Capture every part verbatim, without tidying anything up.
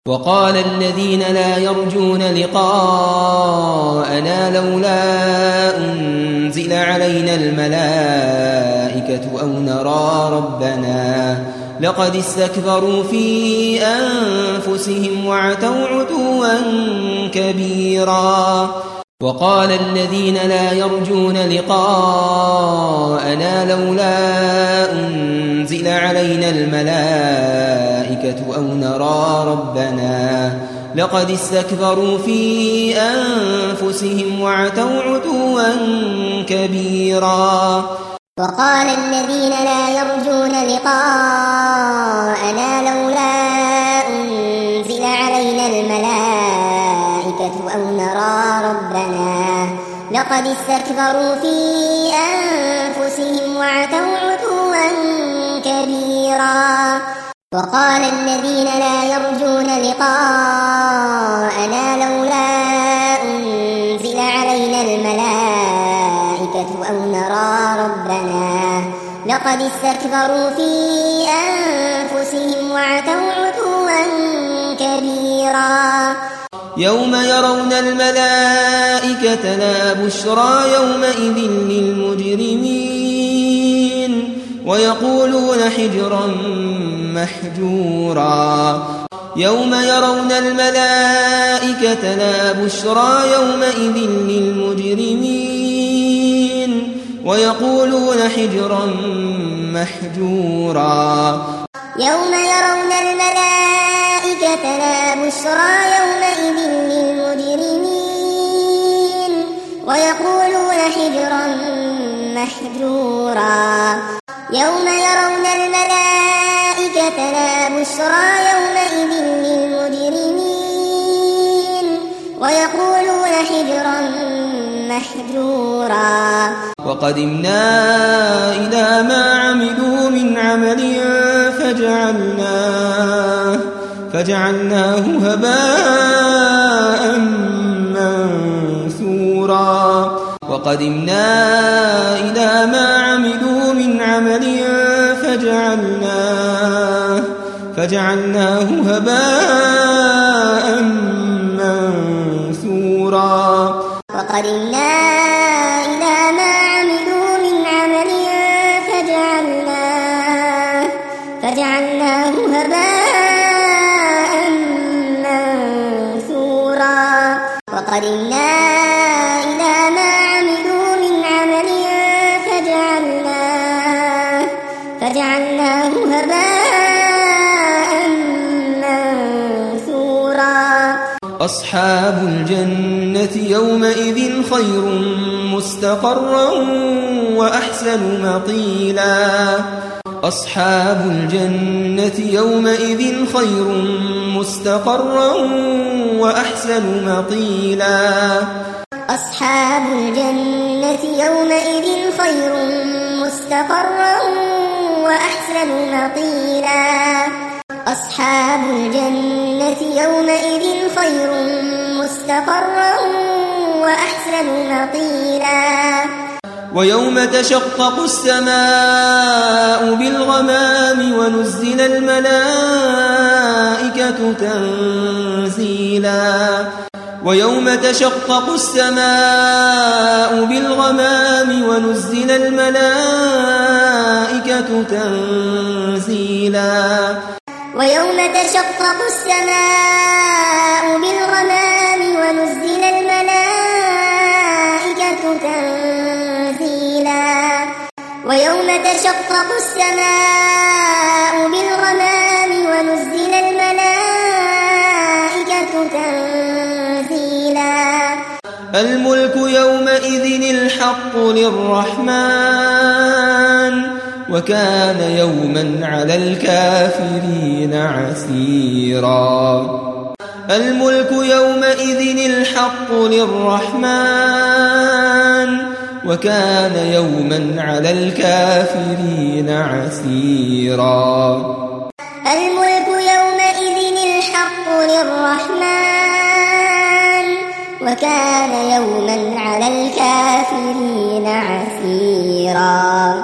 وقال الذين لا يرجون لقاءنا لولا أنزل علينا الملائكة أو نرى ربنا لقد استكبروا في أنفسهم وعتوا عتوا كبيرا. وقال الذين لا يرجون لقاءنا لولا أنزل علينا الملائكة أو نرى ربنا لقد استكبروا في أنفسهم وعتوا عتوا كبيرا. وقال الذين لا يرجون لقاءنا لولا أنزل علينا الملائكة أو نرى ربنا لقد استكبروا في أنفسهم وعتوا عتوا كبيرا. وقال الذين لا يرجون لقاءنا لولا أنزل علينا الملائكة أو نرى ربنا لقد استكبروا في أنفسهم وعتوا عتوا كبيرا. يوم يرون الملائكة لا بشرى يومئذ للمجرمين ويقولون حجرا محجورا. يوم يرون الملائكة لا بشرى يومئذ للمجرمين ويقولون حجرا محجورا. يوم يرون الملائكة لا بشرى يومئذ للمجرمين ويقولون حجرا محجورا. يوم يرون الملائكة لا بشرى يومئذ للمجرمين ويقولون حجرا محجورا. وقدمنا إلى ما عملوا من عمل فجعلناه فجعلناه هباء منثورا. وقدمنا إلى ما عملوا من عمل فجعلناه فجعلناه هباء منثورا. وقدمنا إلى ما عملوا من عمل فجعلناه فجعلناه هباء منثورا. وقدمنا إلى ما عملوا من عمل فجعلناه فجعلناه هباء منثورا. أصحاب الجنة يومئذ خير مستقرا وأحسن مقيلا. أصحاب الجنة يومئذ خير مستقرا وأحسن مقيلا. أصحاب الجنة يومئذ خير مستقرا وأحسن مقيلا. أصحاب الجنة يومئذ خير مستقرا وأحسن مقيلا. ويوم تشقق السماء بالغمام ونزل الملائكة تنزيلا. ويوم تشقق السماء بالغمام ونزل الملائكة تنزيلا. ويوم تشقق السماء بالغمام ونزل الملائكة تنزيلا. ويوم تشقق السماء بالغمام ونزل الملائكة تنزيلا. الملك يومئذ الحق للرحمن وكان يوما على الكافرين عسيرا. الملك يومئذ الحق للرحمن وكان يوما على الكافرين عسيرا. الملك يومئذ الحق للرحمن وكان يوما على الكافرين عسيرا.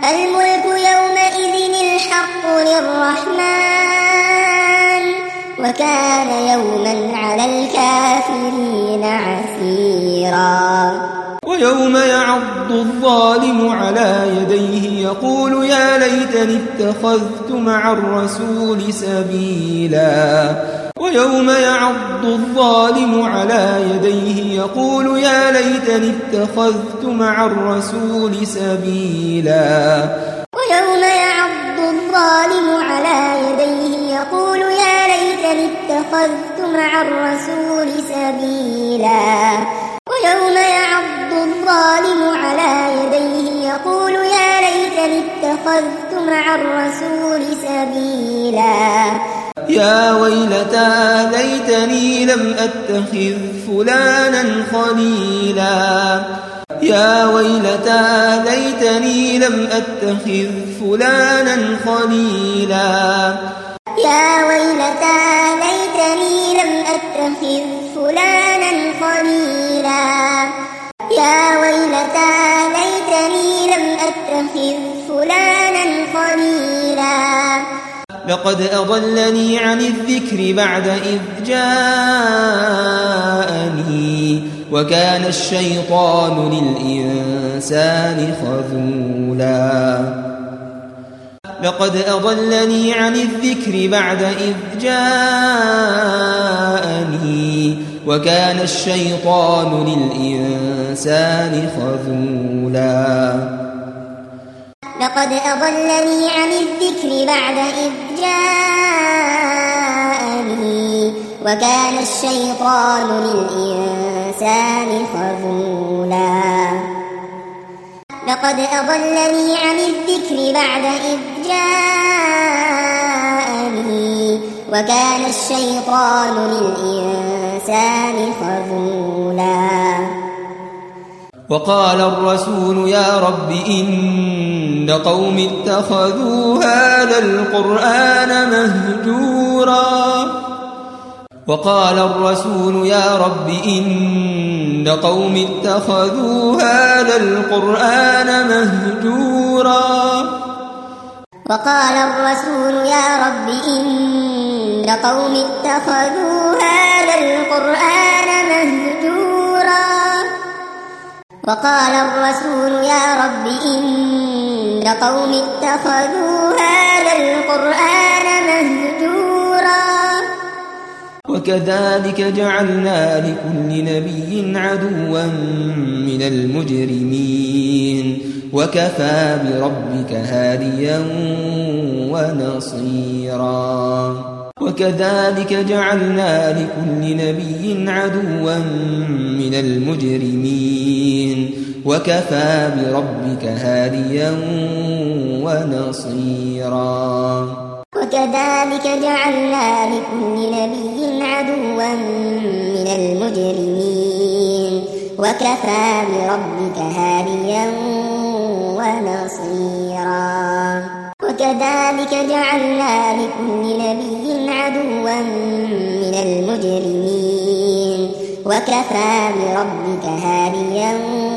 الملك يومئذ الحق للرحمن وكان وكان يوما على الكافرين عسيرا ويوم يعض الظالم على يديه يقول يا ليتني اتخذت مع الرسول سبيلا ويوم يعض الظالم على يديه يقول يا ليتني اتخذت مع الرسول سبيلا ويوم يعض الظالم على يديه يقول يا ليتني اتخذت مع الرسول سبيلا ويوم يعض الظالم على يديه يقول يا ليتني اتخذت مع الرسول سبيلا يا ويلتى ليتني لم أتخذ فلانا خليلا يا ويلتى ليتني لم أتخذ فلانا خليلا يا ويلتى ليتني لم أتخذ فلانا خليلا يا ويلتى ليتني لم أتخذ فلانا خليلا لقد أضلني عن الذكر بعد إذ جاءني وكان الشيطان للإنسان خذولا لقد أضلني عن الذكر بعد إذ جاءني وكان الشيطان للإنسان خذولا لقد أضلني عن الذكر بعد إذ جاءني وكان الشيطان للإنسان خذولا لقد أضلني عن الذكر بعد إذ جاءني وكان الشيطان للإنسان خذولا وقال الرسول يا رب إن قوم اتخذوا هذا القرآن مهجورا وقال الرسول يا رب إن قوم اتخذوا هذا القرآن مهجورا وقال الرسول يا رب إن قوم اتخذوا هذا القرآن مهجورا وقال الرسول يا رب إن قوم اتخذوا هذا القرآن مهجورا وكذلك جعلنا لكل نبي عدوا من المجرمين وكفى بربك هاديا ونصيرا وكذلك جعلنا لكل نبي عدوا من المجرمين وكفى بربك هاديا ونصيرا وكذلك جعلنا لكل نبي عدوا من المجرمين وكفى بربك هاديا ونصيرا وكذلك جعلنا لكل نبي عدوا من المجرمين وكفى بربك هاديا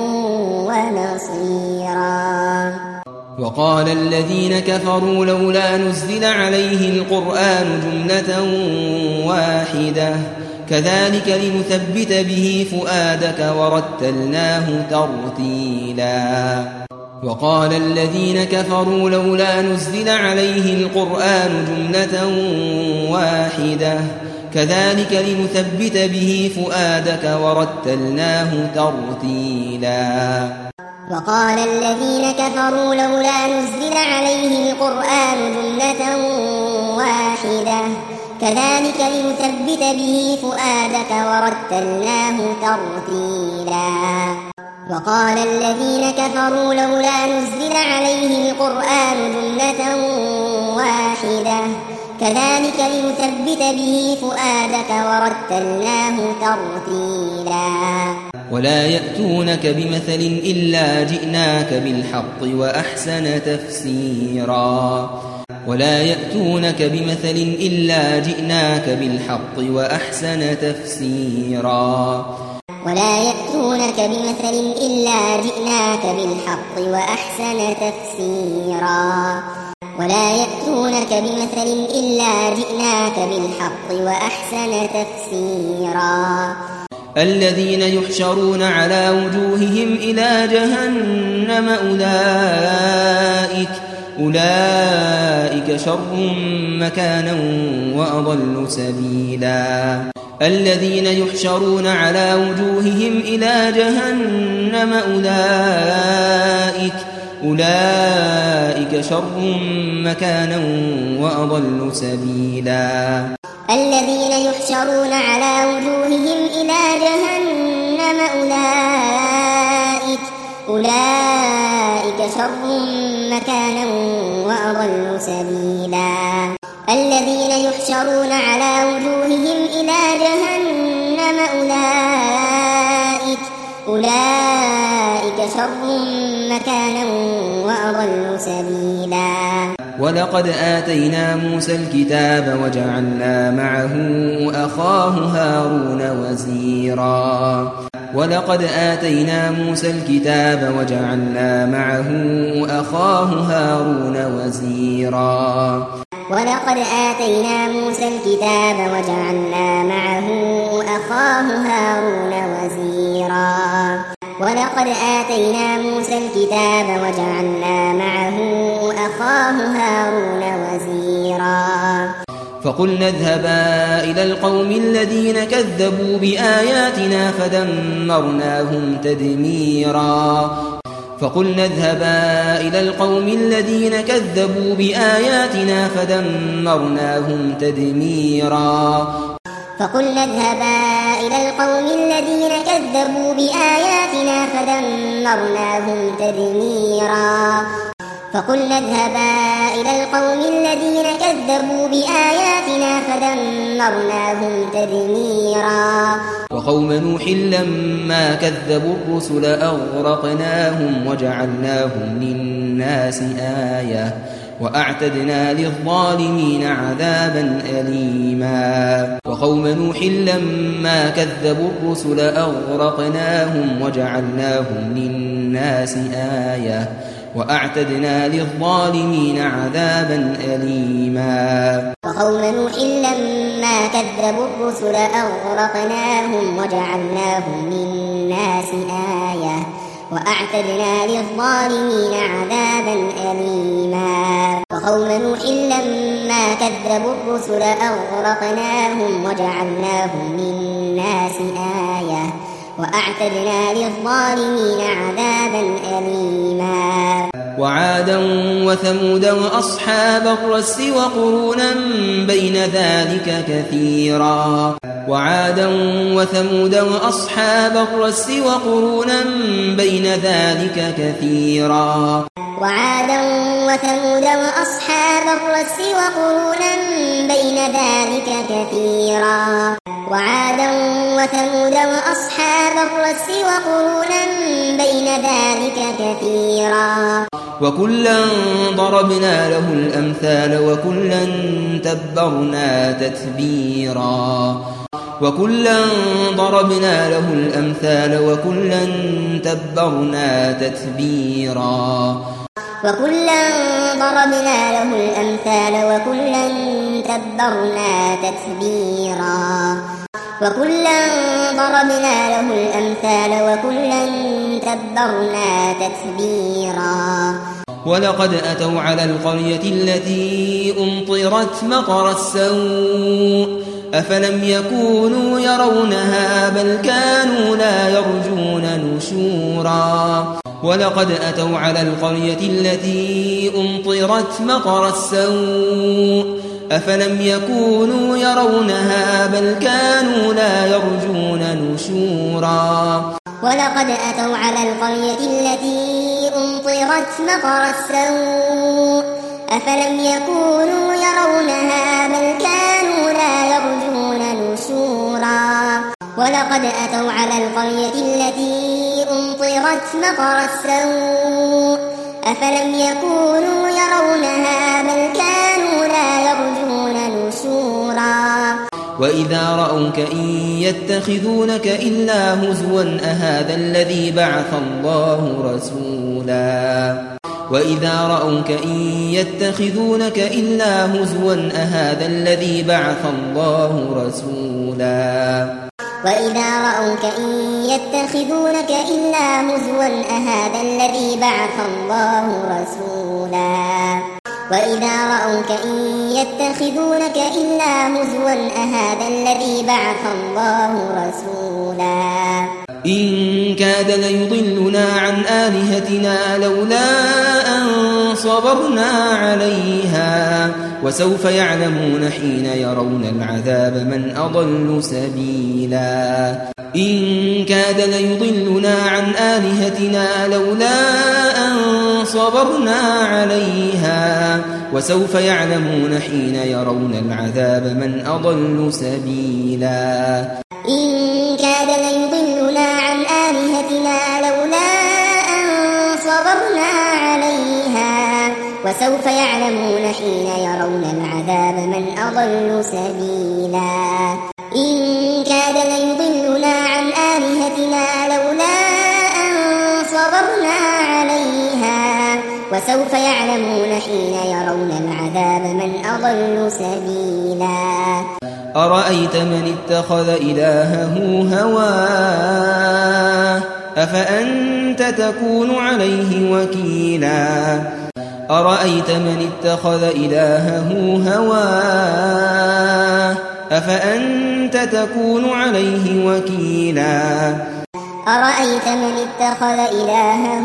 ونصيرا وقال الذين كفروا لولا نزل عليه القرآن جملة واحدة كذلك لنثبت به فؤادك ورتلناه ترتيلا وقال الذين كفروا لولا نزل عليه القرآن جملة واحدة كذلك لنثبت به فؤادك ورتلناه ترتيلا وقال الذين كفروا لولا نزل عليه القرآن جملة واحدة كذلك لنثبت به فؤادك ورتلناه ترتيلا وقال الذين كفروا لولا نزل عليه القرآن جملة واحدة كذلك لنثبت به فؤادك ورتلناه ترتيلا ولا يأتونك بمثل إلا جئناك بالحق وأحسن تفسيرا ولا يأتونك بمثل إلا جئناك بالحق وأحسن تفسيرا ولا يأتونك بمثل إلا جئناك بالحق وأحسن تفسيرا ولا يأتونك بمثل إلا جئناك بالحق وأحسن تفسيرا الذين يحشرون على وجوههم إلى جهنم أولئك أولئك شر مكانا وأضل سبيلا الذين يحشرون على وجوههم إلى جهنم أولئك أولئك شر مكانا وأضل سبيلا الذين يحشرون على وجوههم إلى جهنم أولئك أولئك شر مكانا وأضل سبيلا الذين يحشرون على وجوههم إلى جهنم أولئك أولئك شر مكانا وأضل سبيلا ولقد آتينا موسى الكتاب وجعلنا معه أخاه هارون وزيرا ولقد آتينا موسى الكتاب وجعلنا معه أخاه هارون وزيرا ولقد آتينا موسى الكتاب وجعلنا معه أخاه هارون وزيرا ولقد آتينا موسى الكتاب وجعلنا معه أخاه هارون وزيرا فقلنا اذهبا إلى القوم الذين كذبوا بآياتنا فدمرناهم تدميرا فقلنا اذهبا إلى القوم الذين كذبوا بآياتنا فدمرناهم تدميرا فقلنا اذهبا إلى القوم الذين كذبوا بآياتنا فدمرناهم تدميرا فقلنا اذهبا إلى القوم الذين كذبوا بآياتنا فدمرناهم تدميرا وقوم نوح لما كذبوا الرسل أغرقناهم وجعلناهم للناس آية وأعتدنا للظالمين عذابا أليما وقوم نوح لما كذبوا الرسل أغرقناهم وجعلناهم للناس آية وأعتدنا للظالمين عذابا أليما وقوم نوح لما كذبوا الرسل أغرقناهم وجعلناهم للناس آية وأعتدنا للظالمين عذابا أليما وقوم نوح لما كذبوا الرسل أغرقناهم وجعلناهم للناس آية وأعتدنا للظالمين عذابا أليما وعادا وثمود وأصحاب الرس وقرونا بين ذلك كثيرا وعادا وثمود وأصحاب الرس وقرونا بين ذلك كثيرا وعادا وثمود وأصحاب الرس وقرونا بين ذلك كثيرا وعادا وثمود وأصحاب الرس وقرونا بين ذلك كثيرا وكلا ضربنا له الأمثال وكلا تبرنا تتبيرا وكلا ضربنا له الأمثال وكلا تبرنا تتبيرا وكلا ضربنا له الأمثال وكلا تبرنا تتبيرا وكلا ضربنا له الأمثال وكلا تبرنا تتبيرا ولقد أتوا على القرية التي أمطرت مطر السوء أفلم يكونوا يرونها بل كانوا لا يرجون نشورا ولقد أتوا على القرية التي أمطرت مطر السوء أفلم يكونوا يرونها بل كانوا لا يرجون نشورا ولقد أتوا على القرية التي أمطرت مطر السوء أفلم يكونوا يرونها بل كانوا لا يرجون نشورا ولقد أتوا على القرية التي أمطرت مطر السوء أفلم يكونوا يرونها بل كانوا لا يرجون نشورا وإذا رأوك إن يتخذونك إلا هزوا أهذا الذي بعث الله رسولا وإذا رأوك إن يتخذونك إلا هزوا أهذا الذي بعث الله رسولا وإذا رأوك إن يتخذونك إلا هزوا أهذا الذي بعث الله رسولا وإذا رأوك إن يتخذونك إلا هزوا أهذا الذي بعث الله رسولا إن كاد ليضلنا عن آلهتنا لولا أن صبرنا عليها وسوف يعلمون حين يرون العذاب من أضل سبيلا إن كاد ليضلنا عن آلهتنا لولا أن صبرنا عليها وسوف يعلمون حين يرون العذاب من أضل سبيلا إن كاد ليضلنا عن آلهتنا لولا أن صبرنا عليها وسوف يعلمون حين يرون العذاب من أضل سبيلا إن كاد ليضلنا عن آلهتنا لولا أن صبرنا عليها وسوف يعلمون حين يرون العذاب من أضل سبيلا أرأيت من اتخذ إلهه هواه أفأنت تكون عليه وكيلا أرأيت من اتخذ إلهه هواه أفأنت تكون عليه وكيلا أرأيت من اتخذ إلهه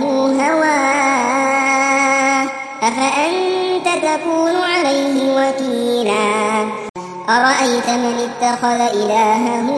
هواه أفأنت تكون عليه وكيلا أرأيت من اتخذ إلهه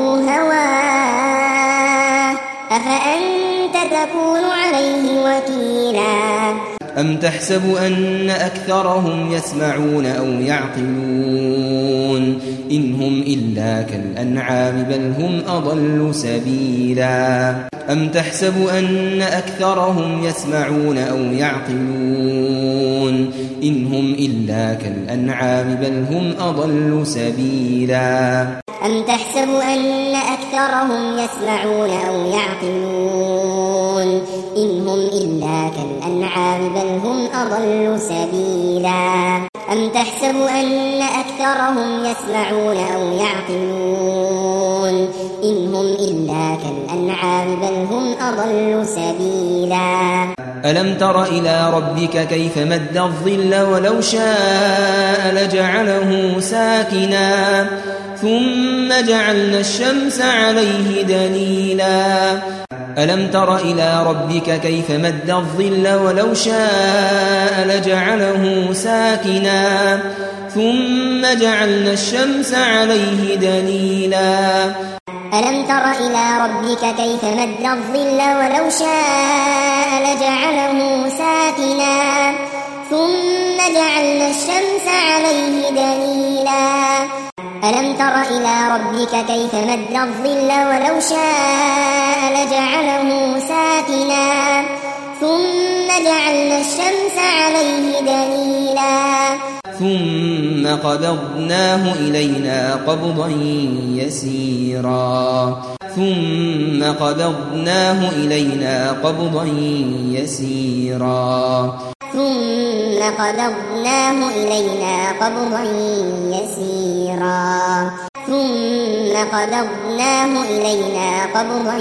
هواه أفأنت تكون عليه وكيلا أم تحسب أن أكثرهم يسمعون أو يعقلون إن هم إلا كالأنعام بل هم أضل سبيلا أم تحسب أن أكثرهم يسمعون أو يعقلون إن هم إلا كالأنعام بل هم أضل سبيلا أم تحسب أن أكثرهم يسمعون أو يعقلون إن هم إلا كالأنعام بل هم أضل سبيلا أم تحسب أن أكثرهم يسمعون أو يعقلون إن هم إلا كالأنعام بل هم أضل سبيلا ألم تر إلى ربك كيف مد الظل ولو شاء لجعله ساكنا ثم جعلنا الشمس عليه دليلا ألم تر إلى ربك كيف مد الظل ولو شاء لجعله ساكنا ثم جعلنا الشمس عليه دليلا ألم تر إلى ربك كيف مد الظل ولو شاء لجعله ساكنا ثم جعلنا الشمس عليه دليلا ألم تر إلى ربك كيف مد الظل ولو شاء لجعله ساكنا ثم جعلنا الشمس عليه دليلا ثم قبضناه إلينا قبضا يسيرا ثم قبضناه إلينا قبضا يسيرا ثم قبضناه إلينا قبضا يسيرا ثم قبضناه إلينا قبضا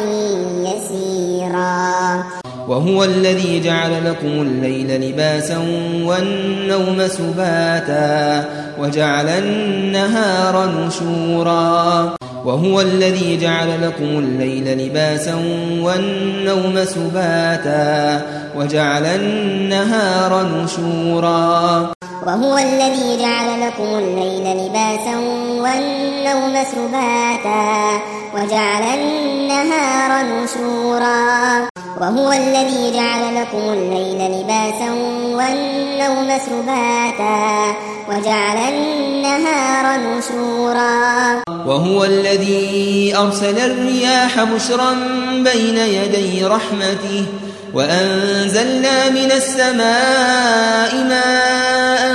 يسيرا وهو الذي جعل لكم الليل لباسا والنوم سباتا وجعل النهار نشورا وهو الذي جعل لكم الليل لباسا والنوم سباتا وجعل النهار نشورا وهو الذي جعل لكم الليل لباسا والنوم سباتا وجعل النهار نشورا وهو الذي جعل لكم الليل لباسا والنوم سباتا وجعل النهار نشورا وهو الذي أرسل الرياح بشرا بين يدي رحمته وأنزلنا من السماء ماء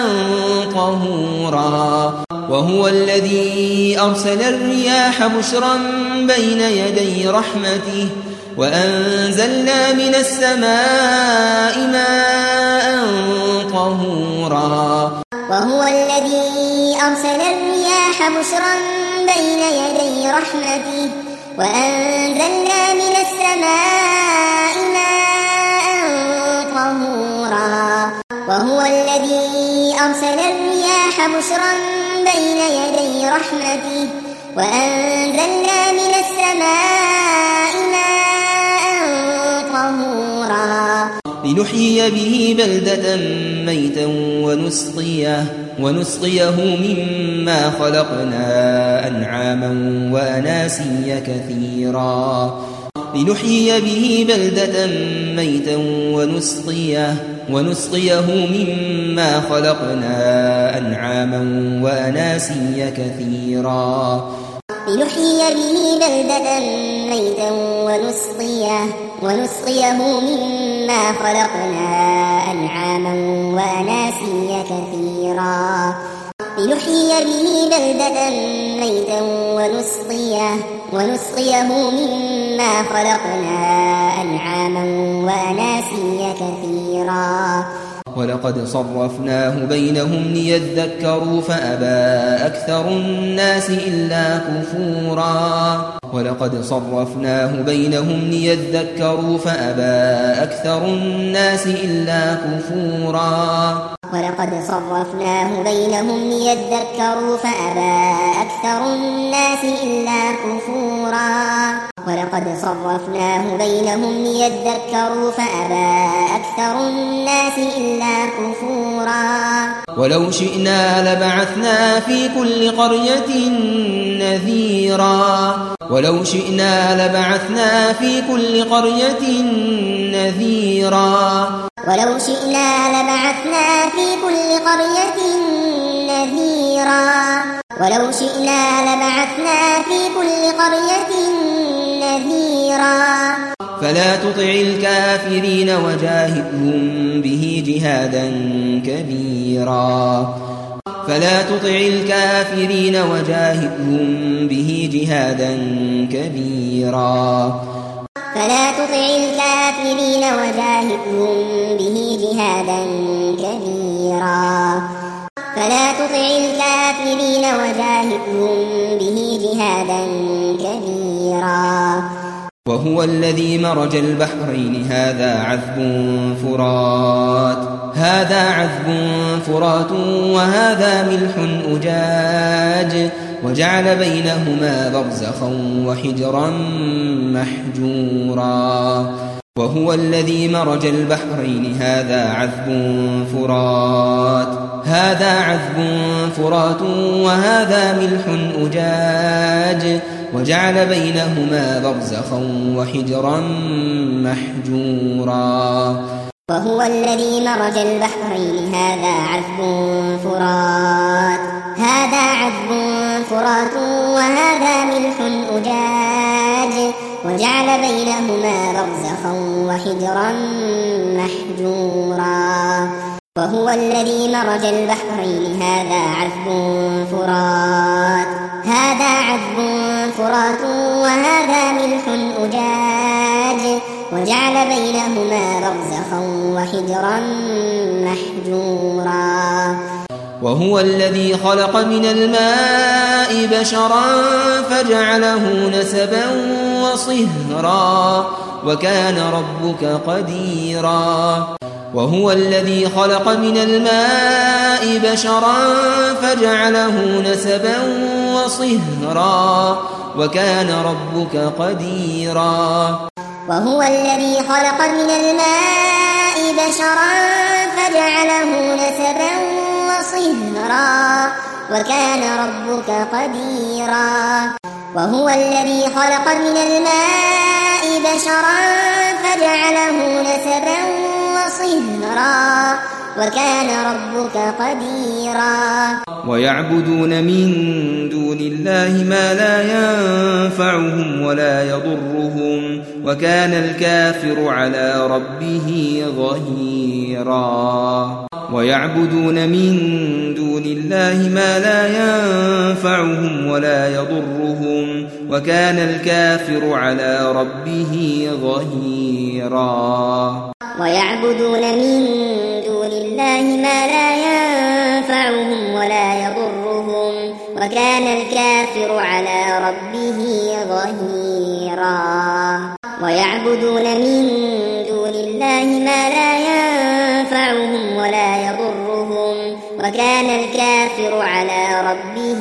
طهورا وهو الذي أرسل الرياح بشرا بين يدي رحمته وأنزلنا من السماء ماء طهورا وهو الذي أرسل الرياح بشرا بين يدي رحمته وأنزلنا من السماء ماء طهورا وهو الذي أرسل الرياح بشرا بين يدي رحمته وأنزلنا من السماء ماء طهورا لنحيي به بلدة ميتا ونسقيه, ونسقيه مما خلقنا أنعاما وأناسيا كثيرا لنحيي به بلدة ميتا ونسقيه, ونسقيه مما خلقنا أنعاما وأناسيا كثيرا لنحيي به بلدة ميتا ونسقيه, ونسقيه مما خلقنا أنعاما وأناسيا كثيرا لنحيي به بلدة ميتا ونسقيه, ونسقيه مما خلقنا أنعاما وأناسيا كثيرا ولقد صرفناه بينهم ليذكروا فأبى أكثر الناس إلا كفورا ولقد صرفناه بينهم ليذكروا فأبى أكثر الناس إلا كفورا ولقد صرفناه بينهم ليذكروا فأبى أكثر الناس إلا كفورا ولقد صرفناه بينهم ليذكروا فأبى أكثر الناس إلا كفورا ولو شئنا لبعثنا في كل قرية نذيرا ولو شئنا لبعثنا في كل قرية نذيرا ولو شئنا لبعثنا في كل قرية نذيرا ولو شئنا لبعثنا في كل قرية نذيرا فلا تطع الكافرين وجاهدهم به جهادا كبيرا فلا تطع الكافرين وجاهدهم به جهادا كبيرا فلا تطع الكافرين وجاهدهم به جهادا كبيرا فلا تطع الكافرين وجاهدهم به جهادا كبيرا وهو الذي مرج البحرين هذا عذب فرات هذا عذب فرات وهذا ملح أجاج وجعل بينهما برزخا وحجرا محجورا وهو الذي مرج البحرين هذا عذب فرات هذا عذب فرات وهذا ملح أجاج وجعل بينهما برزخا وحجرا محجورا وهو الذي مرج البحرين هذا عذب فرات هذا عذب فرات وهذا ملح أجاج وجعل بينهما برزخا وحجرا محجورا وهو الذي مرج البحرين هذا عذب فرات هذا عذب فرات وهذا ملح أجاج وجعل بينهما برزخا وحجرا محجورا وهو الذي خلق من الماء بشرا فجعله نسبا وصهرا وكان ربك قديرا وهو الذي خلق من الماء بشرا فجعله نسبا وصهرا وكان ربك قديرا وهو الذي خلق من الماء بشرا فجعله نسبا وصهرا وكان ربك قديرا وهو الذي خلق من الماء بشرا فجعله نسبا وصهرا وكان ربك قديرا ويعبدون من دون الله ما لا ينفعهم ولا يضرهم وكان الكافر على ربه ظهيرا ويعبدون من دون الله ما لا ينفعهم ولا يضرهم وكان الكافر على ربه ظهيرا. ويعبدون من دون الله ما لا ينفعهم ولا يضرهم وكان الكافر على ربه ظهيرا. ويعبدون من دون الله ما لا ينفعهم ولا يضرهم وكان الكافر على ربه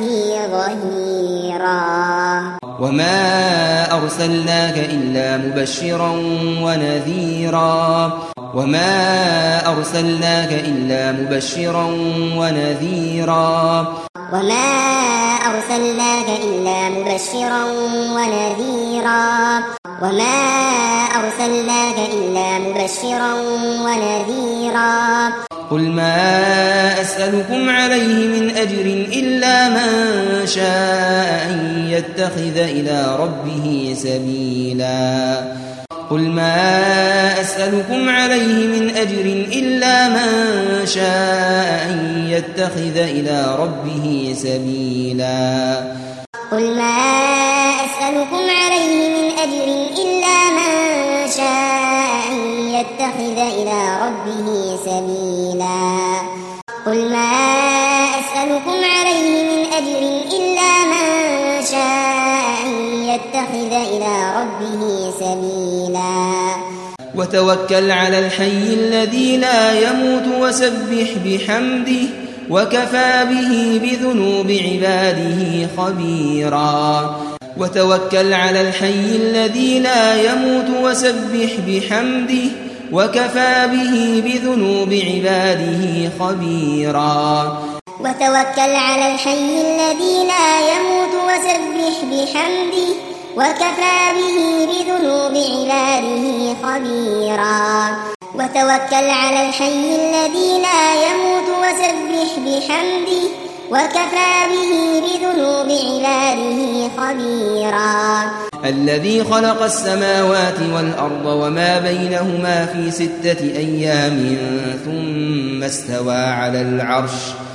ظهيرا. وما أرسلناك إلا مبشرا ونذيرا وما أرسلناك إلا مبشرا ونذيرا وما أرسلناك إلا مبشرا ونذيرا وما أرسلناك إلا مبشرا ونذيرا. قل ما أسألكم عليه من أجر إلا من شاء أن يتخذ إلى ربه سبيلا. قل ما أسألكم عليه من أجر إلا من شاء أن يتخذ إلى ربه سبيلا. قل ما أسألكم عليه من أجر إلا من شاء أن يتخذ إلى ربه سبيلا. قل ما أسألكم عليه من أجر إلا من شاء أن يتخذ إلى ربه سبيلا. وتوكل على الحي الذي لا يموت وسبح بحمده وكفى به بذنوب عباده خبيرا. وتوكل على الحي الذي لا يموت وسبح بحمده وكفى به بذنوب عباده خبيرا. وتوكل على الحي الذي لا يموت وسبح بحمده وكفى به بذنوب عباده خبيرا. وتوكل على الحي الذي لا يموت وسبح بحمده وكفى به بذنوب عباده خبيرا. الذي خلق السماوات والأرض وما بينهما في ستة أيام ثم استوى على العرش.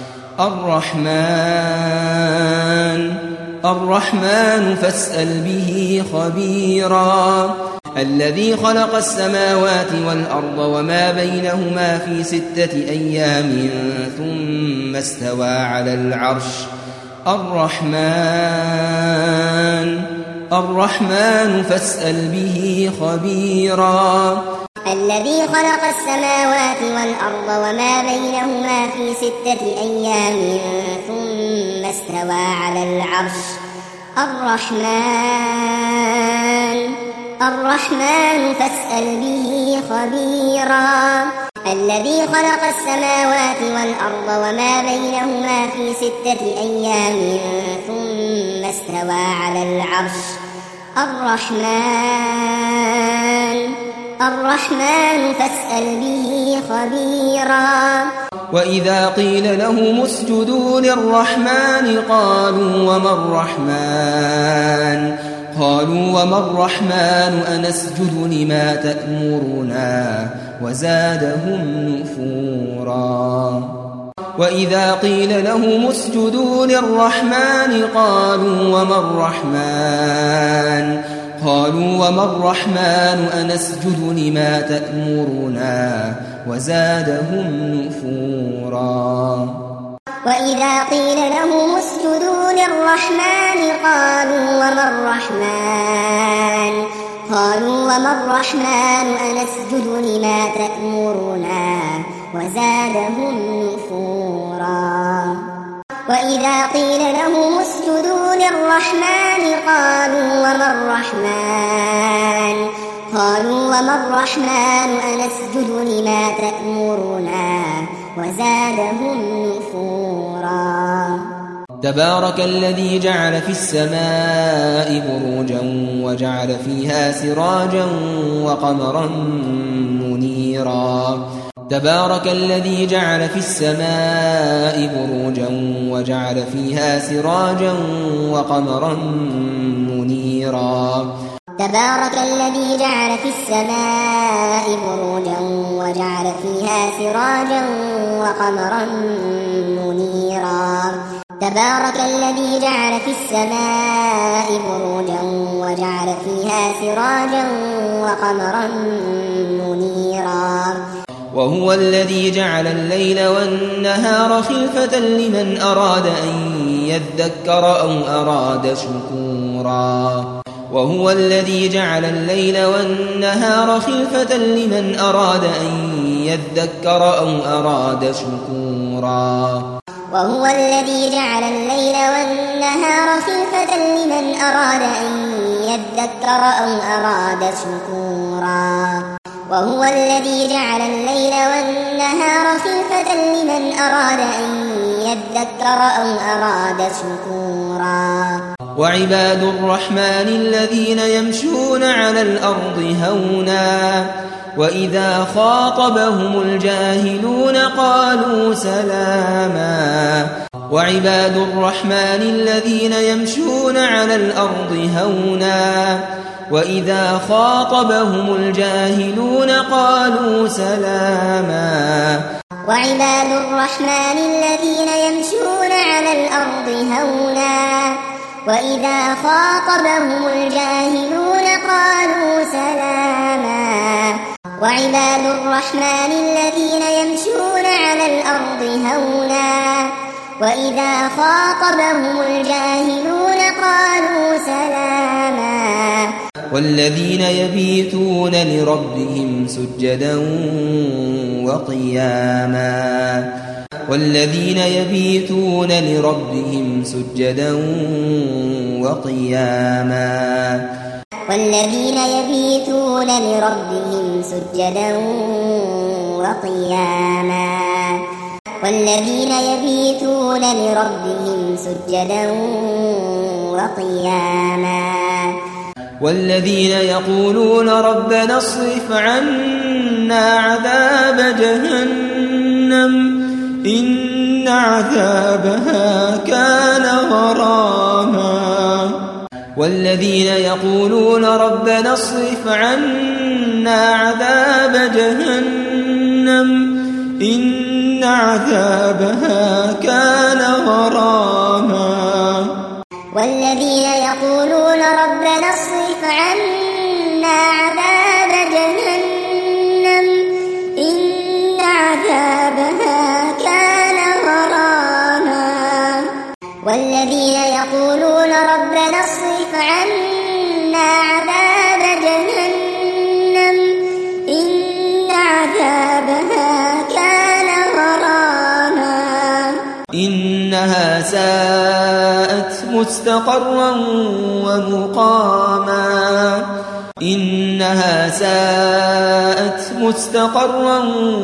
الرحمن الرحمن فاسأل به خبيرا. الذي خلق السماوات والأرض وما بينهما في ستة أيام ثم استوى على العرش. الرحمن الرحمن فاسأل به خبيرا. الذي خلق السماوات والأرض وما بينهما في ستة أيام ثم استوى على العرش. الرحمن الرحمن فاسأل به خبيرا. الذي خلق السماوات والأرض وما بينهما في ستة أيام ثم استوى على العرش. الرحمن الرحمن فاسأل به خبيرا. وإذا قيل لهم اسجدوا للرحمن قالوا وما الرحمن قالوا وما الرحمن أنسجد لما تأمرنا وزادهم نفورا. وإذا قيل لهم اسجدوا للرحمن قالوا وما الرحمن قالوا وما الرحمن أنسجد لما تأمرنا وزادهم نفورا. وإذا قيل لهم اسجدوا للرحمن قالوا وما الرحمن قالوا وما الرحمن أنسجد لما تأمرنا وزادهم نفورا. وإذا قيل لهم اسجدوا للرحمن قالوا وما الرحمن قالوا وما الرحمن أنسجد لما تأمرنا وزادهم نفورا. تبارك الذي جعل في السماء بروجا وجعل فيها سراجا وقمرا منيرا. تبارك الذي جعل في السماء بروجا وجعل فيها سراجا وقمرا منيرا. تبارك الذي جعل في السماء بروجا وجعل فيها سراجا وقمرا منيرا. تبارك تبارك الذي جعل في السماء بروجا وجعل فيها سراجا وقمرا منيرا وهو الذي جعل الليل والنهار خلفة لمن أراد أن يذكر أو أراد شكورا وهو الذي جعل الليل والنهار خلفة لمن أراد أن يذكر أو أراد شكورا وهو الذي جعل الليل والنهار خلفة لمن أراد أن يذكر أو أراد شكورا وهو الذي جعل الليل والنهار خلفة لمن أراد أن يذكر أو أراد شكورا وعباد الرحمن الذين يمشون على الأرض هونا وإذا خاطبهم الجاهلون قالوا سلاما وعباد الرحمن الذين يمشون على الأرض هونا وإذا خاطبهم الجاهلون قالوا سلاما وعباد الرحمن الذين يمشون على الأرض هونا وإذا خاطبهم الجاهلون قالوا سلاما وعباد الرحمن الذين يمشون على الأرض هونا وإذا خاطبهم الجاهلون قالوا سلاما والذين يبيتون لربهم سجدا وقياما والذين يبيتون لربهم سجدا وقياما والذين يبيتون لربهم سجدا وقياما والذين يبيتون لربهم سجدا وقياما والذين يقولون ربنا اصرف عنا عذاب جهنم إن عذابها كان غراما والذين يقولون ربنا اصرف عنا عذاب جهنم إن عذابها كان غراما والذين يقولون ربنا اصرف عنا عذاب جهنم إن عذابها كان غراما والذين يقولون ربنا اصرف عنا عذاب جهنم إن عذابها كان غراما إنها ساءت مستقرا ومقاما إنها ساءت مستقرا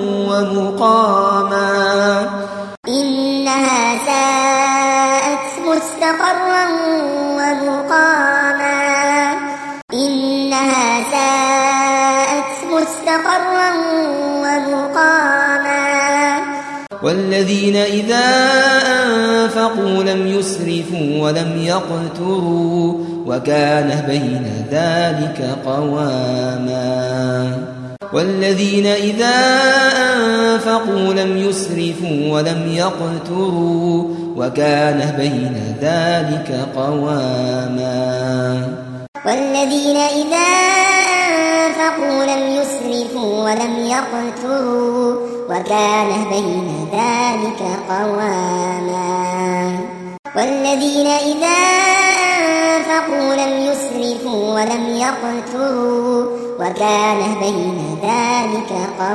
ومقاما إنها ساءت مستقرا ومقاما إنها ساءت مستقرا ومقاما والذين إذا أنفقوا لم يسرفوا ولم يقتروا وكان بين ذلك قواما والذين إذا أنفقوا لم يسرفوا ولم يقتروا وكان بين ذلك قواما والذين إذا أنفقوا لم يسرفوا ولم يقتروا وكان بين ذلك قواما والذين إذا أنفقوا لم يسرفوا ولم يقتروا وكان بين ذلك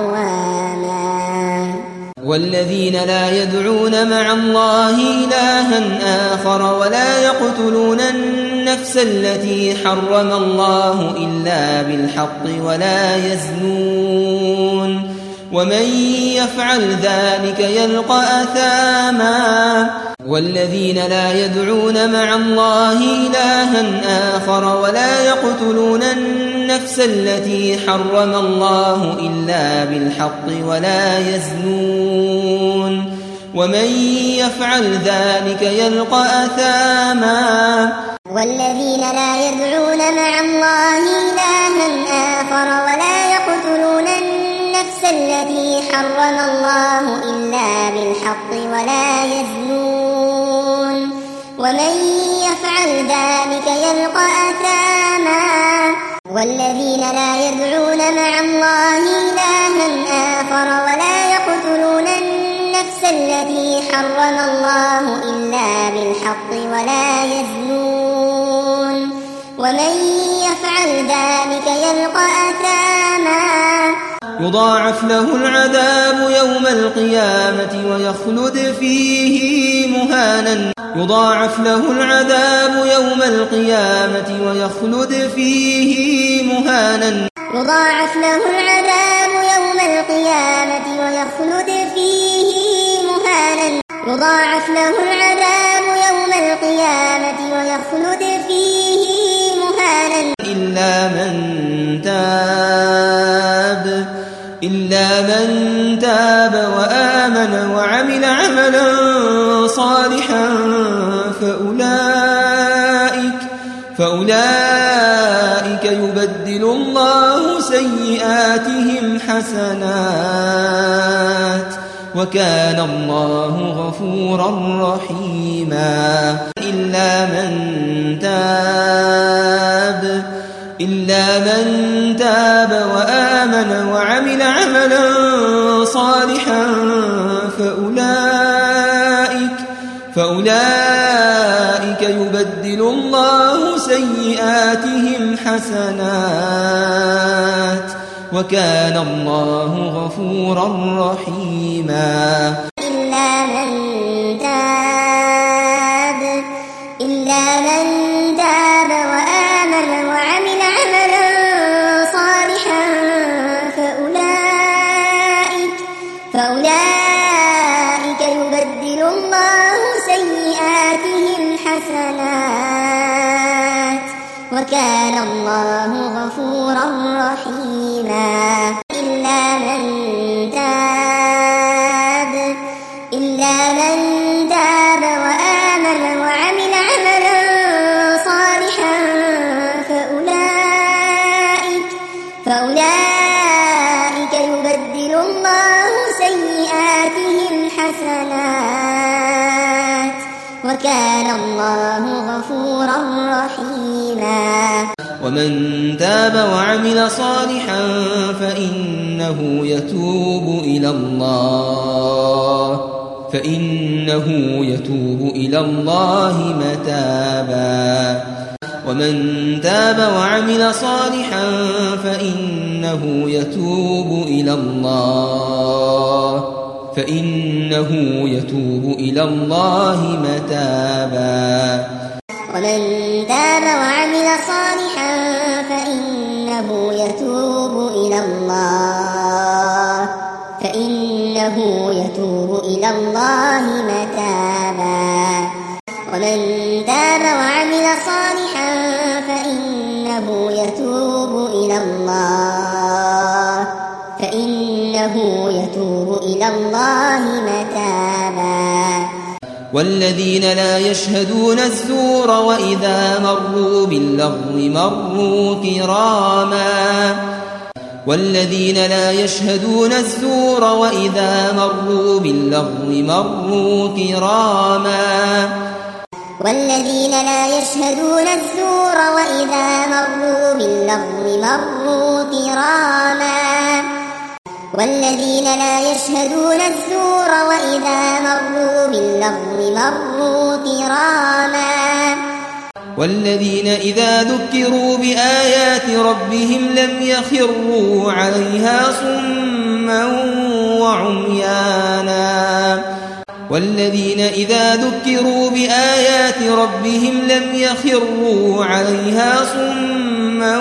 قواما والذين لا يدعون مع الله إلها آخر ولا يقتلون النفس التي حرم الله إلا بالحق ولا يزنون ومن يفعل ذلك يلقى أثاما والذين لا يدعون مع الله إلها آخر ولا يقتلون النفس التي حرم الله إلا بالحق ولا يزنون ومن يفعل ذلك يلقى أثاما والذين لا يدعون مع الله إلها آخر ولا يقتلون النفس التي حرم الله إلا بالحق ولا يزنون ومن يفعل ذلك يلقى أثاما والذين لا يدعون مع الله إلها آخر ولا يقتلون النفس التي حرم الله إلا بالحق ولا يزنون ومن يفعل ذلك يلقى أثاما يضاعف له العذاب يوم القيامة ويخلد فيه مهانا يضاعف له العذاب يوم القيامة ويخلد فيه مهانا يضاعف له العذاب يوم القيامة ويخلد فيه مهانا يضاعف له العذاب يوم القيامة ويخلد فيه مهانا إلا من تاب إلا من تاب وآمن وعمل عملا صالحا فأولئك فأولئك يبدل الله سيئاتهم حسنات وكان الله غفورا رحيما إلا من تاب إلا من تاب وآمن وعمل عملا صالحا فأولئك فأولئك يبدل الله سيئاتهم حسنات وكان الله غفورا رحيما إلا من تاب إلا من تاب وآمن وعمل عملا صالحا فأولئك فأولئك يبدل الله سيئاتهم حسنات وكان الله غفورا رحيما إلا من تاب إلا من تاب وآمن وعمل عملا صالحا فأولئك فأولئك يبدل الله سيئاتهم حسنات وكان الله غفورا رحيما ومن تاب وعمل صالحا فإنه يتوب إلى الله فإنه يتوب إلى الله متابا ومن تاب وعمل صالحا فإنه يتوب إلى الله فإنه يتوب إلى الله متابا ومن تاب وعمل صالحا فإنه يتوب إلى الله فإنه يتوب إلى الله متابا ومن تاب وعمل صالحا فإنه يتوب إلى الله فإنه يتوب إلى الله متابا والذين لا يشهدون الزور وإذا مروا باللغو مروا كراما والذين لا يشهدون الزور وإذا مروا باللغو مروا كراما والذين لا يشهدون الزور وإذا مروا باللغو مروا كراما والذين لا يشهدون الزور وإذا مروا باللغو مروا كراما والذين إذا ذكروا بآيات ربهم لم يخروا عليها صما وعميانا والذين إذا ذكروا بآيات ربهم لم يخروا عليها صما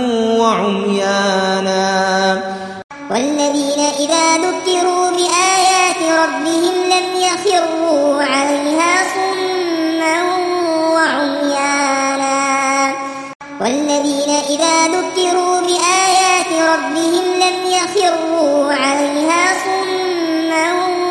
وعميانا والذين إذا ذكروا بآيات ربهم لم يخروا عليها صما وعميانا والذين إذا ذكروا بآيات ربهم لم يخروا عليها صما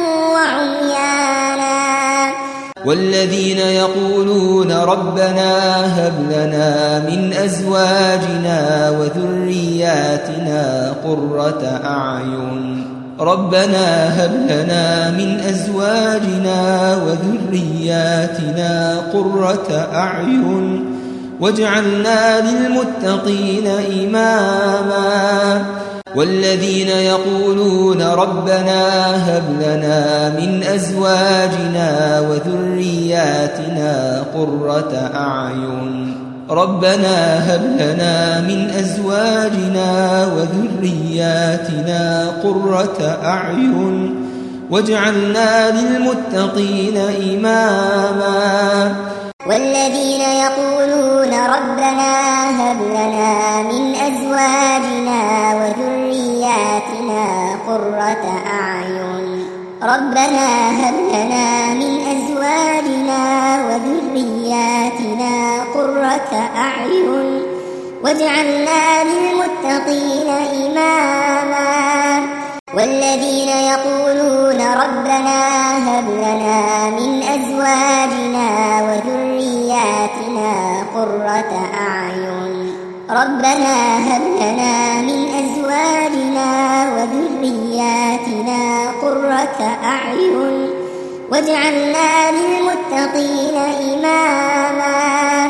وعميانا والذين يقولون ربنا هب لنا من أزواجنا وذرياتنا قرة أعين ربنا هب لنا من أزواجنا وذرياتنا قرة أعين واجعلنا للمتقين إماما والذين يقولون ربنا هب لنا من أزواجنا وذرياتنا قرة أعين ربنا هب لنا من أزواجنا وذرياتنا قرة أعين واجعلنا للمتقين إماما والذين يقولون ربنا هب لنا من أزواجنا وذرياتنا قرة أعين ربنا هب لنا من أزواجنا وذرياتنا قرة أعين واجعلنا للمتقين إماما والذين يقولون ربنا هب لنا من أزواجنا وذرياتنا قرة أعين ربنا هب لنا من أزواجنا وذرياتنا قرة أعين واجعلنا للمتقين إماما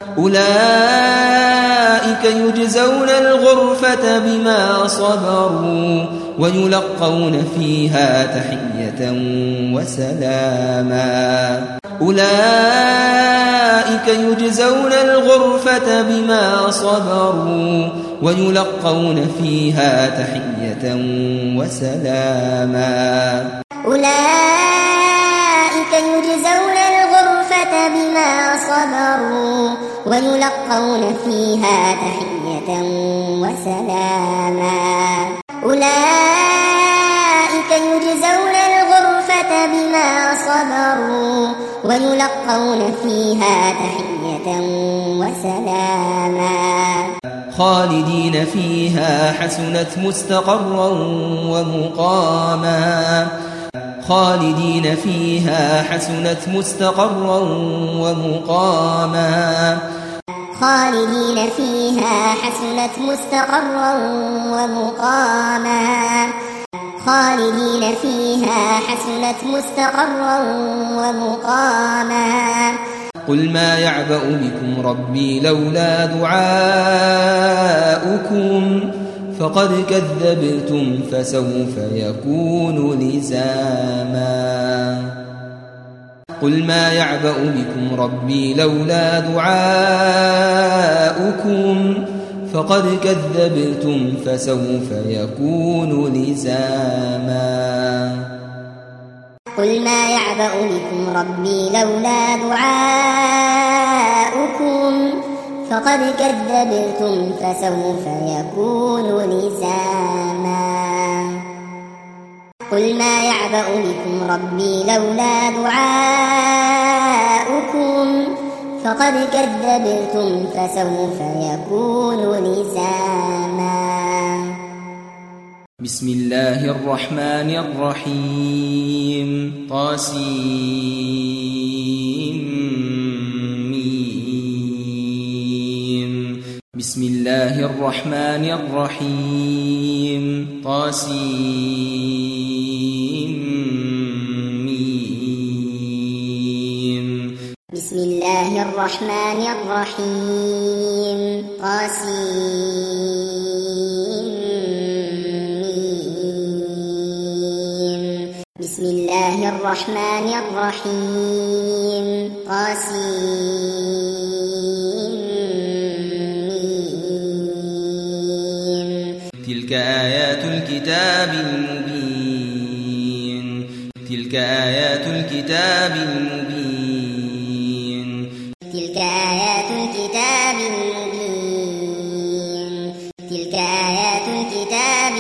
أولئك يجزون الغرفة بما صبروا ويلقون فيها تحية وسلاما أولئك يجزون الغرفة بما صبروا ويلقون فيها تحية وسلاما أولئك يجزون الغرفة بما صبروا ويلقون فيها تحية وسلاما أولئك يجزون الغرفة بما صبروا ويلقون فيها تحية وسلاما خالدين فيها حسنت مستقرا ومقاما خالدين فيها حسنت مستقرا ومقاما خالدين فيها حسنت مستقرا ومقاما خالدين فيها حسنت مستقرا ومقاما قل ما يعبأ بكم ربي لولا دعاؤكم فقد كذبتم فسوف يكون لزاما قل ما يعبأ بكم ربي لولا دعاؤكم فقد كذبتم فسوف يكون لزاما قل ما يعبأ بكم ربي لولا دعاؤكم فقد كذبتم فسوف يكون لزاما قل ما يعبأ بكم ربي لولا دعاؤكم فقد كذبتم فسوف يكون لزاما بسم الله الرحمن الرحيم طاسيم بسم الله الرحمن الرحيم طاسيم بسم الله الرحمن الرحيم طاسيم بسم الله الرحمن الرحيم طاسيم تلك آيات الكتاب المبين تلك آيات الكتاب المبين تلك آيات الكتاب المبين تلك آيات الكتاب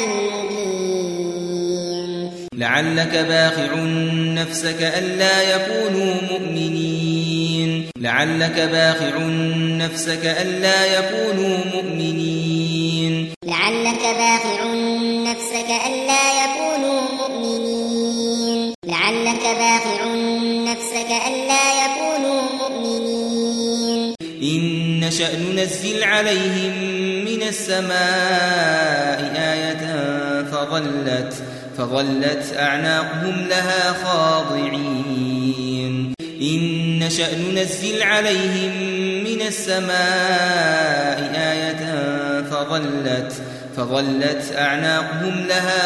المبين لعلك باخع نفسك ألا يكونوا مؤمنين لعلك باخع نفسك ألا يكونوا مؤمنين لعلك باخع نفسك ألا يكونوا مؤمنين لعلك باخع نفسك ألا يكونوا مؤمنين إن نشأ ننزل عليهم من السماء آية فظلت فظلت أعناقهم لها خاضعين إن نشأ ننزل عليهم من السماء آية فظلت فظلت أعناقهم لها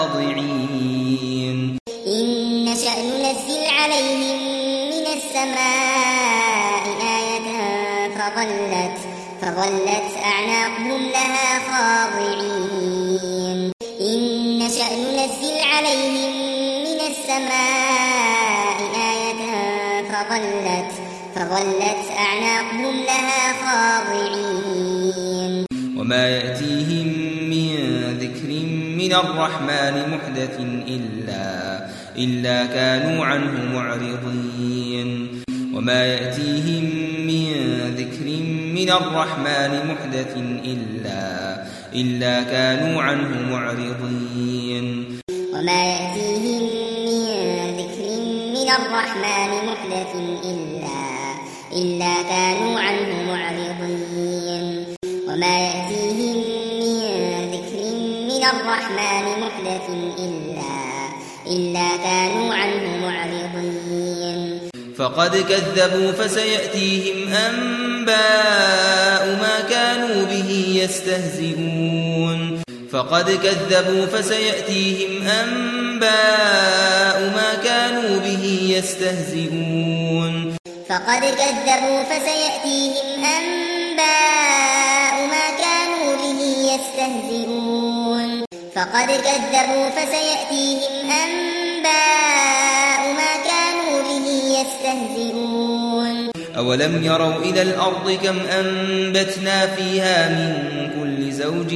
خاضعين إن نشأ ننزل عليهم من السماء آية فظلت فظلت أعناقهم لها خاضعين إن نشأ ننزل عليهم من السماء آية فظلت فظلت أعناقهم لها خاضعين وما يأتيهم من ذكر من الرحمن محدث إلا إلا كانوا عنه معرضين وما يأتيهم من ذكر من الرحمن محدث إلا إلا كانوا عنه معرضين وما يأتيهم من ذكر من الرحمن محدث إلا إلا كانوا عنه معرضين وما يأتيهم من ذكر من الرحمن محدث إلا إلا كانوا عنه معرضين فقد كذبوا فسيأتيهم أنباء ما كانوا به يستهزئون فقد كذبوا فسيأتيهم أنباء ما كانوا به يستهزئون فقد كذبوا فسيأتيهم أنباء ما كانوا به يستهزئون فقد كذبوا فسيأتيهم أنباء ما كانوا به يستهزئون أولم يروا إلى الأرض كم أنبتنا فيها من كل زوج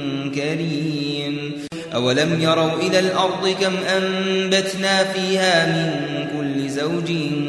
كريم أولم يروا إلى الأرض كم أنبتنا فيها من كل زوج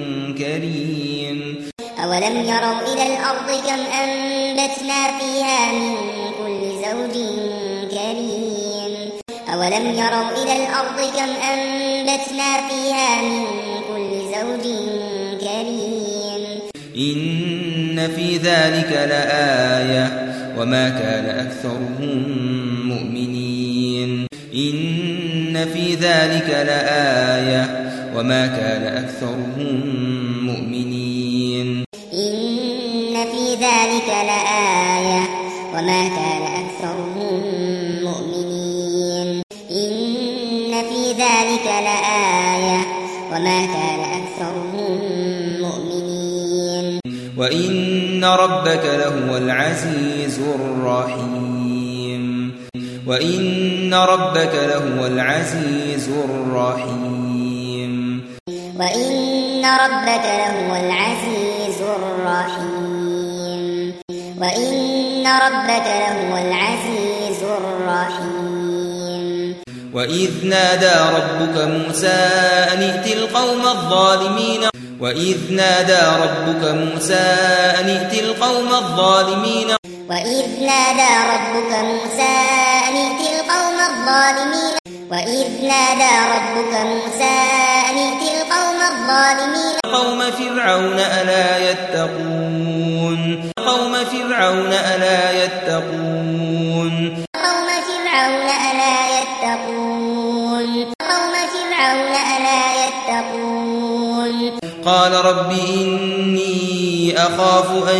كريم أولم يروا إلى الأرض كم أنبتنا فيها من كل زوج كريم أولم يروا إلى الأرض كم أنبتنا فيها من كل زوج كريم إن في ذلك لآية وما كان أكثرهم مؤمنين إن في ذلك لآية وما كان أكثرهم مؤمنين إن في ذلك لآية وما كان أكثرهم مؤمنين إن في ذلك لآية وما كان أكثرهم مؤمنين وإن ربك لهو العزيز الرحيم وإن ربك لهو العزيز الرحيم وإن ربك لهو العزيز الرحيم وإن ربك لهو العزيز الرحيم وإذ نادى ربك موسى أن ائت القوم الظالمين وإذ نادى ربك موسى أن ائت القوم الظالمين وإذ نادى ربك موسى أن ائت القوم الظالمين وإذ نادى ربك موسى أن ائت القوم الظالمين قوم فرعون ألا يتقون قوم فرعون ألا يتقون قوم فرعون ألا يتقون قوم فرعون ألا يتقون قال رب إني أخاف أن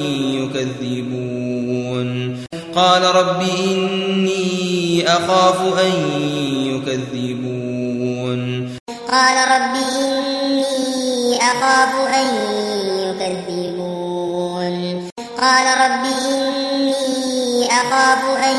يكذبون قال رب إني أخاف أن يكذبون قال رب إني أخاف أن يكذبون قال رب إني أخاف أن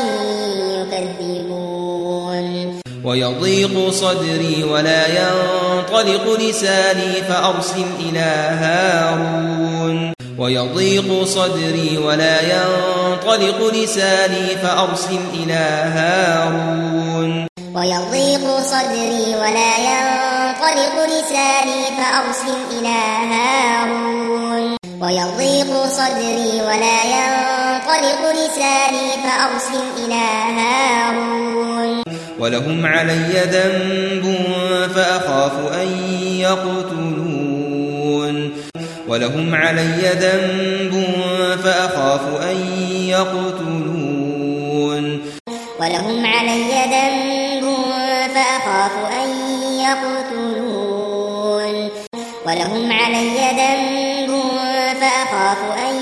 يكذبون ويضيق صدري ولا ينطلق لساني فأرسل إلى هارون ويضيق صدري ولا ينطلق لساني فأرسل إلى هارون ويضيق صدري ولا ينطلق لساني فأرسل إلى هارون ويضيق صدري ولا ينطلق لساني فأرسل إلى هارون ولهم علي ذنب فأخاف أن يقتلون ولهم علي ذنب فأخاف أن يقتلون ولهم علي ذنب فأخاف أن يقتلون ولهم علي ذنب فأخاف أن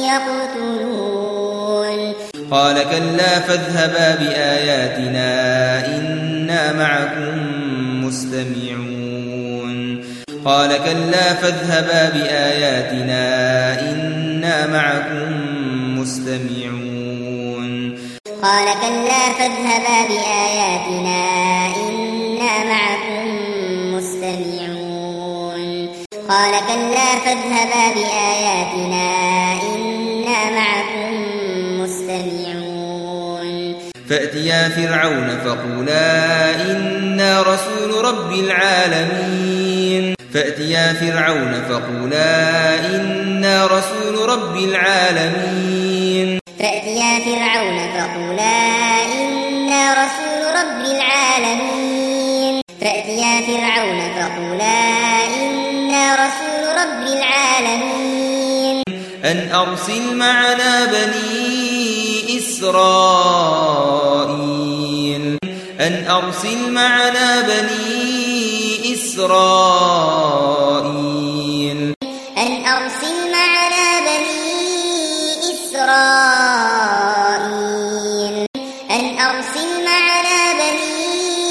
يقتلون قال كلا فاذهبا بآياتنا إنا معكم مستمعون قال كلا فاذهبا بآياتنا إنا معكم مستمعون قال كلا فاذهبا بآياتنا إنا معكم مستمعون قال كلا فاذهبا بآياتنا إنا معكم مستمعون فأتيا فرعون فقولا إنا رسول رب العالمين فأتيا فرعون فقولا إنا رسول رب العالمين فأتيا فرعون فقولا إنا رسول رب العالمين فأتيا فرعون فقولا إنا رسول رب العالمين أن أرسل معنا بني إسرائيل أن أرسل معنا بني إسرائيل أن أرسل معنا بني إسرائيل أن أرسل معنا بني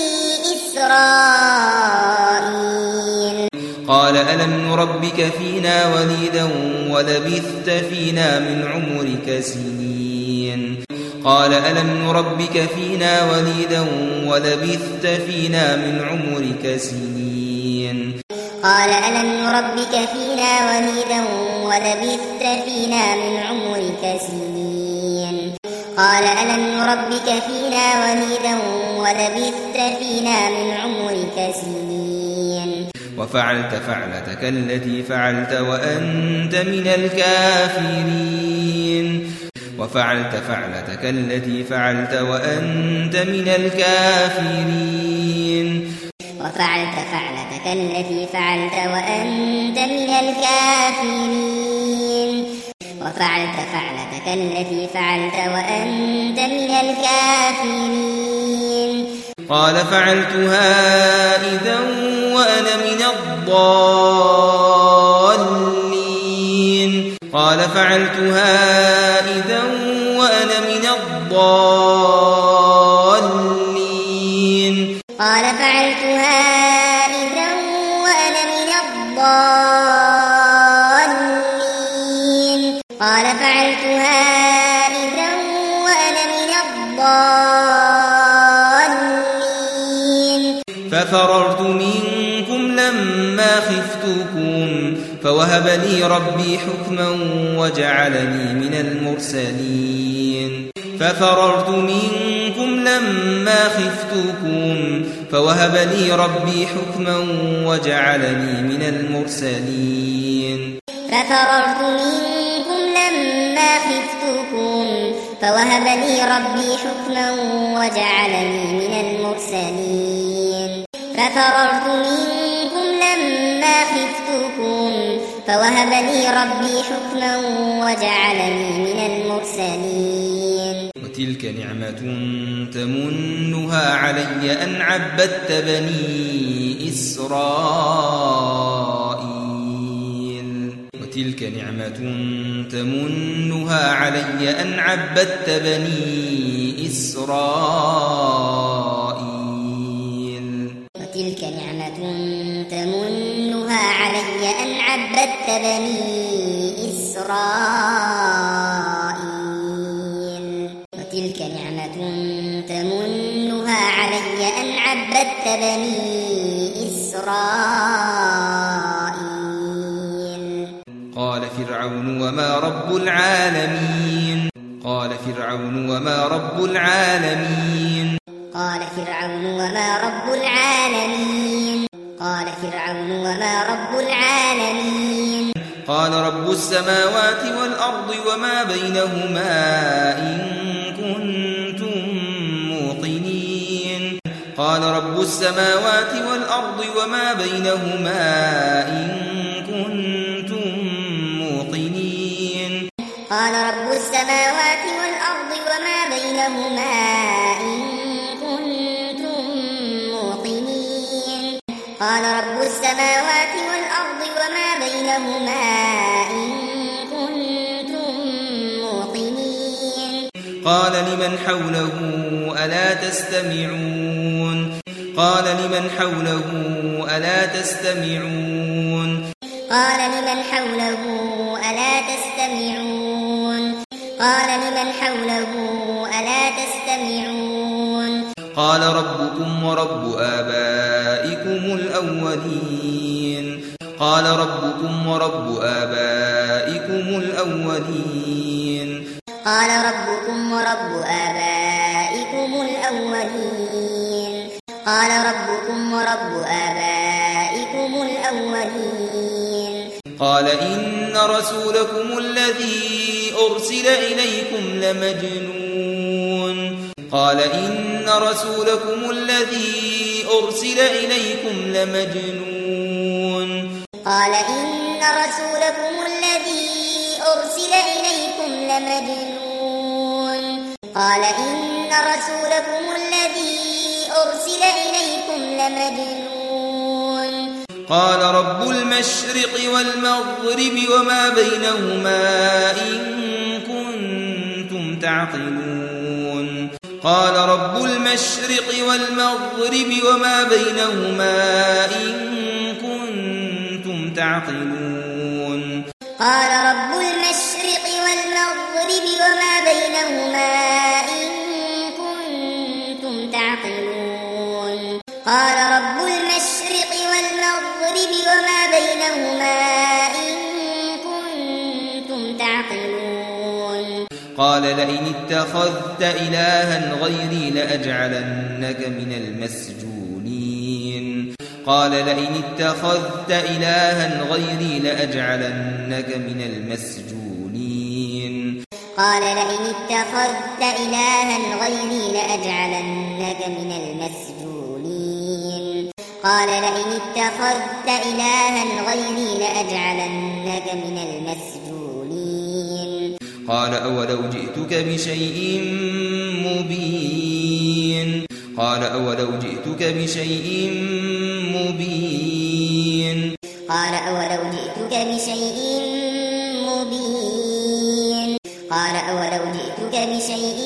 إسرائيل قال ألم نربك فينا وليدا ولبثت فينا من عمرك سنين قال ألم نربك فينا وليدا ولبثت فينا من عمرك سنين قال ألم نربك فينا وليدا ولبثت فينا من عمرك سنين قال ألم نربك فينا وليدا ولبثت فينا من عمرك سنين وفعلت فعلتك التي فعلت وأنت من الكافرين وفعلت فعلتك التي فعلت وأنت من الكافرين وفعلت فعلتك التي فعلت وأنت من الكافرين وفعلت فعلتك التي فعلت وأنت من الكافرين قال فعلتها إذا وأنا من الضالين قال فعلتها إذا وأنا من الضالين قال فعلتها إذا وأنا من الضالين قال فعلتها إذا وأنا من الضالين ففررت منكم لما خفتكم فوهب لي ربي حكما وجعلني من المرسلين ففررت منكم لما خفتكم فوهب لي ربي حكما وجعلني من المرسلين ففررت منكم لما خفتكم فوهب لي ربي حكما وجعلني من المرسلين ففررت منكم لما خفتكم فوهب لي ربي حكما وجعلني من المرسلين وتلك نعمة تمنها علي أن عبدت بني إسرائيل وتلك نعمة تمنها علي أن عبدت بني إسرائيل وتلك نعمة تمنها علي أن عبدت بني إسرائيل وتلك نعمة تمنها علي أن عبدت بني إسرائيل قال فرعون وما رب العالمين قال فرعون وما رب العالمين قال فرعون وما رب العالمين قال فرعون وما رب العالمين قال رب السماوات والأرض وما بينهما إن كنتم موقنين قال رب السماوات والأرض وما بينهما إن كنتم موقنين قال رب السماوات والأرض وما بينهما إن كنتم موقنين قال رب السماوات والأرض وما بينهما إن كنتم موقنين قال لمن حوله ألا تستمعون قال لمن حوله ألا تستمعون قال لمن حوله ألا تستمعون قال لمن حوله ألا تستمعون قال ربكم ورب آبائكم الأولين قال ربكم ورب آبائكم الأولين قال ربكم ورب آبائكم الأولين قال ربكم ورب آبائكم الأولين قال إن رسولكم الذي أرسل إليكم لمجنون قال إن رسولكم الذي أرسل إليكم لمجنون قال إن رسولكم الذي أرسل إليكم لمجنون قال إن رسولكم الذي أرسل إليكم لمجنون قال رب المشرق والمغرب وما بينهما إن كنتم تعقلون قال رب المشرق والمغرب وما بينهما إن كنتم تعقلون قال رب المشرق والمغرب وما بينهما إن كنتم تعقلون قال رب المشرق والمغرب وما بينهما إن كنتم تعقلون قال لئن اتخذت إلها غيري لأجعلنك من المسجونين قال لئن اتخذت إلها غيري لأجعلنك من المسجونين قال لئن اتخذت إلها غيري لأجعلنك من المسجونين قال لئن اتخذت إلها غيري لأجعلنك من المسجونين قال أولو جئتك بشيء مبين قال أولو جئتك بشيء مبين قال أولو جئتك بشيء مبين قال أولو جئتك بشيء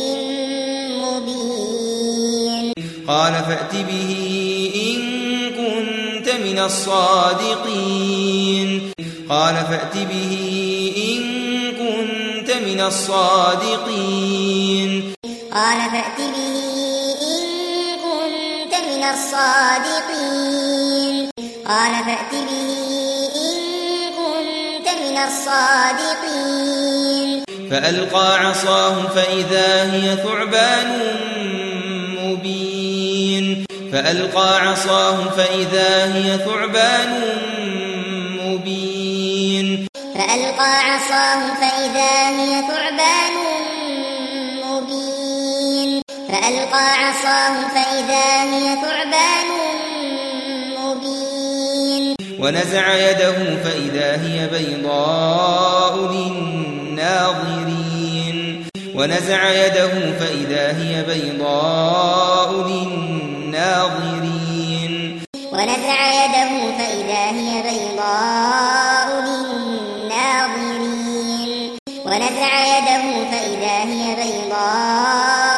مبين قال فأت به إن كنت من الصادقين قال فأت به إن كنت من الصادقين قال فأت به إن كنت من الصادقين قال فأت به إن كنت من الصادقين فألقى عصاه فإذا هي ثعبان مبين فألقى عصاه فإذا هي ثعبان مبين فألقى عصاه فإذا هي ثعبان مبين فألقى عصاه فإذا هي ثعبان مبين ونزع يده فإذا هي بيضاء للناظرين ونزع يده فإذا هي بيضاء للناظرين ونزع يده فإذا هي بيضاء للناظرين ونزع يده فإذا هي بيضاء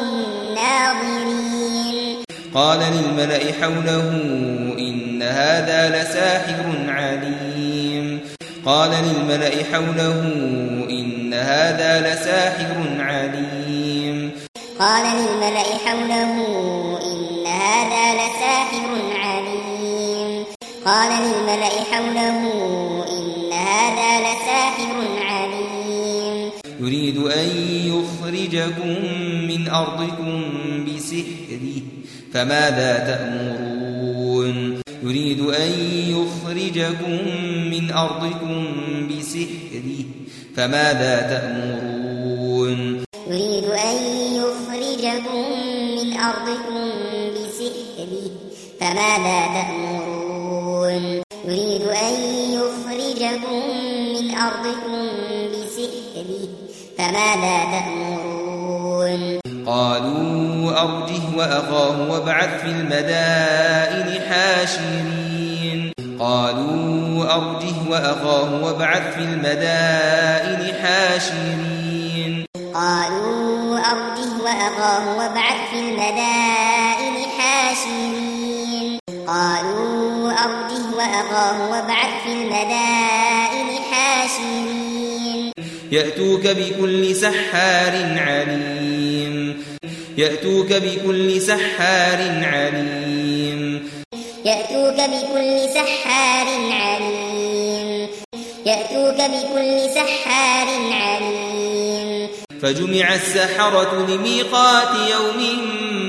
للناظرين قال للملأ حوله إن هذا لساحر عليم قال للملأ حوله إن هذا لساحر عليم قال للملأ حوله إن هذا لساحر عليم قال للملأ حوله إن هذا لساحر عليم يريد أن يخرجكم من أرضكم بسحره فماذا تأمرون يريد أن يخرجكم من أرضكم بسحره فماذا تأمرون يريد أن يخرجكم من أرضكم بسحره فماذا تأمرون يريد أن يخرجكم من أرضكم بسحره فماذا تأمرون قالوا أرجه وأخاه وابعث في المدائن حاشرين قالوا أرجه وأخاه وابعث في المدائن حاشرين قالوا أرجه وأخاه وابعث في المدائن حاشرين قالوا أرجه وأخاه وابعث في المدائن حاشرين يأتوك بكل سحار عليم يأتوك بكل سحار عليم يأتوك بكل سحار عليم يأتوك بكل سحار عليم فجمع السحرة لميقات يوم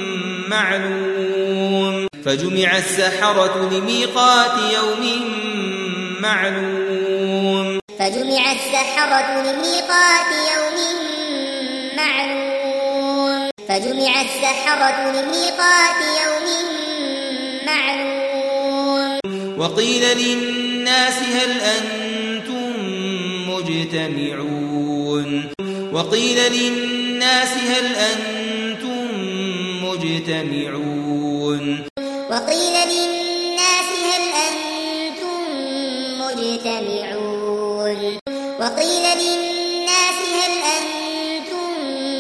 معلوم فجمع السحرة لميقات يوم معلوم فجمع السحرة لميقات يوم معلوم فجمع السحرة لميقات يوم معلوم وقيل للناس هل أنتم مجتمعون وقيل للناس هل أنتم مجتمعون وقيل للناس هل أنتم مجتمعون وقيل للناس هل أنتم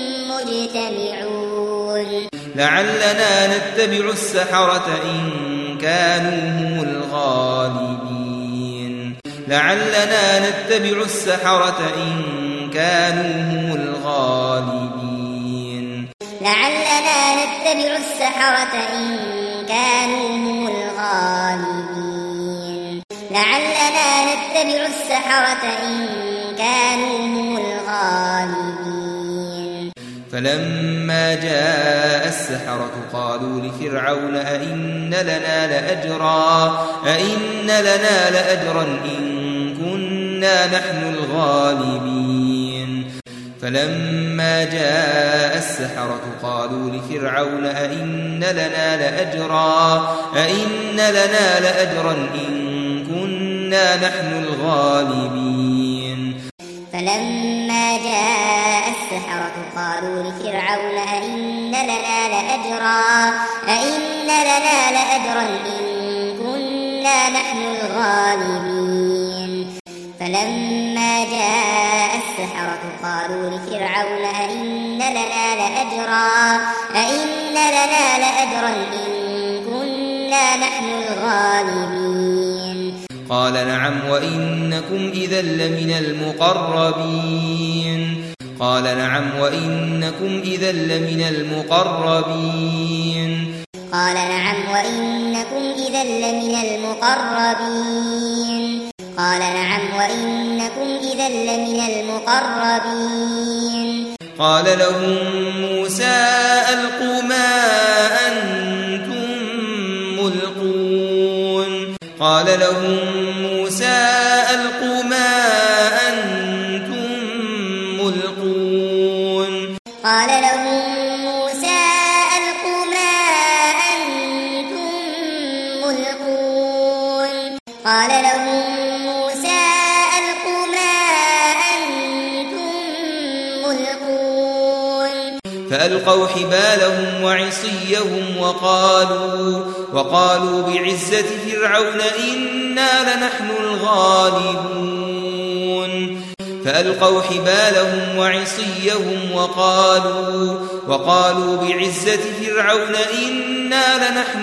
مجتمعون لعلنا نتبع السحرة إن كانوا هم الغالبين لعلنا نتبع السحرة إن كانوا هم الغالبين لعلنا نتبع السحرة إن كانوا هم الغالبين لعلنا نتبع السحرة إن كانوا هم الغالبين فلما جاء السحرة قالوا لفرعون أئن لنا لأجرا أئن لنا لأجرا إن كنا نحن الغالبين فلما جاء السحرة قالوا لفرعون أئن لنا لأجرا أئن لنا لأجرا إن كنا نحن الغالبين فلما جاء السحرة قالوا لفرعون أئن لنا لأجرا أئن لنا لأجرا إن كنا نحن الغالبين فلما جاء السحرة قالوا لفرعون أئن لنا لأجرا أئن لنا لأجرا إن كنا نحن الغالبين قال نعم وإنكم إذا لمن المقربين قال نعم وإنكم إذا لمن المقربين قال نعم وإنكم إذا لمن المقربين قال نعم وإنكم إذا لمن المقربين قال لهم موسى ألقوا ما أنتم ملقون قال لهم موسى ألقوا ما أنتم ملقون قال لهم موسى ألقوا ما أنتم ملقون قال لهم موسى ألقوا ما أنتم ملقون فألقوا حبالهم وعصيهم وقالوا وقالوا بعزة فرعون إنا لنحن الغالبون فألقوا حبالهم وعصيهم وقالوا وقالوا بعزة فرعون إنا لنحن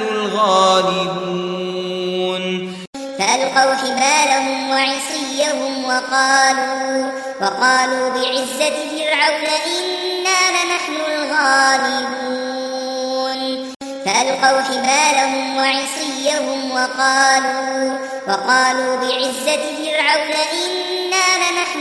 الغالبون فألقوا حبالهم وعصيهم وقالوا وقالوا بعزة فرعون إنا لنحن الغالبون فألقوا حبالهم وعصيهم وقالوا وقالوا بعزة فرعون إنا لنحن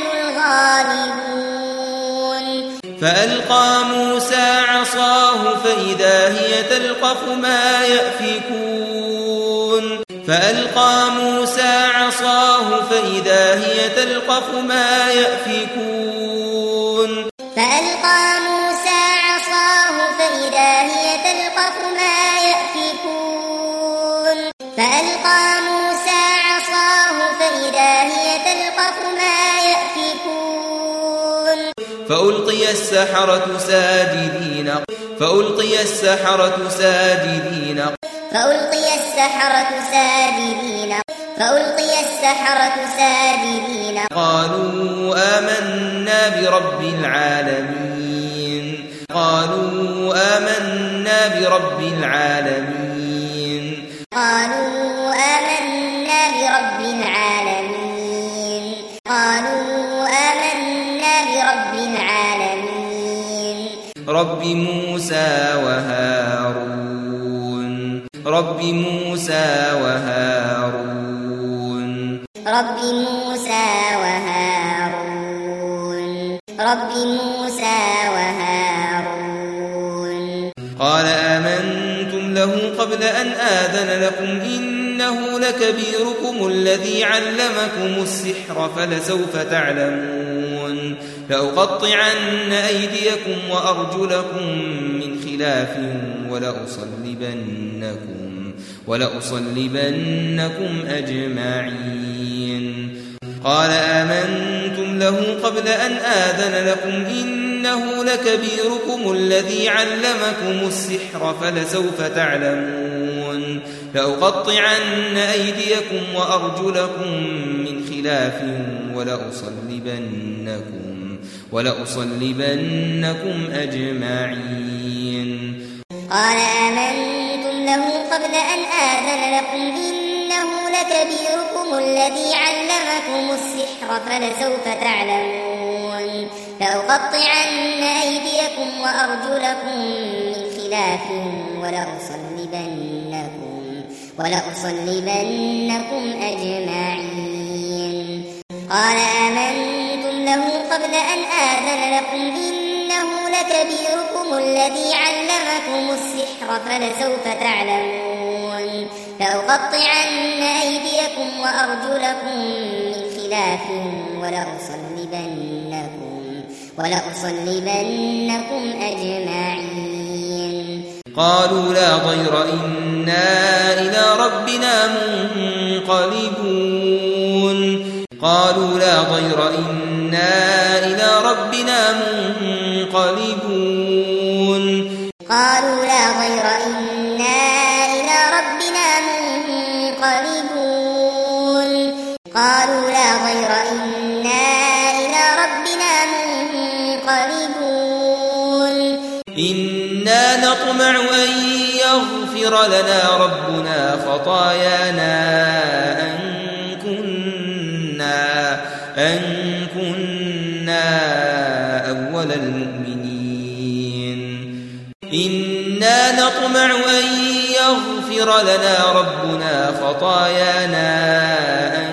الغالبون فألقى موسى عصاه فإذا هي تلقف ما يأفكون فألقى موسى عصاه فإذا هي تلقف ما يأفكون فألقى موسى عصاه فإذا هي تلقف ما يأفكون فألقى موسى عصاه فإذا هي تلقف ما يأفكون فألقي السحرة ساجدين ساجدين فألقي السحرة ساجدين فألقي السحرة ساجدين فألقي السحرة ساجدين قالوا آمنا برب العالمين قالوا آمنا برب العالمين قالوا آمنا برب العالمين قالوا آمنا برب العالمين رب موسى وهارون رب موسى وهارون رب موسى وهارون رب موسى وهارون قال آمنتم له قبل أن آذن لكم إنه لكبيركم الذي علمكم السحر فلسوف تعلمون لأقطعن أيديكم وأرجلكم من خلاف ولأصلبنكم ولأصلبنكم أجمعين قال آمنتم له قبل أن آذن لكم إنه لكبيركم الذي علمكم السحر فلسوف تعلمون لأقطعن أيديكم وأرجلكم من خلاف ولأصلبنكم ولأصلبنكم أجمعين قال آمنتم له قبل أن آذن لكم إنه لكبيركم الذي علمكم السحر فلسوف تعلمون لأقطعن أيديكم وأرجلكم من خلاف ولأصلبنكم ولأصلبنكم أجمعين قال آمنتم له قبل أن آذن لكم إنه لكبيركم الذي علمكم السحر فلسوف تعلمون لأقطعن أيديكم وأرجلكم من خلاف ولأصلبنكم ولأصلبنكم أجمعين قالوا لا ضير إنا إلى ربنا منقلبون قالوا لا ضير إنا إلى ربنا منقلبون قالوا لا ضير إنا إلى ربنا منقلبون قالوا لا ضير إنا إلى ربنا منقلبون إنا نطمع أن يغفر لنا ربنا خطايانا أن كنا أن كنا أول المؤمنين إنا نطمع أن يغفر لنا ربنا خطايانا أن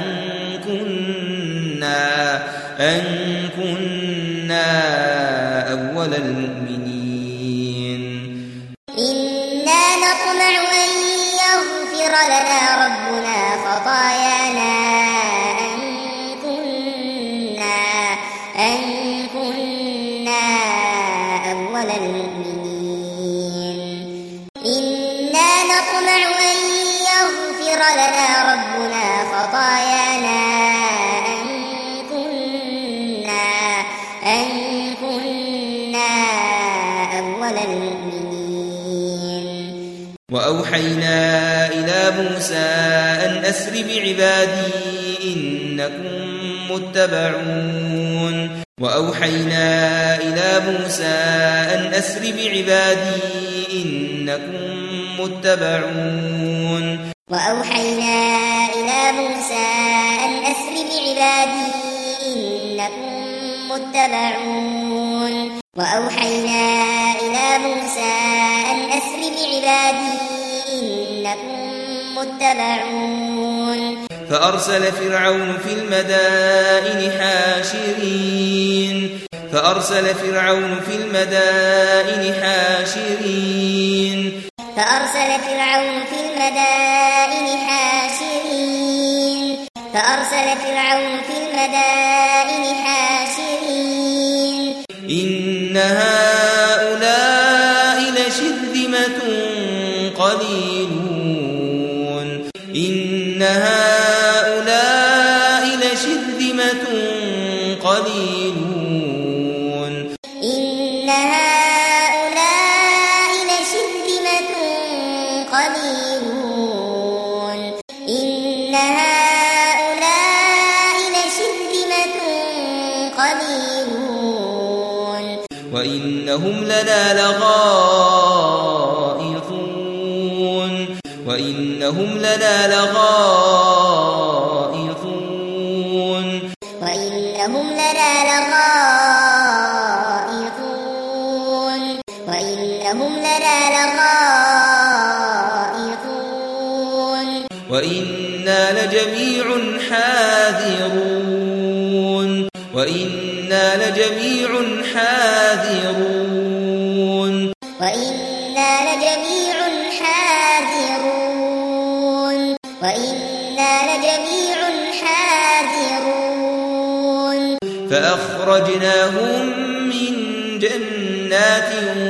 كنا أن كنا أول المؤمنين إنا نطمع أن يغفر لنا ربنا خطايانا أن كنا أن كنا أول المؤمنين إنا نطمع أن يغفر لنا ربنا خطايانا أن كنا أن كنا أول المؤمنين وأوحينا إلى موسى أن أسر بعبادي إنكم متبعون وأوحينا إلى موسى أن أسر بعبادي إنكم متبعون وأوحينا إلى موسى أن أسر بعبادي إنكم متبعون وأوحينا إلى موسى أن أسر بعبادي إنكم متبعون فأرسل فرعون في المدائن حاشرين فأرسل فرعون في المدائن حاشرين فأرسل فرعون في المدائن حاشرين فأرسل فرعون في المدائن حاشرين إن هؤلاء لشرذمة قليلون إن هؤلاء لشرذمة قليلون إن هؤلاء لنا لغائظون وإنهم لنا لغائظون وإنهم لنا لغائظون وإنهم لنا لغائظون وإنا لجميع حاذرون وإنا لجميع حاذرون وإنا لجميع حاذرون وإنا لجميع حاذرون فأخرجناهم من جنات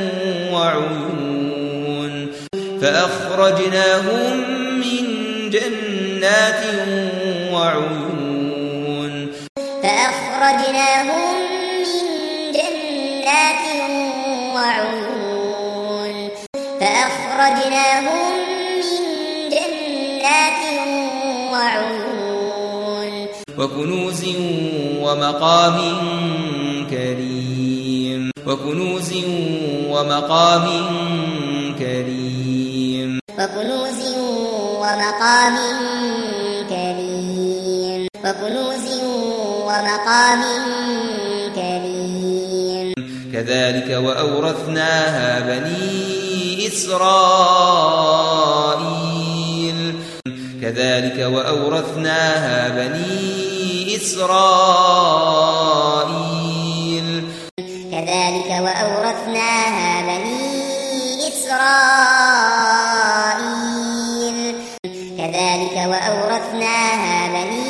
وعيون فأخرجناهم من جنات وعيون فأخرجناهم من جنات وعيون فأخرجناهم من جنات وعيون وكنوز ومقام كريم وكنوز ومقام كريم وكنوز ومقام كريم وكنوز ومقام كريم كذلك وأورثناها بني إسرائيل كذلك وأورثناها بني إسرائيل كذلك وأورثناها بني إسرائيل كذلك وأورثناها بني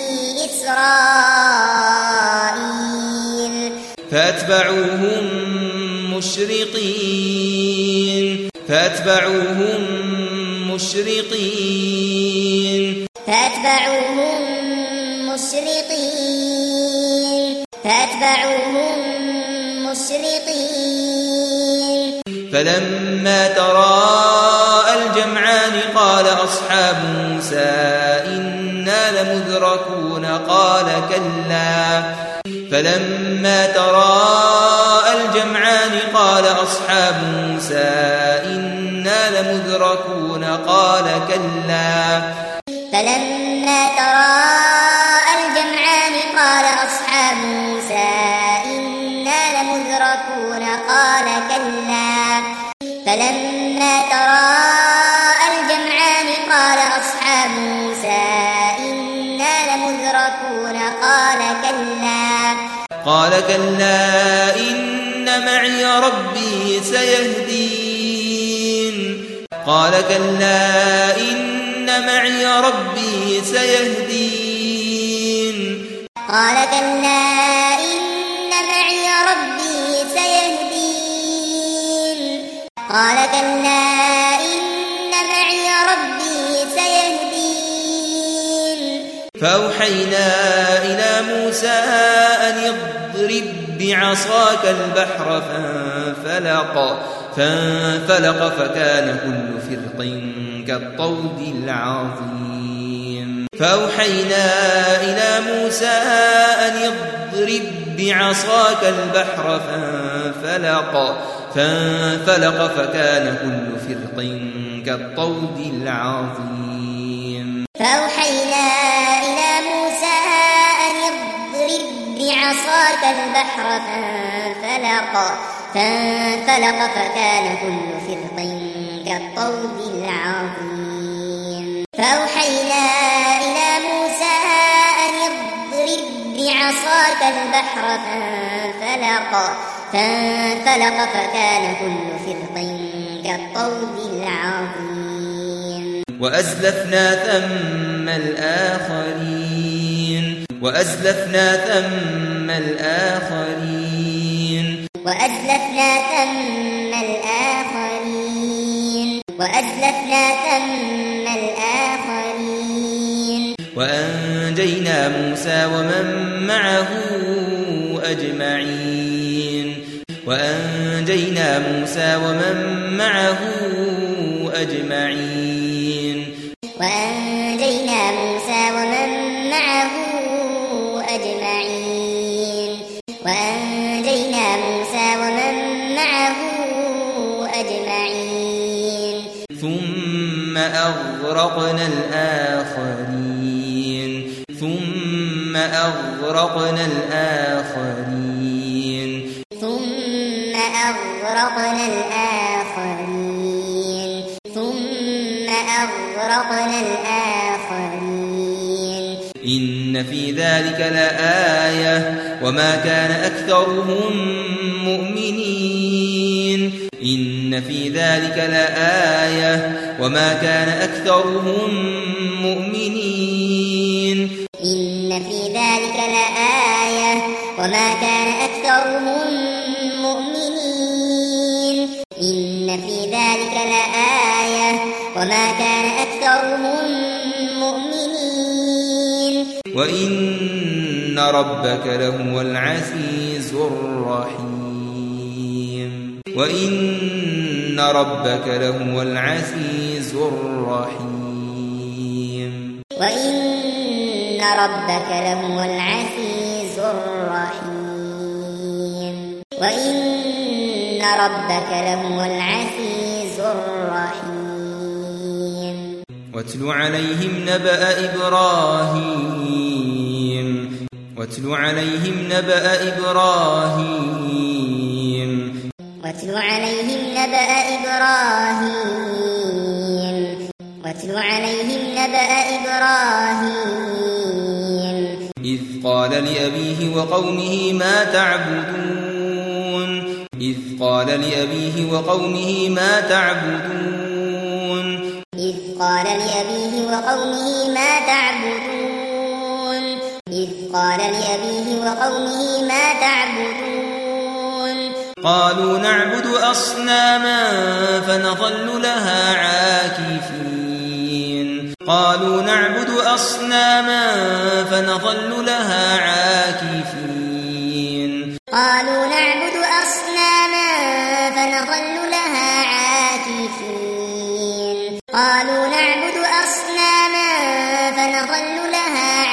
إسرائيل فأتبعوهم مشرقين فأتبعوهم مشرقين فأتبعوهم مشرقين فأتبعوهم مشرقين فلما تراءى الجمعان قال أصحاب موسى إنا لمدركون قال كلا فلما تراءى الجمعان قال أصحاب موسى إنا لمدركون قال كلا فلما تراءى الجمعان قال أصحاب موسى إنا لمدركون قال كلا فلما تراءى الجمعان قال أصحاب موسى إنا لمدركون قال كلا قال كلا إن معي ربي سيهدين قال كلا إن معي ربي سيهدين قال كلا إن معي ربي سيهدين قال كلا إن معي ربي سيهدين فأوحينا إلى موسى أن اضرب بعصاك البحر فانفلق فانفلق فكان كل فرق كالطود العظيم فأوحينا إلى موسى أن اضرب بعصاك البحر فانفلق فانفلق فكان كل فرق كالطود العظيم فأوحينا إلى موسى أن اضرب بعصاك البحر فانفلق فانفلق فكان كل فرق كالطود العظيم فأوحينا إلى موسى أن اضرب بعصاك البحر فانفلق فانفلق فكان كل فرق كالطود العظيم وأزلفنا ثم الآخرين وأزلفنا ثم الآخرين وأزلفنا ثم الآخرين وأزلفنا ثم الآخرين وأنجينا موسى ومن معه أجمعين وأنجينا موسى ومن معه أجمعين وأنجينا موسى ومن معه أجمعين وأنجينا موسى ومن معه ثم أغرقنا الآخرين ثم أغرقنا الآخرين ثم أغرقنا الآخرين ثم أغرقنا الآخرين إن في ذلك لآية وما كان أكثرهم مؤمنين إن في ذلك لآية وما كان أكثرهم مؤمنين إن في ذلك لآية وما كان أكثرهم مؤمنين إن في ذلك لآية وما كان أكثرهم مؤمنين وإن ربك لهو العزيز الرحيم وإن ربك لهو العزيز الرحيم وإن ربك لهو العزيز الرحيم وإن ربك لهو العزيز الرحيم واتل عليهم نبأ إبراهيم واتل عليهم نبأ إبراهيم واتل عليهم نبأ إبراهيم واتل عليهم نبأ إبراهيم إذ قال لأبيه وقومه ما تعبدون إذ قال لأبيه وقومه ما تعبدون إذ قال لأبيه وقومه ما تعبدون إذ قال لأبيه وقومه ما تعبدون قالوا نعبد أصناما فنظل لها عاكفين قالوا نعبد أصناما فنظل لها عاكفين قالوا نعبد أصناما فنظل لها عاكفين قالوا نعبد أصناما فنظل لها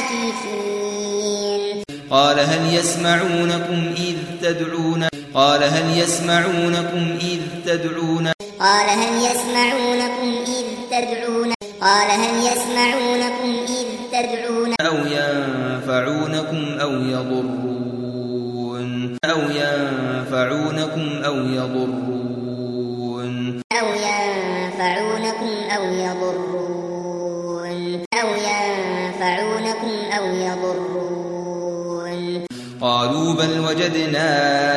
عاكفين قال هل يسمعونكم إذ تدعون قال هل يسمعونكم إذ تدعون قال هل يسمعونكم إذ تدعون قال هل يسمعونكم إذ تدعون أو ينفعونكم أو يضرون أو ينفعونكم أو يضرون أو ينفعونكم أو يضرون أو ينفعونكم أو يضرون قالوا بل وجدنا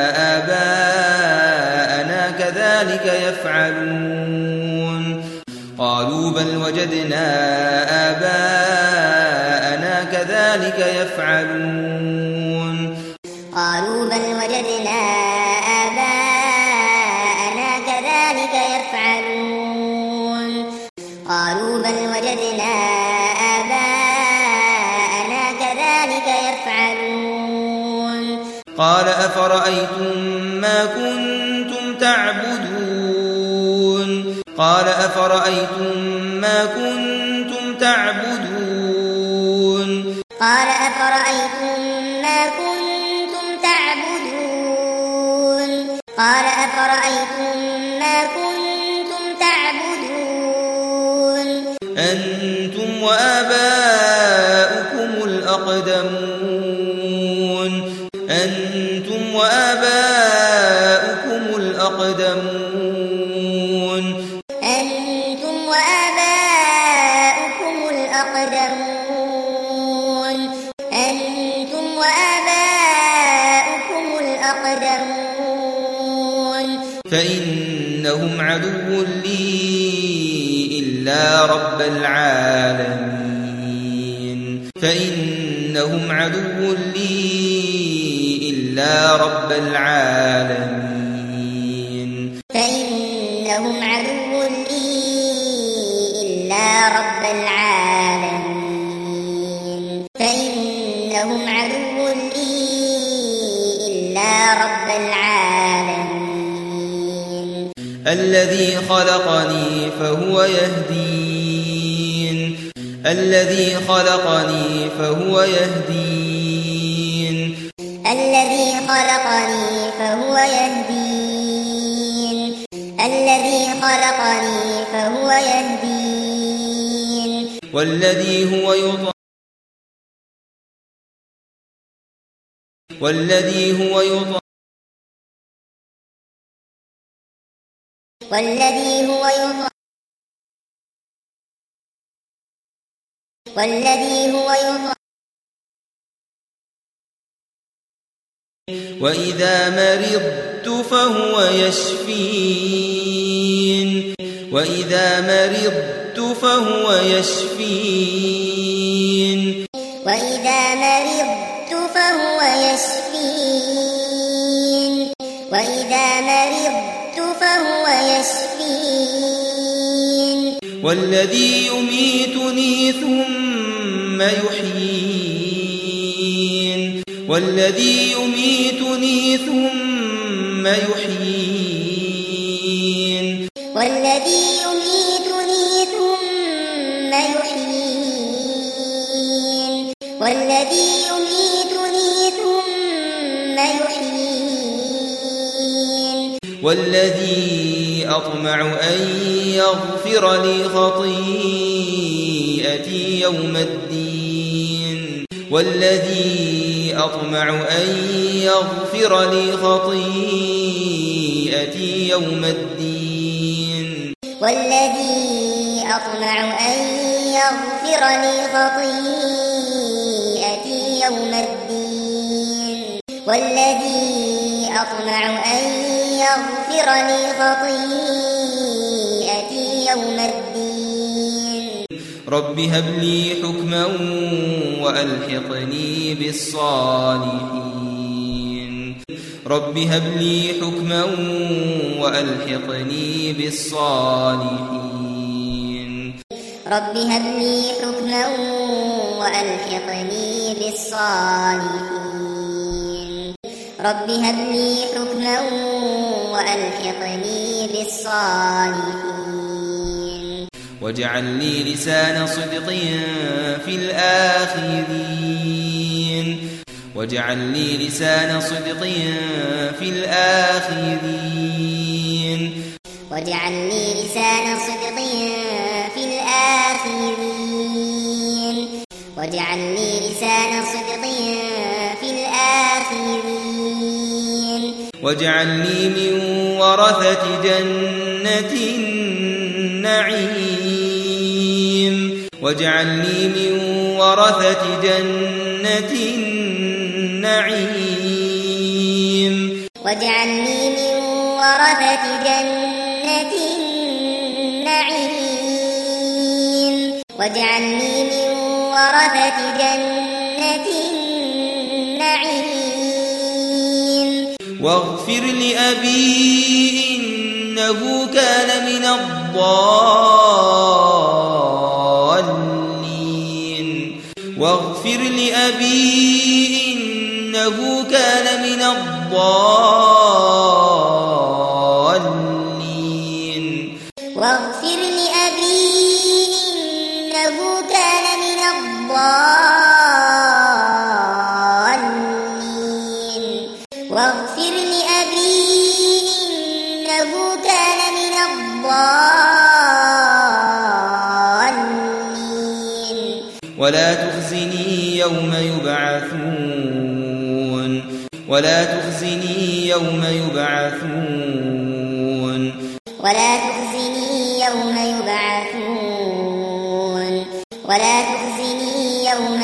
آباءنا كذلك يفعلون قالوا بل وجدنا آباءنا كذلك يفعلون قالوا بل وجدنا آباءنا كذلك يفعلون قالوا بل وجدنا آباءنا كذلك يفعلون قال أفرأيتم ما كنتم تعبدون قال أفرأيتم ما كنتم تعبدون قال أفرأيتم ما كنتم تعبدون قال أفرأيتم ما كنتم تعبدون أنتم وآباؤكم الأقدمون أنتم وآباؤكم الأقدمون أنتم وآباؤكم الأقدمون أنتم وآباؤكم الأقدمون فإنهم عدو لي إلا رب العالمين فإنهم عدو لي إلا رب العالمين فإنهم عدو لي إلا رب العالمين فإنهم عدو لي إلا رب العالمين الذي خلقني فهو يهدين الذي خلقني فهو يهدين الذي خلقني فهو يهدين الذي خلقني فهو يهدين والذي هو يطعم والذي هو يطعم والذي هو يطعم والذي هو يطعم وإذا مرضت فهو يشفين وإذا مرضت فهو يشفين وإذا مرضت فهو يشفين وإذا مرضت فهو يشفين والذي يميتني ثم يحيين والذي يميتني ثم يحيين والذي يميتني ثم يحيين والذي يميتني ثم يحيين والذي أطمع أن يغفر لي خطيئتي يوم الدين والذي أطمع أن يغفر لي خطيئتي يوم الدين والذي أطمع أن يغفر لي خطيئتي يوم الدين والذي أطمع أن يغفر لي خطيئتي يوم الدين رب هب لي حكما وألحقني بالصالحين رب هب لي حكما وألحقني بالصالحين رب هب لي حكما وألحقني بالصالحين رب هب لي حكما وألحقني بالصالحين واجعل لي لسان صدق في الآخرين واجعل لي لسان صدق في الآخرين واجعل لي لسان صدق في الآخرين واجعل لي لسان صدق في الآخرين واجعلني من ورثة جنة النعيم واجعلني من ورثة جنة النعيم واجعلني من ورثة جنة النعيم واجعلني من ورثة جنة النعيم واغفر لأبي إنه كان من الضالين واغفر لأبي إنه كان من الضالين واغفر لأبي إنه كان من الضالين واغفر لأبي إنه كان من الضالين ولا تخزني يوم يبعثون ولا تخزني يوم يبعثون ولا تخزني يوم يبعثون ولا تخزني يوم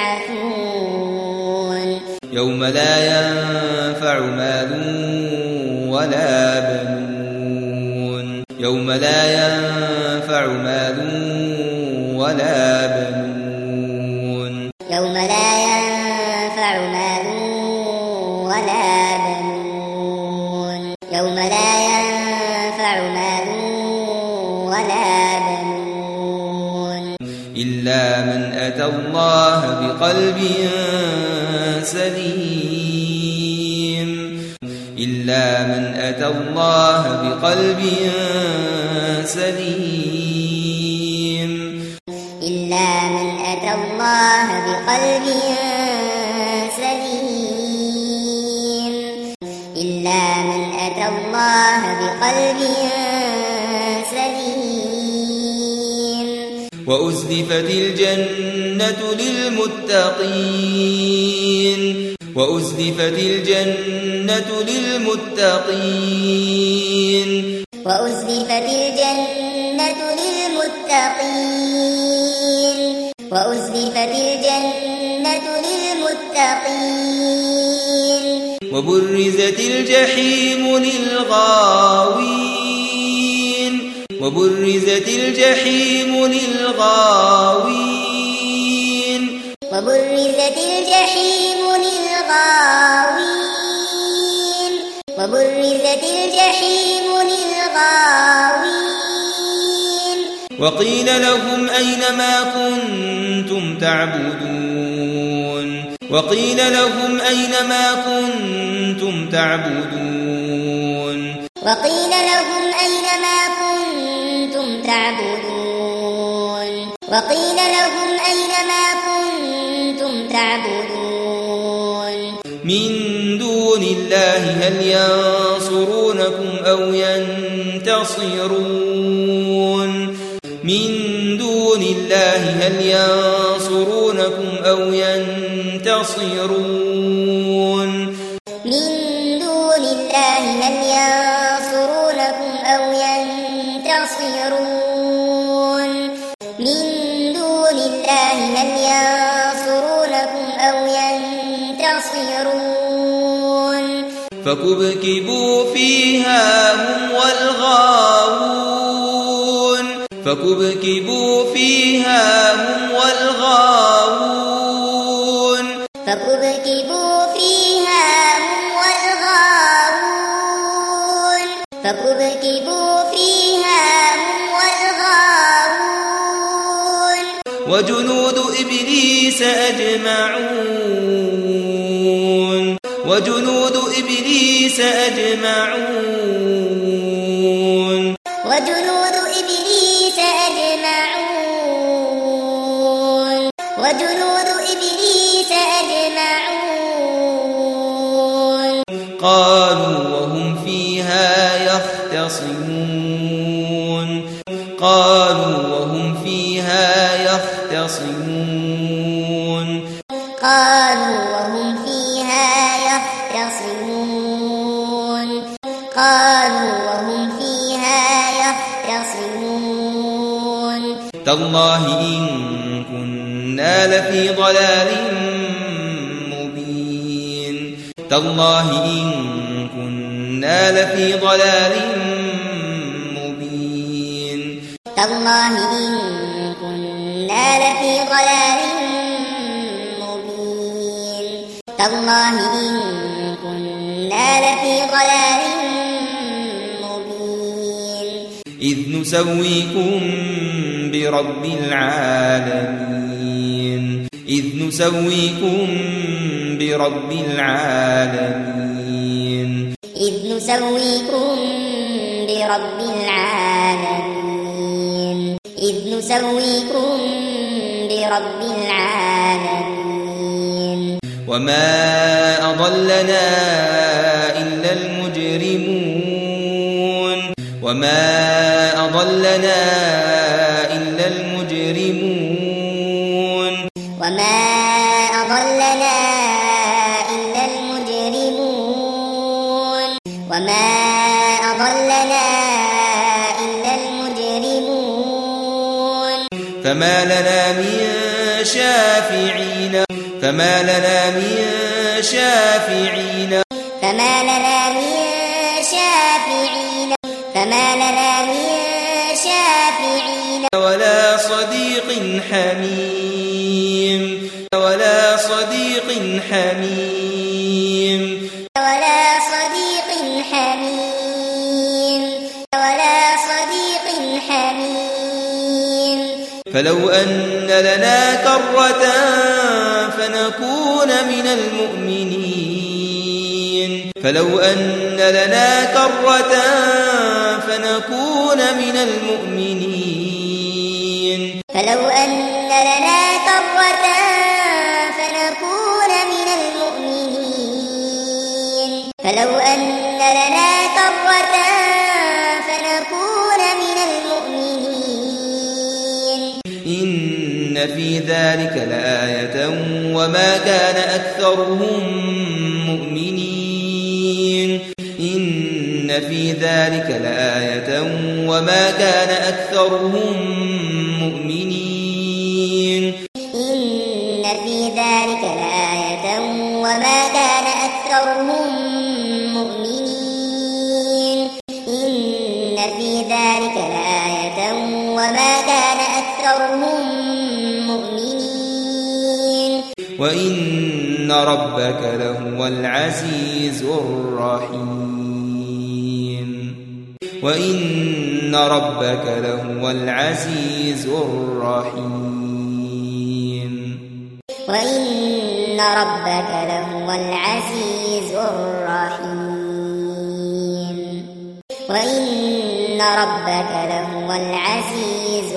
يبعثون يوم لا ينفع مال ولا بنون يوم لا ينفع مال ولا بنون يوم لا ينفع مال ولا بنون يوم لا ينفع مال ولا بنون إلا من أتى الله بقلب سليم إلا من أتى الله بقلب سليم إلا من أتى الله بقلب سليم إلا من أتى الله بقلب سليم. وأزلفت الجنة للمتقين وأزلفت الجنة للمتقين وأزلفت الجنة للمتقين وأزلفت الجنة للمتقين وبرزت الجحيم للغاوين وبرزت الجحيم للغاوين وبرزت الجحيم للغاوين وبرزت الجحيم للغاوين وقيل لهم أين ما كنتم تعبدون وقيل لهم أين ما كنتم تعبدون وقيل لهم أين ما كنتم تعبدون وقيل لهم أين ما كنتم تعبدون من دون الله هل ينصرونكم أو ينتصرون من دون الله هل ينصرونكم أو ينتصرون من دون الله هل ينصرونكم أو ينتصرون من دون الله هل ينصرونكم أو ينتصرون فكبكبوا فيها هم والغاوون فكبكبوا فيها هم والغاوون فكبكبوا فيها هم والغاوون فكبكبوا فيها هم والغاوون وجنود إبليس أجمعون وجنود إبليس أجمعون وجنود إبليس أجمعون وجنود إبليس أجمعون قالوا وهم فيها يختصمون قالوا وهم فيها يختصمون قالوا وهم فيها يختصمون قالوا وهم فيها يختصمون تالله إن كنا لفي ضلال مبين تالله إن كنا لفي ضلال مبين تالله إن كنا لفي ضلال مبين تالله إن كنا لفي ضلال مبين إذ نسويكم برب العالمين إذ نسويكم برب العالمين إذ نسويكم برب العالمين إذ نسويكم برب العالمين وما أضلنا إلا المجرمون وما أضلنا إلا المجرمون وما أضلنا إلا المجرمون وما أضلنا إلا المجرمون فما لنا من شافعين فما لنا من شافعين فما لنا من شافعين فما لنا من شافعين ولا صديق حميم ولا صديق حميم ولا صديق حميم ولا صديق حميم فلو أن لنا كرة فنكون من المؤمنين فلو أن لنا كرة فنكون من المؤمنين فلو أن لنا كرة فنكون من المؤمنين فلو أن لنا كرة في ذلك لآية وما كان أكثرهم مؤمنين إن في ذلك لآية وما كان أكثرهم مؤمنين إن في ذلك لآية وما كان أكثرهم مؤمنين إن في ذلك لآية وما كان أكثرهم مؤمنين وإن ربك لهو العزيز الرحيم وإن ربك لهو العزيز الرحيم وإن ربك لهو العزيز الرحيم وإن ربك لهو العزيز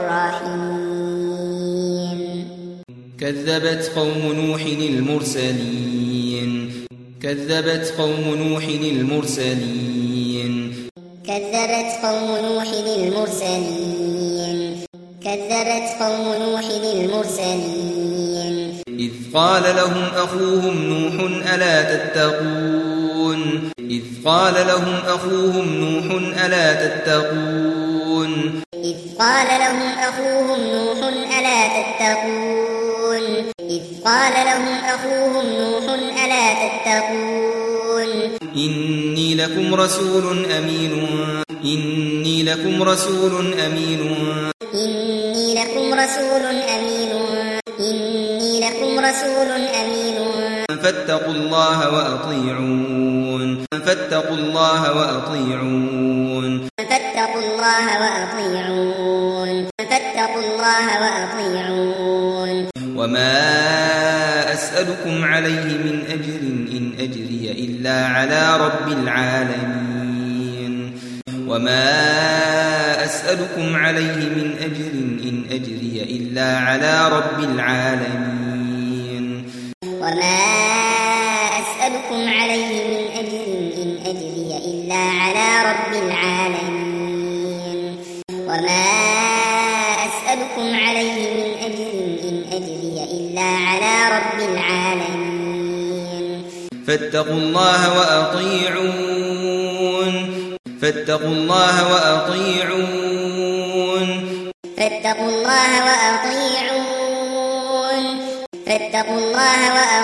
الرحيم كذبت قوم نوح المرسلين كذبت قوم نوح المرسلين كذبت قوم نوح المرسلين كذبت قوم نوح المرسلين إذ قال لهم أخوهم نوح ألا تتقون إذ قال لهم أخوهم نوح ألا تتقون إذ قال لهم أخوهم نوح ألا تتقون إذ قال لهم أخوهم نوح ألا تتقون إني لكم رسول أمين إني لكم رسول أمين إني لكم رسول أمين إني لكم رسول أمين فاتقوا الله وأطيعون فاتقوا الله وأطيعون فاتقوا الله وأطيعون فاتقوا الله وأطيعون وما أسألكم عليه من أجر إن أجري إلا على رب العالمين وما أسألكم عليه من أجر إن أجري إلا على رب العالمين وما أسألكم عليه من أجر إن أجري إلا على رب العالمين وما أسألكم عليه من أجر إن أجري إلا على رب العالمين فاتقوا الله وأطيعون فاتقوا الله وأطيعون فاتقوا الله وأطيعون فاتقوا الله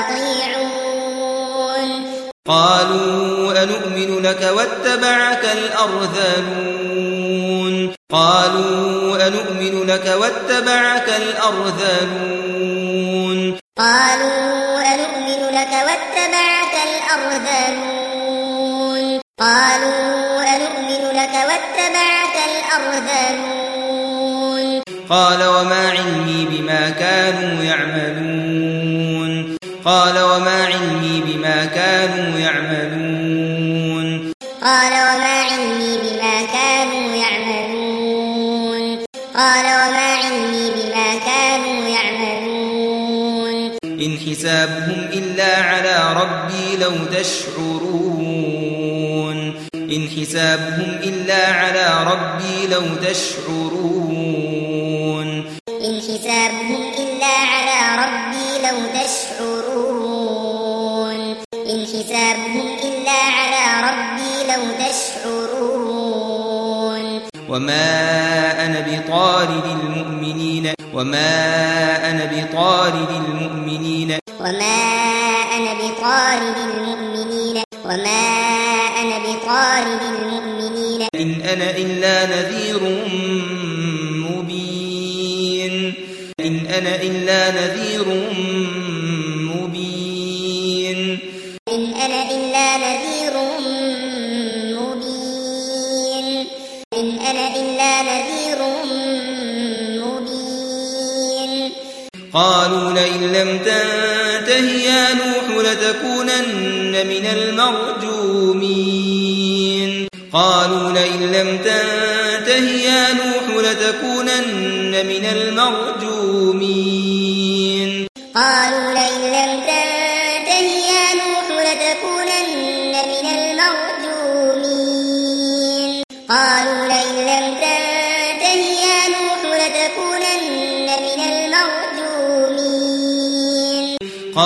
وأطيعون قالوا أنؤمن لك واتبعك الأرذلون قالوا أنؤمن لك واتبعك الأرذلون قالوا أنؤمن لك واتبعك الأرذلون قالوا أنؤمن لك واتبعك الأرذلون قال وما علمي بما كانوا يعملون قال وما علمي بما كانوا يعملون قال وما علمي بما كانوا يعملون قال وما علمي بما كانوا يعملون إن حسابهم إلا على ربي لو تشعرون إن حسابهم إلا على ربي لو تشعرون إن حسابهم إلا على ربي لو تشعرون إن حسابهم إلا على ربي لو تشعرون وما أنا بطارد المؤمنين وما أنا بطارد المؤمنين وما أنا بطارد المؤمنين وما أنا بطارد المؤمنين إن أنا إلا نذير مبين إن أنا إلا نذير مبين إن أنا إلا نذير مبين إن أنا إلا نذير مبين قالوا لئن لم تنته يا نوح لتكونن من المرجومين قالوا لئن لم تنته يا نوح لتكونن من المرجومين قالوا لئن لم تنته يا نوح لتكونن من المرجومين قالوا لئن لم تنته يا نوح لتكونن من المرجومين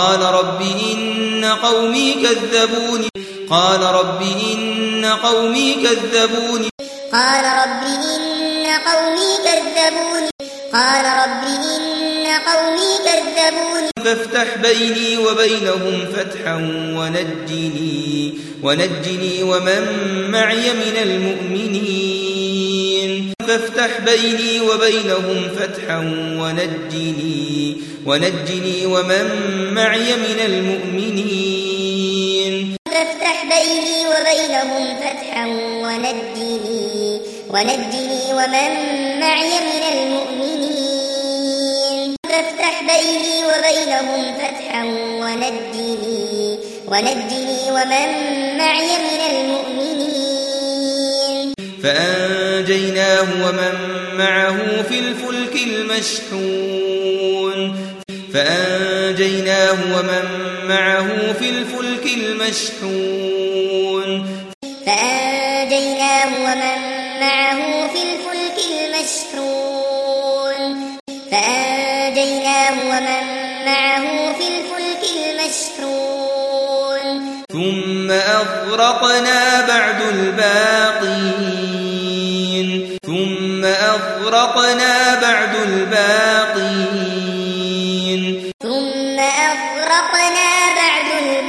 قال رب إن قومي كذبوني قال رب إن قومي كذبوني قال رب إن قومي كذبوني قال رب إن قومي كذبوني فافتح بيني وبينهم فتحا ونجني ونجني ومن معي من المؤمنين فافتح بيني وبينهم فتحا ونجني ونجني ومن معي من المؤمنين فافتح بيني وبينهم فتحا ونجني ونجني ومن معي من المؤمنين فافتح بيني وبينهم فتحا ونجني ونجني ومن معي من المؤمنين فأنجيناه ومن معه في الفلك المشحون فأنجيناه ومن معه في الفلك المشحون فأنجيناه ومن معه في الفلك المشحون فأنجيناه ومن معه في الفلك المشحون ثم أغرقنا بعد الباقين ثم أغرقنا بعد الباقين ثم أغرقنا بعد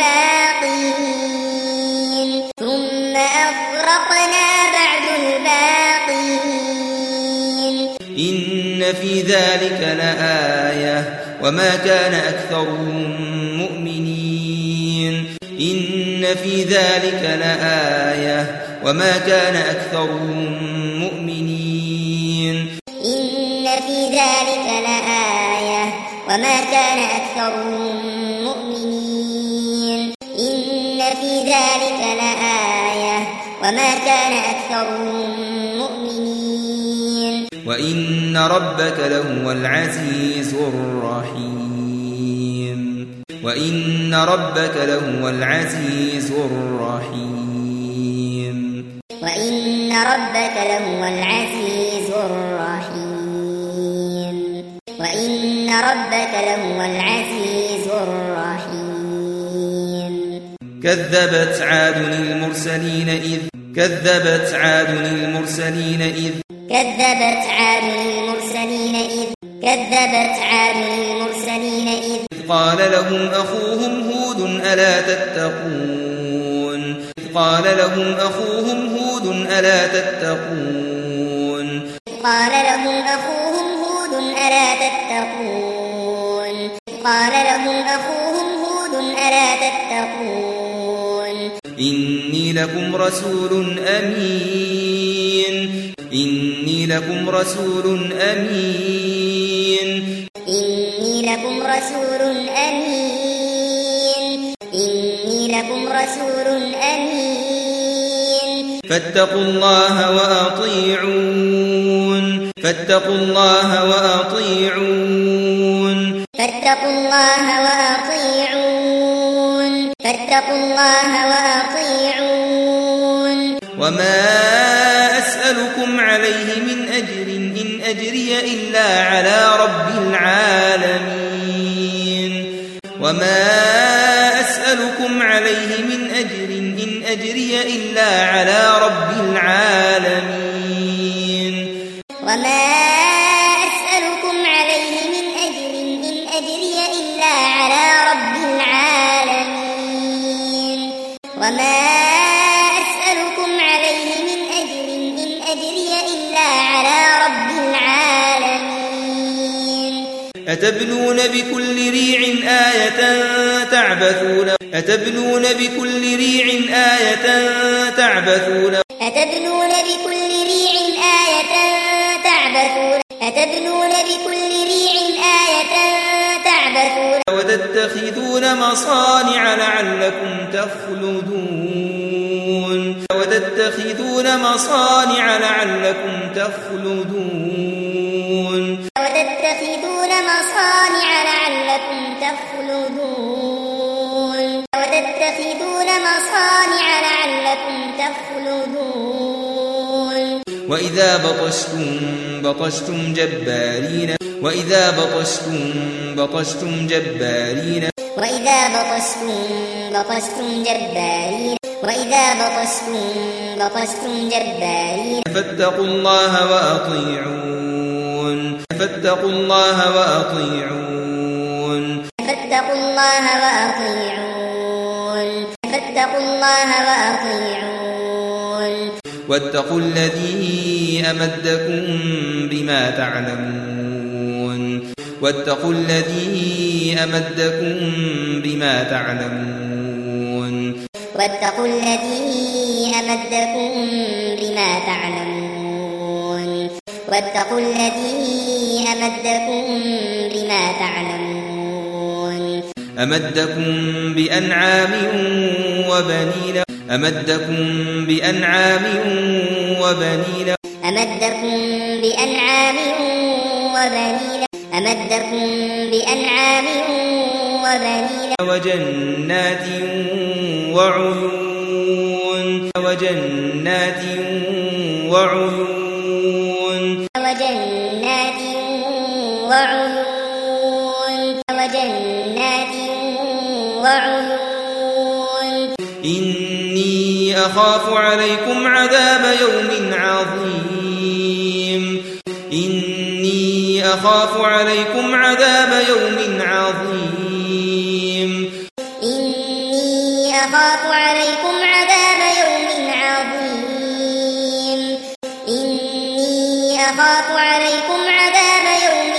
الباقين ثم أغرقنا بعد الباقين إن في ذلك لآية وما كان أكثرهم مؤمنين إن في ذلك لآية وما كان أكثرهم مؤمنين إن في ذلك لآية وما كان أكثرهم مؤمنين إن في ذلك لآية وما كان أكثرهم مؤمنين وإن ربك لهو العزيز الرحيم وإن ربك لهو العزيز الرحيم وإن ربك لهو العزيز الرحيم وإن ربك لهو العزيز الرحيم كذبت عاد المرسلين إذ كذبت عاد المرسلين إذ كذبت عاد المرسلين إذ كذبت عاد المرسلين إذ قال لهم أخوهم هود ألا تتقون قال لهم أخوهم هود ألا تتقون قال لهم أخوهم هود ألا تتقون قال لهم أخوهم هود ألا تتقون إني لكم رسول أمين إني لكم رسول أمين إني لكم رسول أمين إني لكم رسول أمين فاتقوا الله وأطيعون فاتقوا الله وأطيعون فاتقوا الله وأطيعون فاتقوا الله وأطيعون وما أسألكم عليه من أجر إن أجري إلا على رب العالمين وما أسألكم عليه من أجر إن أجري إلا على رب العالمين وما أسألكم عليه من أجر إن أجري إلا على رب العالمين وما أسألكم عليه من أجر إن أجري إلا على رب العالمين أتبنون بكل ريع آية تعبثون أتبنون بكل ريع آية تعبثون أتبنون بكل ريع آية تعبثون أتبنون بكل ريع آية تعبثون وتتخذون مصانع لعلكم تخلدون وتتخذون مصانع لعلكم تخلدون وتتخذون مصانع لعلكم تخلدون وتتخذون مصانع لعلكم تخلدون وإذا بطشتم بطشتم جبارين وإذا بطشتم بطشتم جبارين وإذا بطشتم بطشتم جبارين وإذا بطشتم بطشتم جبارين فاتقوا الله وأطيعون فاتقوا الله وأطيعون فاتقوا الله وأطيعون فاتقوا الله وأطيعون واتقوا الذي أمدكم بما تعلمون واتقوا الذي أمدكم بما تعلمون واتقوا الذي أمدكم بما تعلمون واتقوا الذي أمدكم بما تعلمون أمدكم بأنعام وبنين أمدكم بأنعام وبنين أمدكم بأنعام وبنين أمدكم بأنعام وبنين وجنات وعيون وجنات وعيون وجنات وعيون وجنات وعيون إني أخاف عليكم عذاب يوم عظيم إني أخاف عليكم عذاب يوم عظيم إني أخاف عليكم عذاب يوم عظيم إني أخاف عليكم عذاب يوم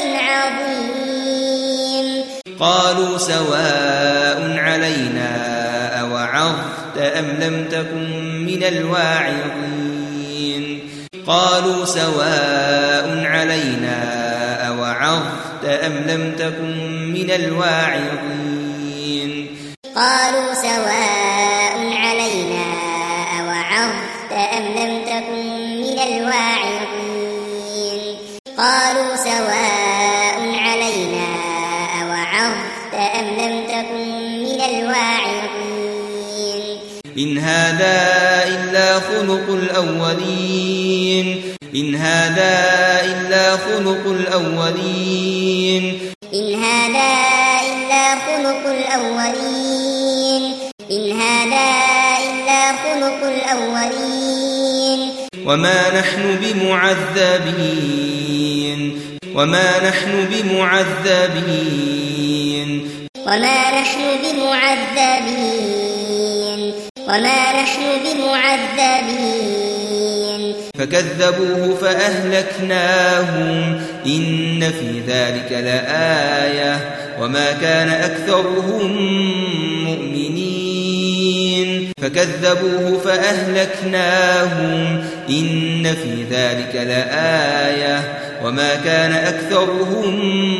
عظيم قالوا سواء علينا أوعظت أم لم تكن من الواعظين قالوا سواء علينا أوعظت أم لم تكن من الواعظين قالوا سواء علينا أوعظت أم لم تكن من الواعظين قالوا سواء علينا أوعظت أم لم تكن من الواعظين إن هذا إلا خلق الأولين إن هذا إلا خلق الأولين إن هذا إلا خلق الأولين إن هذا إلا خلق الأولين وما نحن بمعذبين وما نحن بمعذبين وما نحن بمعذبين وما نحن بمعذبين فكذبوه فأهلكناهم إن في ذلك لآية وما كان أكثرهم مؤمنين فكذبوه فأهلكناهم إن في ذلك لآية وما كان أكثرهم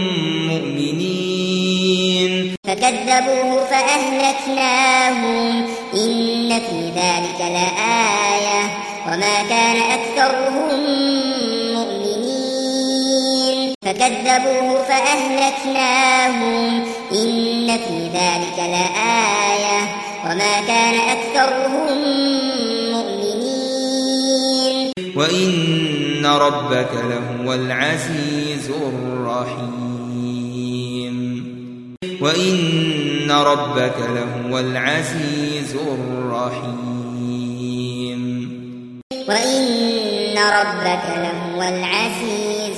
مؤمنين فكذبوه فأهلكناهم إن في ذلك لآية وما كان أكثرهم مؤمنين فكذبوه فأهلكناهم إن في ذلك لآية وما كان أكثرهم مؤمنين وإن ربك لهو العزيز الرحيم وإن ربك لهو العزيز الرحيم وإن ربك لهو العزيز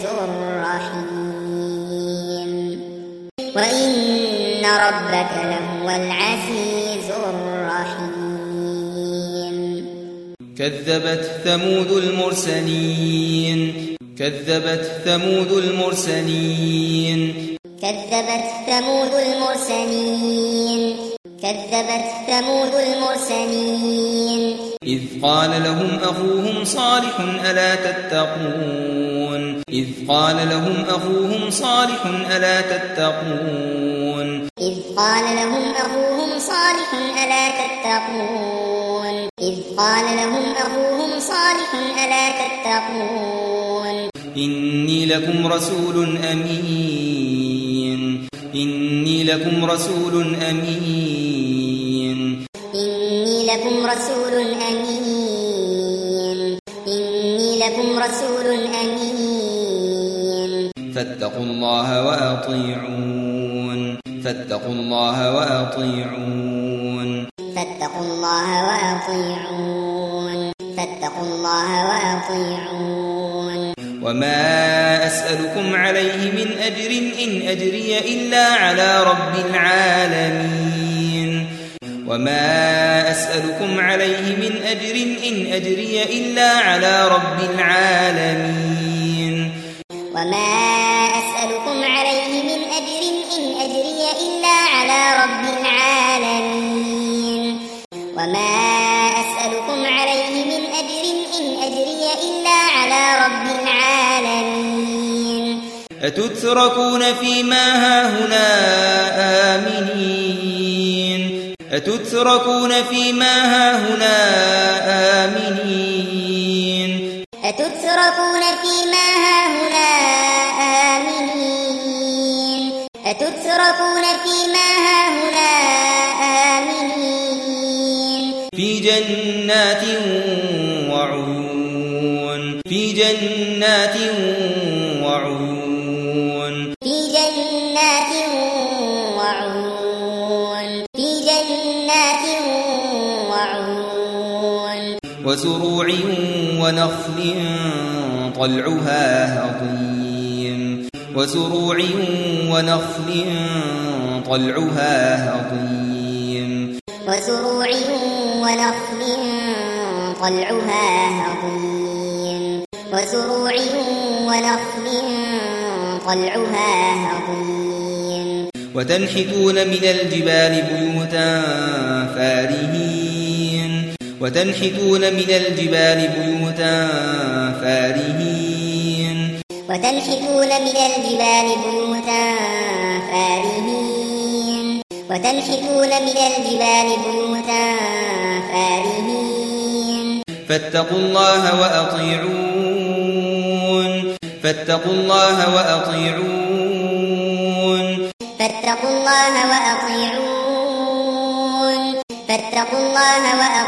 الرحيم وإن ربك لهو العزيز الرحيم كذبت ثمود المرسلين كذبت ثمود المرسلين كذبت ثمود المرسلين كذبت ثمود المرسلين إذ قال لهم أخوهم صالح ألا تتقون إذ قال لهم أخوهم صالح ألا تتقون إذ قال لهم أخوهم صالح ألا تتقون إذ قال لهم أخوهم صالح ألا تتقون إني لكم رسول أمين إني لكم رسول أمين إني لكم رسول أمين إني لكم رسول أمين فاتقوا الله وأطيعون فاتقوا الله وأطيعون فاتقوا الله وأطيعون فاتقوا الله وأطيعون وما أسألكم عليه من أجر إن أجري إلا على رب العالمين وما أسألكم عليه من أجر إن أجري إلا على رب العالمين وما أسألكم عليه من أجر إن أجري إلا على رب العالمين وما أسألكم عليه من أجر إن أجري إلا على رب العالمين أتتركون فيما هاهنا آمنين أتتركون فيما هاهنا آمنين أتتركون فيما هاهنا آمنين أتتركون فيما هاهنا آمنين في جنات وعيون في جنات وعيون في جنات وعيون في جنات وعيون وزروع ونخل طلعها هضيم وزروع ونخل طلعها هضيم وزروع ونخل طلعها هضيم وزروع ونخل طلعها هضيم وتنحتون من الجبال بيوتا فارهين وتنحتون من الجبال بيوتا فارهين وتنحتون من الجبال بيوتا فارهين وتنحتون من الجبال بيوتا فارهين فاتقوا الله وأطيعون فاتقوا الله وأطيعون فاتقوا الله وأطيعون فاتقوا الله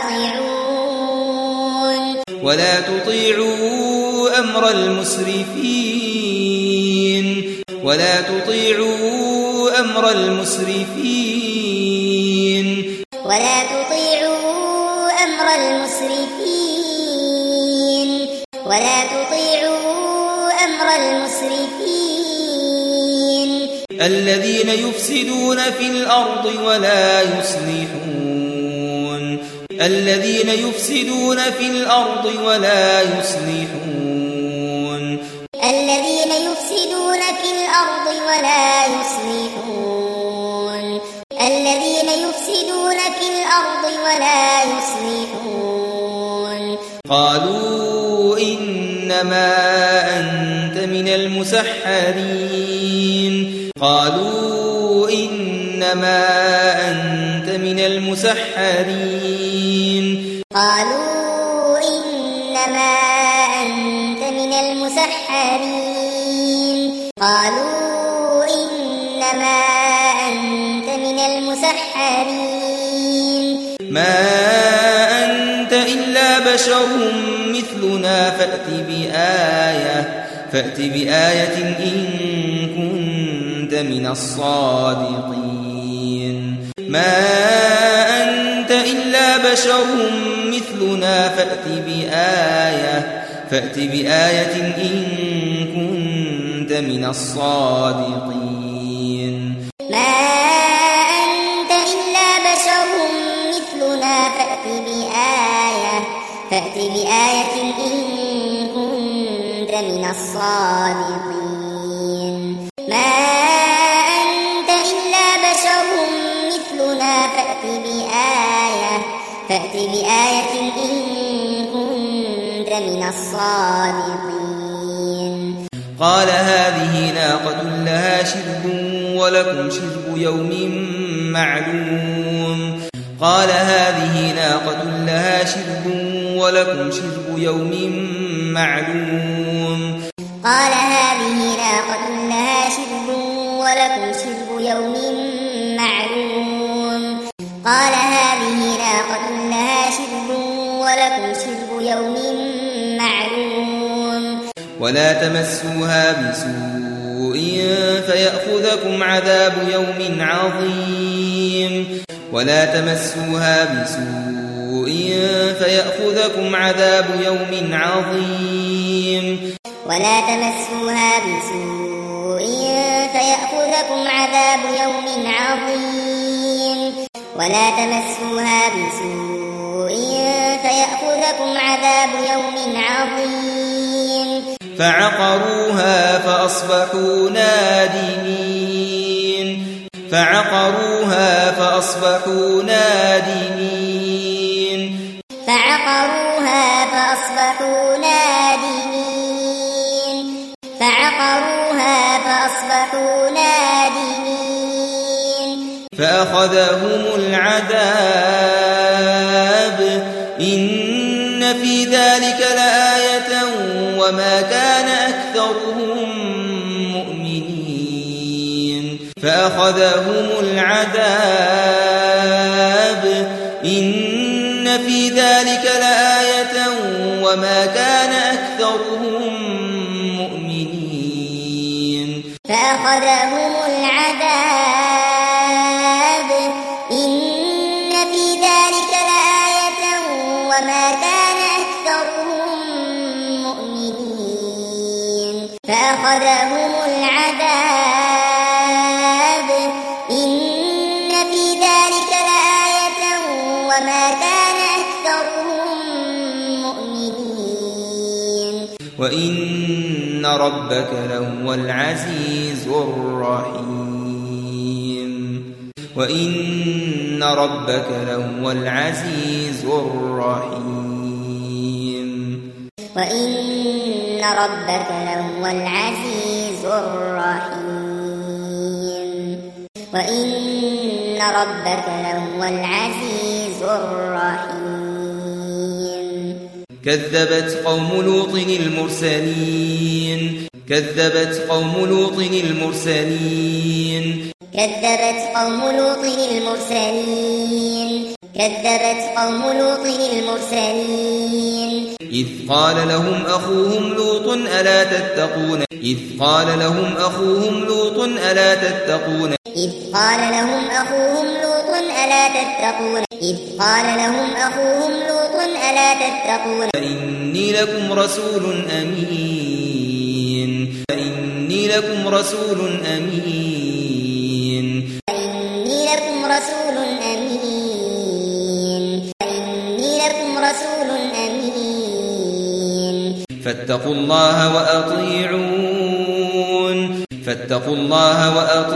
وأطيعون ولا تطيعوا أمر المسرفين ولا تطيعوا أمر المسرفين ولا تطيعوا أمر المسرفين ولا تطيعوا أمر المسرفين الذين يفسدون في الأرض ولا يصلحون الذين يفسدون في الأرض ولا يصلحون الذين يفسدون في الأرض ولا يصلحون الذين يفسدون في الأرض ولا يصلحون قالوا إنما أنت من المسحرين قالوا إنما أنت من المسحرين قالوا إنما أنت من المسحرين قالوا إنما أنت من المسحرين ما أنت إلا بشر مثلنا فأت بآية فأت بآية إن كنت من الصادقين ما أنت إلا بشر مثلنا فأت بآية فأت بآية إن كنت من الصادقين ما أنت إلا بشر مثلنا فأت بآية فأت بآية إن كنت من الصادقين ما أنت إلا بشر مثلنا فأت بآية فأت بآية إن كنت من الصادقين قال هذه ناقة لها شرب ولكم شرب يوم معلوم قال هذه ناقة لها شرب ولكم شرب يوم معلوم قال هذه ناقة لها شرب ولكم شرب يوم معلوم قال هذه ناقة لها شرب ولكم شرب يوم معلوم ولا تمسوها بسوء فيأخذكم عذاب يوم عظيم ولا تمسوها بسوء فيأخذكم عذاب يوم عظيم ولا تمسوها بسوء فيأخذكم عذاب يوم عظيم ولا تمسوها بسوء فيأخذكم عذاب يوم عظيم فعقروها فأصبحوا نادمين فعقروها فأصبحوا نادمين فعقروها فأصبحوا نادمين فعقروها فأصبحوا نادمين فأخذهم العذاب إن في ذلك لآية وما كان أكثرهم مؤمنين فأخذهم العذاب إن في ذلك لآية وما كان أكثرهم مؤمنين فأخذهم العذاب إن في ذلك لآية وما كان أكثرهم مؤمنين فأخذهم العذاب إن في ذلك لآية وما كان أكثرهم مؤمنين وإن ربك لهو العزيز الرحيم وإن ربك لهو العزيز الرحيم وإن ربك لهو العزيز الرحيم وإن ربك لهو العزيز الرحيم كذبت قوم لوط المرسلين كذبت قوم لوط المرسلين كذبت قوم لوط المرسلين كذبت قوم لوط المرسلين إذ قال لهم أخوهم لوط ألا تتقون إذ قال لهم أخوهم لوط ألا تتقون إذ قال لهم أخوهم لوط ألا تتقون إذ قال لهم أخوهم لوط ألا تتقون إني لكم رسول أمين إني لكم رسول أمين إني لكم رسول أمين إني لكم رسول أمين فاتقوا الله وأطيعون فاتقوا الله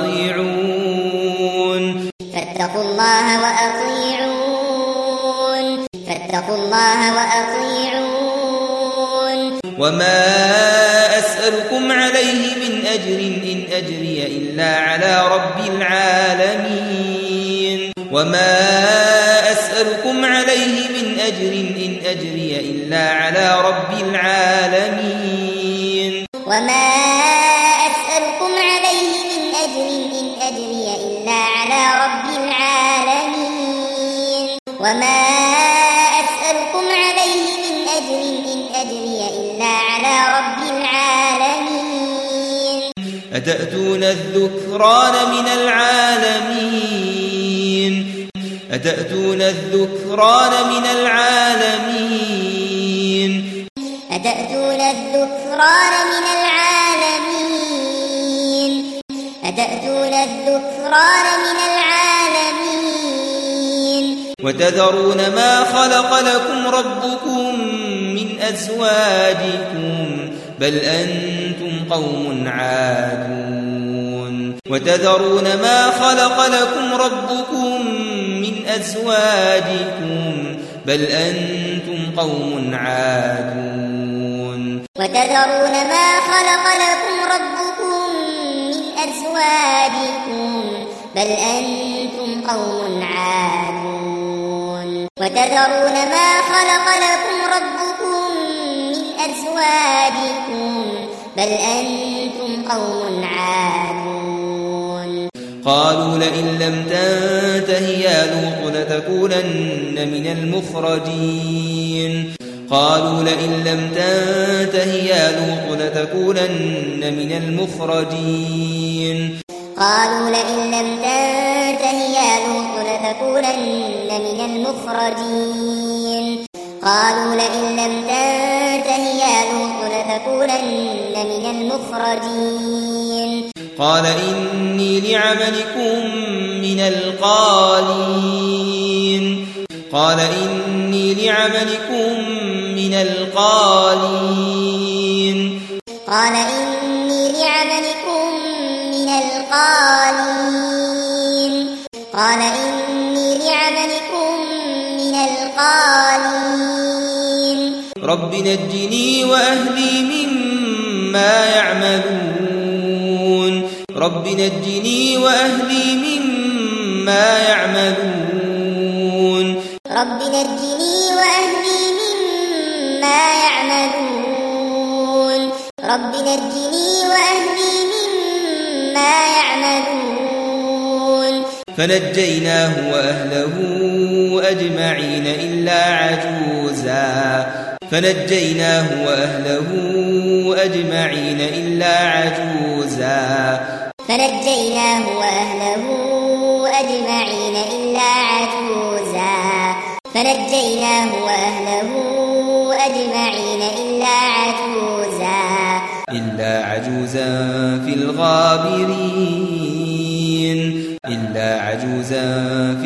وأطيعون فاتقوا الله وأطيعون فاتقوا الله وأطيعون وما أسألكم عليه من أجر إن أجري إلا على رب العالمين وما أسألكم عليه من أجر إن أجري إلا على رب العالمين وما أسألكم عليه من أجر إن أجري إلا على رب العالمين وما أسألكم عليه من أجر إن أجري إلا على رب العالمين أتأتون الذكران من العالمين أتأتون الذكران من العالمين أتأتون الذكران من العالمين أتأتون الذكران من العالمين وتذرون ما خلق لكم ربكم من أزواجكم بل أنتم قوم عادون وتذرون ما خلق لكم ربكم من أزواجكم بل أنتم قوم عادون وتذرون ما خلق لكم ربكم من أزواجكم بل أنتم قوم عادون وتذرون ما خلق لكم ربكم من أزواجكم بل أنتم قوم عادون قالوا لئن لم تنته يا لوط لتكونن من المخرجين قالوا لئن لم تنته يا لوط لتكونن من المخرجين قالوا لئن لم تنته يا لوط لتكونن من المخرجين قالوا لئن لم تنته يا لوط لتكونن من المخرجين قال إني لعملكم من القالين قال إني لعملكم من القالين قال إني لعملكم من القالين قال إني لعملكم من القالين رب نجني وأهلي مما يعملون رب نجني وأهلي مما يعملون رب نجني وأهلي مما يعملون رب نجني وأهلي مما يعملون فنجيناه وأهله أجمعين إلا عجوزا فنجيناه وأهله أجمعين إلا عجوزا فنجيناه وأهله أجمعين إلا عجوزا فنجيناه وأهله أجمعين إلا عجوزا إلا عجوزا في الغابرين إلا عجوزا في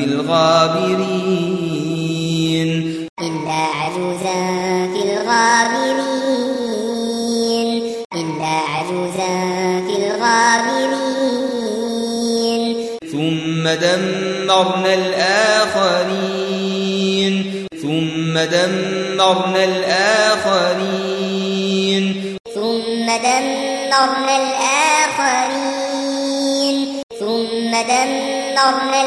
الغابرين إلا عجوزا في الغابرين إلا عجوزا في الغابرين ثم دمرنا الآخرين ثم دمرنا الآخرين ثم دمرنا الآخرين ثم دمرنا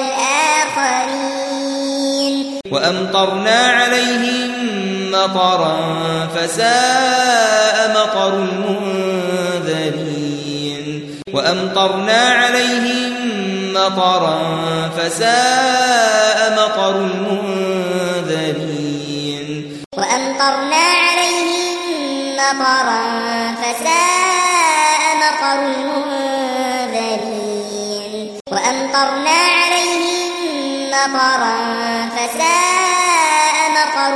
الآخرين وأمطرنا عليهم مطرا فساء مطر المنذرين وأمطرنا عليهم مطرا فساء مطر المنذرين وأمطرنا عليهم مطرا فساء مطر المنذرين وأمطرنا عليهم مطرا فساء مطر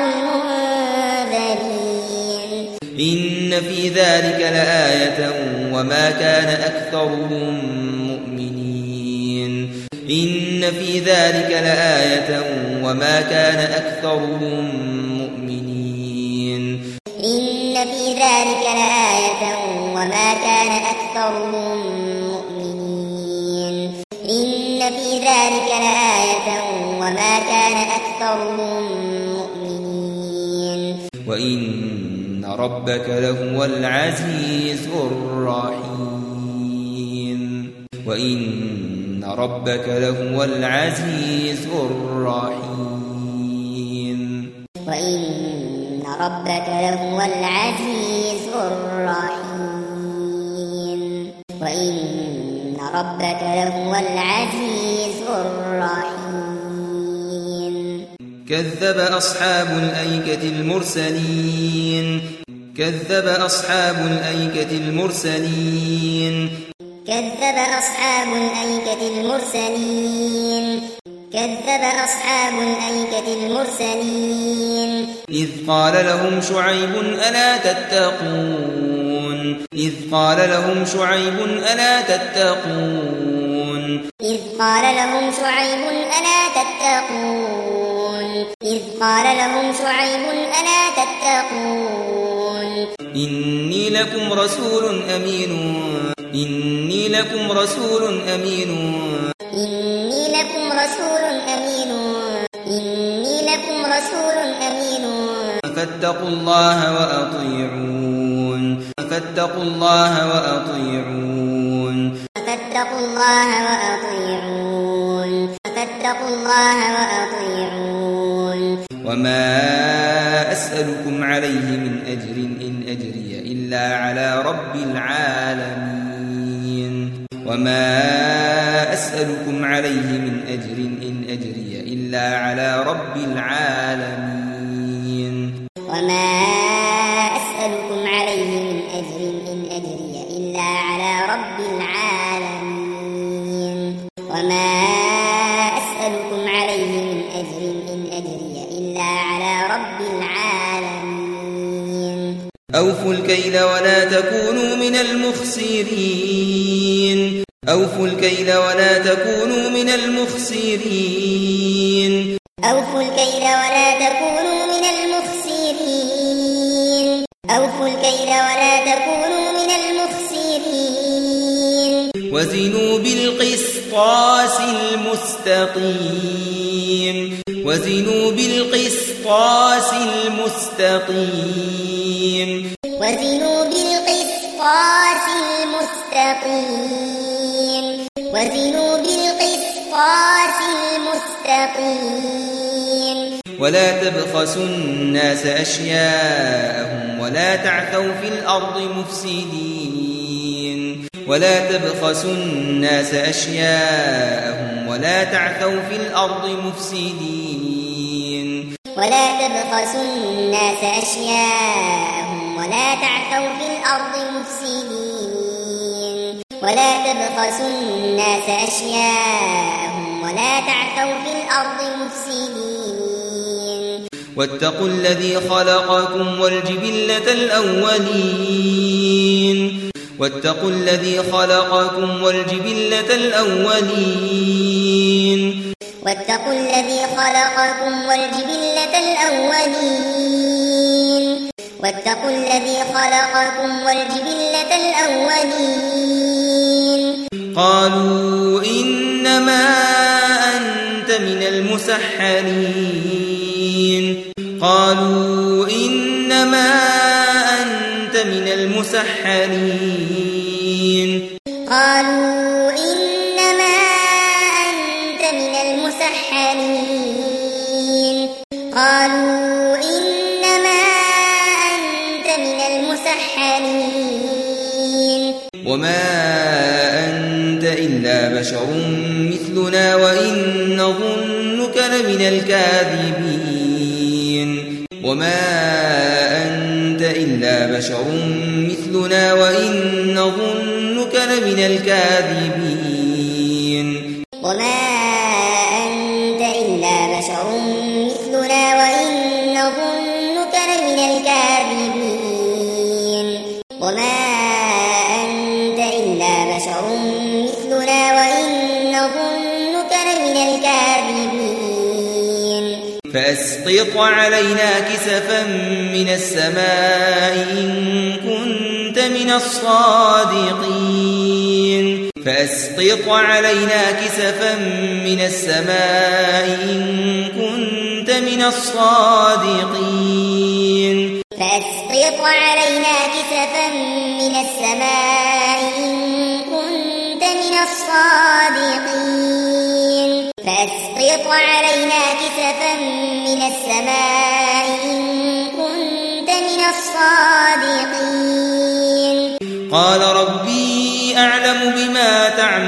المنذرين إن في ذلك لآية وما كان أكثرهم مؤمنين إن في ذلك لآية وما كان أكثرهم مؤمنين إن في ذلك لآية وما كان أكثرهم مؤمنين إن في ذلك لآية وما كان أكثرهم مؤمنين وإن ربك لهو العزيز الرحيم وإن ربك لهو العزيز الرحيم وإن ربك لهو العزيز الرحيم وإن ربك لهو العزيز الرحيم كذب أصحاب الأيكة المرسلين كذب أصحاب الأيكة المرسلين كذب أصحاب الأيكة المرسلين كذب أصحاب الأيكة المرسلين إذ قال لهم شعيب ألا تتقون إذ قال لهم شعيب ألا تتقون إذ قال لهم شعيب ألا تتقون إذ قال لهم شعيب ألا تتقون إني لكم رسول أمين إني لكم رسول أمين إني لكم رسول أمين إني لكم رسول أمين فاتقوا الله وأطيعون فاتقوا الله وأطيعون فاتقوا الله وأطيعون فاتقوا الله وأطيعون وما أسألكم عليه من أجر إن أجري إلا على رب العالمين وما أسألكم عليه من أجر إن أجري إلا على رب العالمين وما إلا على رب العالمين وما أسألكم عليه من أجر إن أجري إلا على رب العالمين أوفوا الكيل ولا تكونوا من المخسرين أوفوا الكيل ولا تكونوا من المخسرين أوفوا الكيل ولا تكونوا من المخسرين أوفوا الكيل ولا تكونوا من المخسرين وزنوا بالقسطاس المستقيم وزنوا بالقسطاس المستقيم وزنوا بالقسطاس المستقيم وزنوا بالقسطاس المستقيم ولا تبخسوا الناس أشياءهم ولا تعثوا في الأرض مفسدين ولا تبخسوا الناس أشياءهم ولا تعثوا في الأرض مفسدين ولا تبخسوا الناس أشياءهم ولا تعثوا في الأرض مفسدين ولا تبخسوا الناس أشياءهم ولا تعثوا في الأرض مفسدين واتقوا الذي خلقكم والجبلة الأولين واتقوا الذي خلقكم والجبلة الأولين واتقوا الذي خلقكم والجبلة الأولين واتقوا الذي خلقكم والجبلة الأولين قالوا إنما أنت من المسحرين قالوا إنما أنت من المسحرين قالوا إنما أنت من المسحرين قالوا إنما أنت من المسحرين وما أنت إلا بشر مثلنا وإن نظنك لمن الكاذبين وما أنت إلا بشر مثلنا وإن نظنك لمن الكاذبين وما أنت إلا بشر مثلنا وإن نظنك لمن الكاذبين وما أنت إلا بشر مثلنا وإن نظنك لمن الكاذبين فأسقط علينا كسفا من السماء إن كنت من الصادقين فأسقط علينا كسفا من السماء إن كنت من الصادقين فأسقط علينا كسفا من السماء إن كنت من الصادقين فأسقط علينا كسفا من السماء إن كنت من الصادقين قال ربي أعلم بما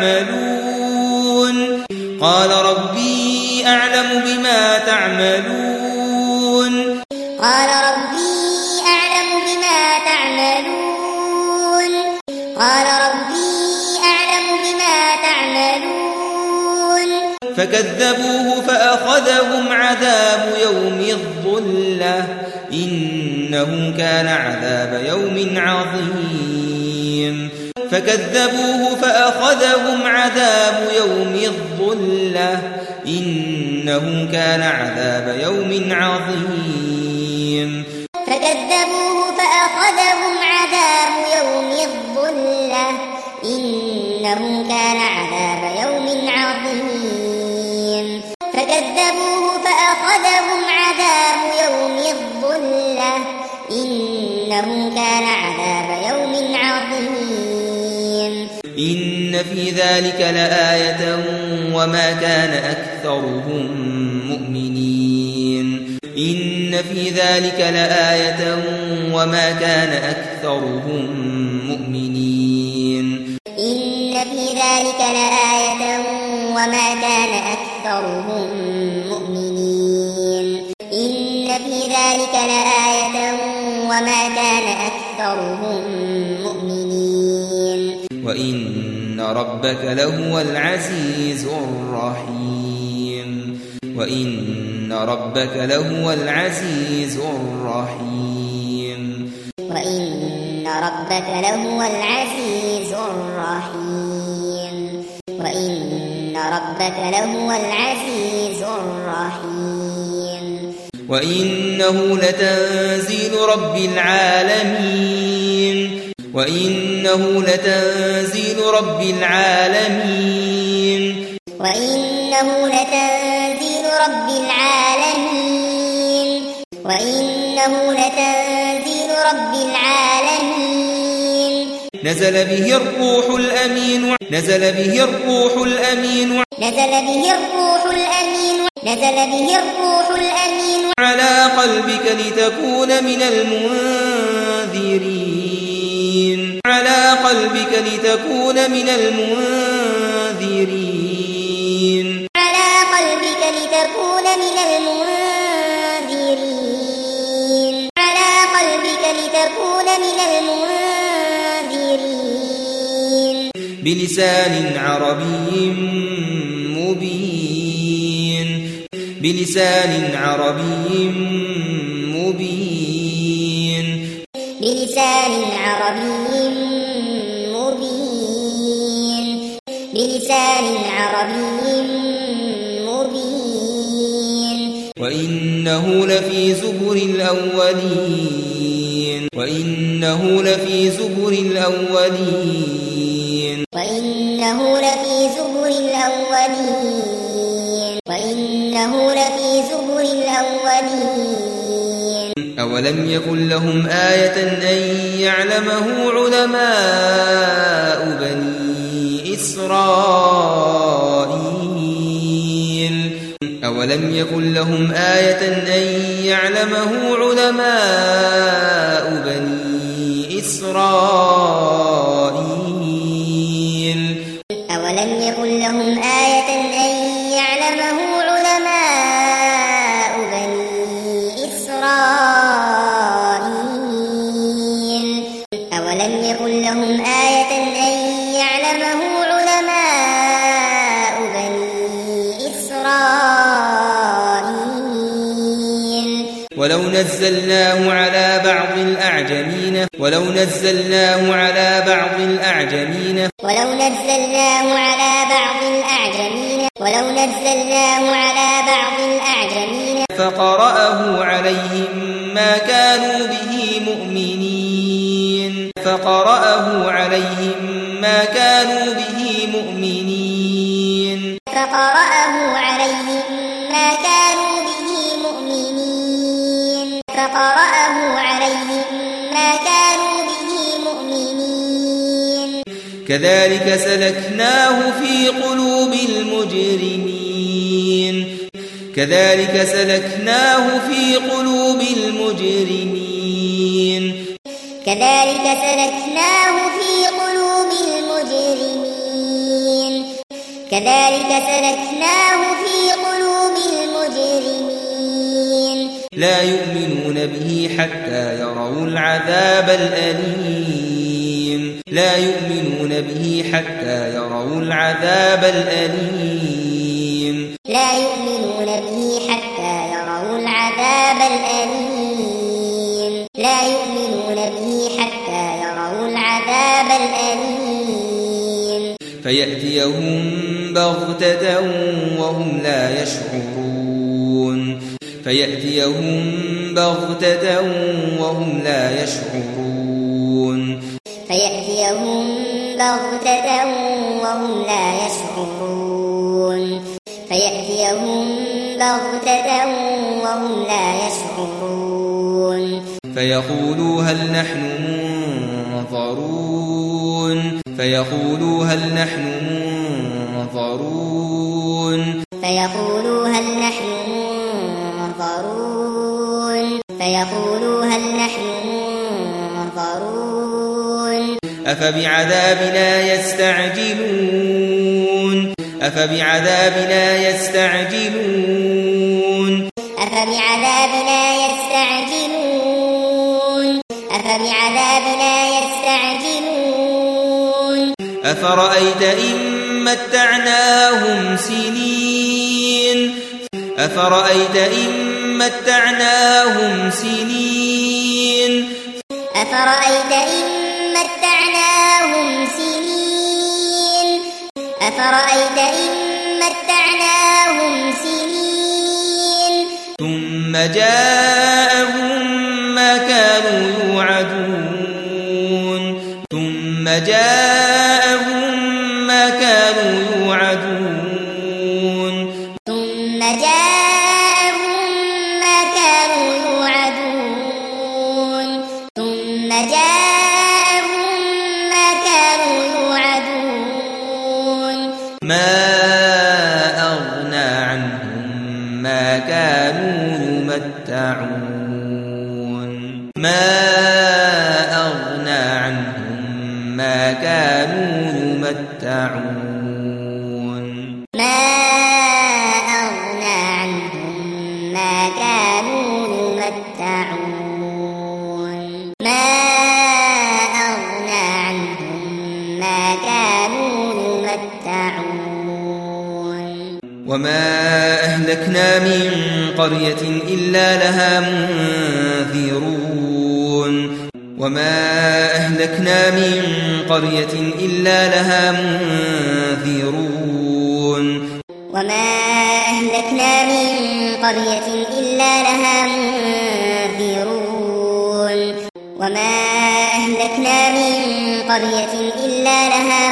تعملون قال ربي أعلم بما تعملون قال ربي أعلم بما تعملون قال ربي أعلم بما تعملون فكذبوه فأخذهم عذاب يوم الظلة إنه كان عذاب يوم عظيم فكذبوه فأخذهم عذاب يوم الظلة إنه كان عذاب يوم عظيم فكذبوه فأخذهم عذاب يوم الظلة إنه كان عذاب يوم عظيم فكذبوه فأخذهم عذاب يوم الظلة إنه كان عذاب يوم عظيم إن في ذلك لآية وما كان أكثرهم مؤمنين إن في ذلك لآية وما كان أكثرهم مؤمنين إن في ذلك لآية وما كان أكثرهم مؤمنين إن في ذلك لآية وما كان أكثرهم مؤمنين وإن ربك لهو العزيز الرحيم وإن ربك لهو العزيز الرحيم وإن ربك لهو العزيز الرحيم وإن ربك لهو العزيز الرحيم وإنه لتنزيل رب العالمين وإنه لتنزيل رب العالمين وإنه لتنزيل رب العالمين وإنه لتنزيل رب العالمين نزل به الروح الأمين نزل به الروح الأمين نزل به الروح الأمين نزل به الروح الأمين على قلبك لتكون من المنذرين على قلبك لتكون من المنذرين على قلبك لتكون من المنذرين على قلبك لتكون من المنذرين بلسان عربي مبين بلسان عربي مبين بلسان عربي مبين بلسان عربي مبين وإنه لفي زبر الأولين وإنه لفي زبر الأولين وإنه لفي زبر الأولين وإنه لفي زبر الأولين أولم يكن لهم آية أن يعلمه علماء بني إسرائيل أولم يكن لهم آية أن يعلمه علماء بني إسرائيل أولم يكن لهم آية أن يعلمه علماء بني إسرائيل أولم يكن لهم آية أن يعلمه علماء بني إسرائيل ولو نزلناه على بعض الأعجمين ولو نزلناه على بعض الأعجمين ولو نزلناه على بعض الأعجمين ولو نزلناه على بعض الأعجمين فقرأه عليهم ما كانوا به مؤمنين فقرأه عليهم ما كانوا به مؤمنين فقرأه عليهم ما كانوا به مؤمنين فقرأه عليهم ما كانوا به مؤمنين كذلك سلكناه في قلوب المجرمين كذلك سلكناه في قلوب المجرمين كذلك سلكناه في قلوب المجرمين كذلك سلكناه في قلوب المجرمين لا يؤمنون به حتى يروا العذاب الأليم لا يؤمنون به حتى يروا العذاب الأليم لا يؤمنون به حتى يروا العذاب الأليم لا يؤمنون به حتى يروا العذاب الأليم فيأتيهم بغتة وهم لا يشعرون فيأتيهم بغتة وهم لا يشعرون فيأتيهم بغتة وهم لا يشعرون فيأتيهم بغتة وهم لا يشعرون فيقولوا هل نحن منظرون فيقولوا هل نحن منظرون فيقولوا هل نحن منظرون فيقولوا هل نحن منظرون أفبعذابنا يستعجلون أفبعذابنا يستعجلون أفبعذابنا يستعجلون أفبعذابنا يستعجلون أفرأيت إن متعناهم سنين أفرأيت إن متعناهم سنين أفرأيت إن متعناهم سنين أفرأيت إن متعناهم سنين ثم جاءهم ما كانوا يوعدون ثم جاءهم ما كانوا يوعدون ثم جاءهم ما كانوا يوعدون ثم جاءهم ما كانوا يوعدون ما أغنى عنهم ما كانوا يمتعون ما أغنى عنهم ما كانوا يمتعون ما أغنى عنهم ما كانوا يمتعون ما أغنى عنهم ما كانوا يمتعون وما أهلكنا من قرية إلا لها منذرون وما أهلكنا من قرية إلا لها منذرون وما أهلكنا من قرية إلا لها منذرون وما أهلكنا من قرية إلا لها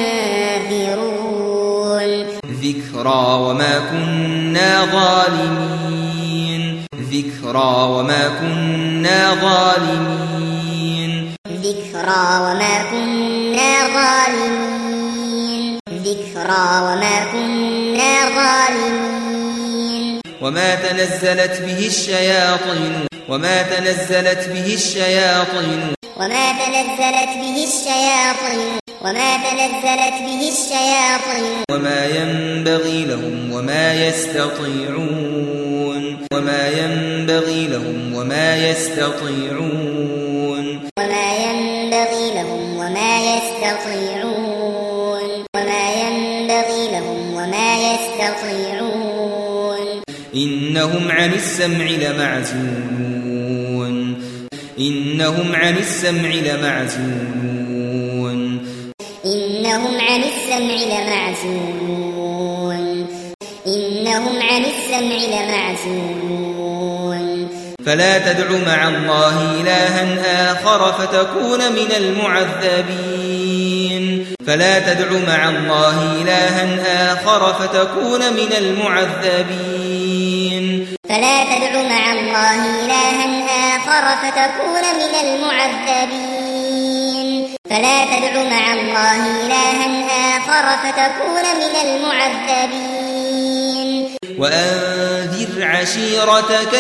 منذرون ذكرى وما كنا ظالمين ذكرى وما كنا ظالمين ذكرى وما كنا ظالمين ذكرى وما كنا ظالمين وما تنزلت به الشياطين وما تنزلت به الشياطين وما تنزلت به الشياطين وما تنزلت به الشياطين وما ينبغي لهم وما يستطيعون وما ينبغي لهم وما يستطيعون وما ينبغي لهم وما يستطيعون وما ينبغي لهم وما يستطيعون إنهم عن السمع لمعزولون إنهم عن السمع لمعزولون إنهم عن السمع لمعزولون إنهم عن السمع لمعزولون فلا تدع مع الله إلها آخر فتكون من المعذبين فلا تدع مع الله إلها آخر فتكون من المعذبين فلا تدع مع الله إلها آخر فتكون من المعذبين فلا تدع مع الله إلها آخر فتكون من المعذبين وأنذر عشيرتك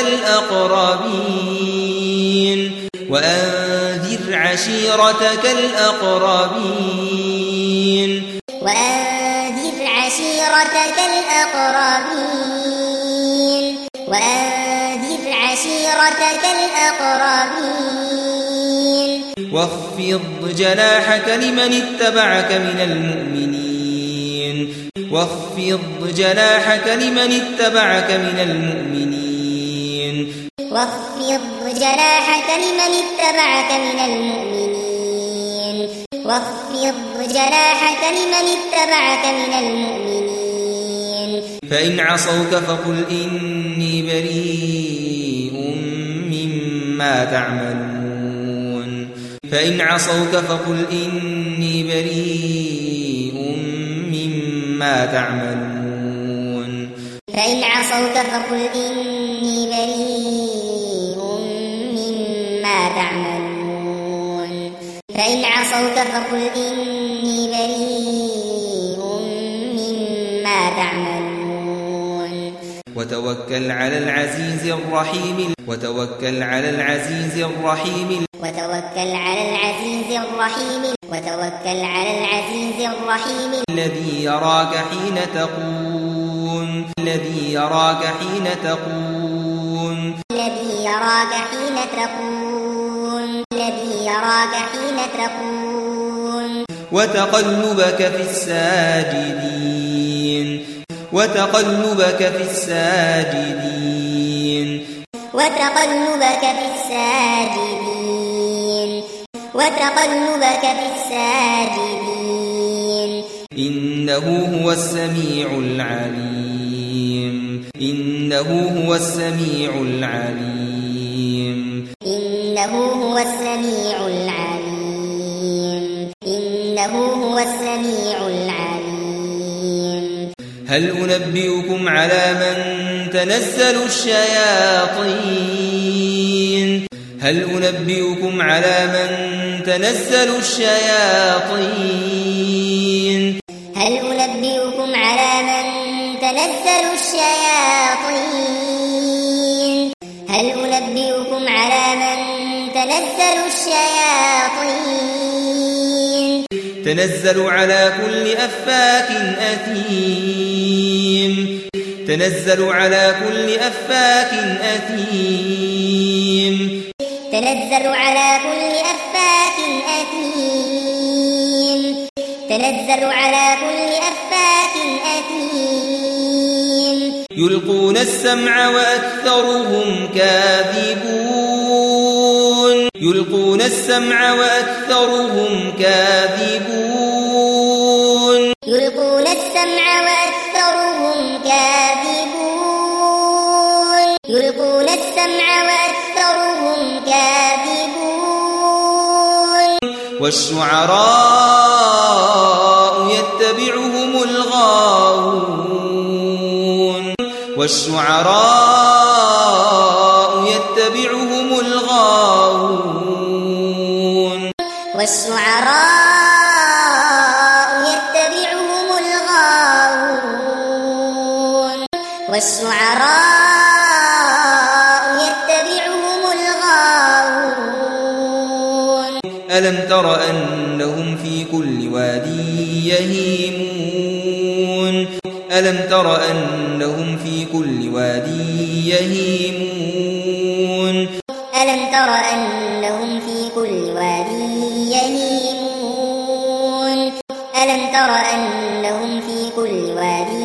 الأقربين وأنذر عشيرتك الأقربين وأنذر عشيرتك الأقربين وأنذر عشيرتك الأقربين واخفض جناحك لمن اتبعك من المؤمنين واخفض جناحك لمن اتبعك من المؤمنين واخفض جناحك لمن اتبعك من المؤمنين واخفض جناحك لمن اتبعك من المؤمنين فإن عصوك فقل إني بريء مما تعملون فإن عصوك فقل إني بريء مما تعملون فإن عصوك فقل إني بريء مما تعملون فإن عصوك فقل إني بريء مما تعملون وتوكل على العزيز الرحيم وتوكل على العزيز الرحيم وتوكل على العزيز الرحيم وتوكل على العزيز الرحيم الذي يراك حين تقوم الذي يراك حين تقوم الذي يراك حين تقوم الذي يراك حين تقوم وتقلبك في الساجدين وتقلبك في الساجدين وتقلبك في الساجدين وتقلبك في الساجدين إنه هو السميع العليم إنه هو السميع العليم إنه هو السميع العليم إنه هو السميع العليم هل أنبئكم على من تنزل الشياطين هل أنبئكم على من تنزل الشياطين هل أنبئكم على من تنزل الشياطين هل أنبئكم على من تنزل الشياطين تنزل على كل أفاك أثيم تنزل على كل أفاك أثيم تنزل على كل أفاك أثيم تنزل على كل أفاك أثيم يلقون السمع وأكثرهم كاذبون يلقون السمع وأكثرهم كاذبون يلقون السمع وأكثرهم كاذبون يلقون السمع وأكثرهم كاذبون والشعراء يتبعهم الغاوون والشعراء يتبعهم الغاوون والشعراء يتبعهم الغاوون والشعراء يتبعهم الغاوون ألم تر أنهم في كل وادي يهيمون ألم تر أنهم في كل وادي يهيمون ألم تر أنهم في كل وادي يهيمون ألم تر أنهم في كل وادي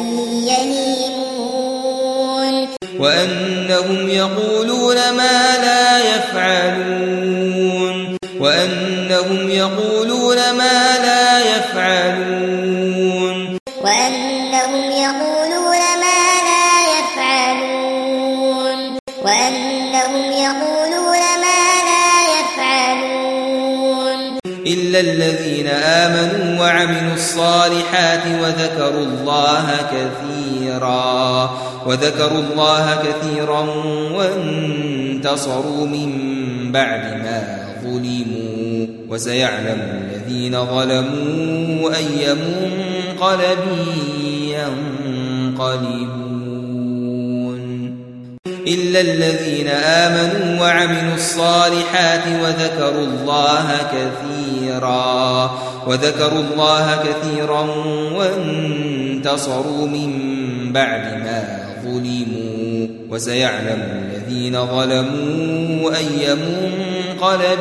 يهيمون وأنهم يقولون ما لا يفعلون وأنهم يقولون ما لا يفعلون وأنهم يقولون ما لا يفعلون وأنهم يقولون ما لا يفعلون إلا الذين آمنوا وعملوا الصالحات وذكروا الله كثيرا وذكروا الله كثيرا وانتصروا من بعد ما ظلموا وسيعلم الذين ظلموا أي منقلب ينقلبون إلا الذين آمنوا وعملوا الصالحات وذكروا الله كثيرا وذكروا الله كثيرا وانتصروا من بعد ما ظلموا وسيعلم الذين ظلموا أي منقلب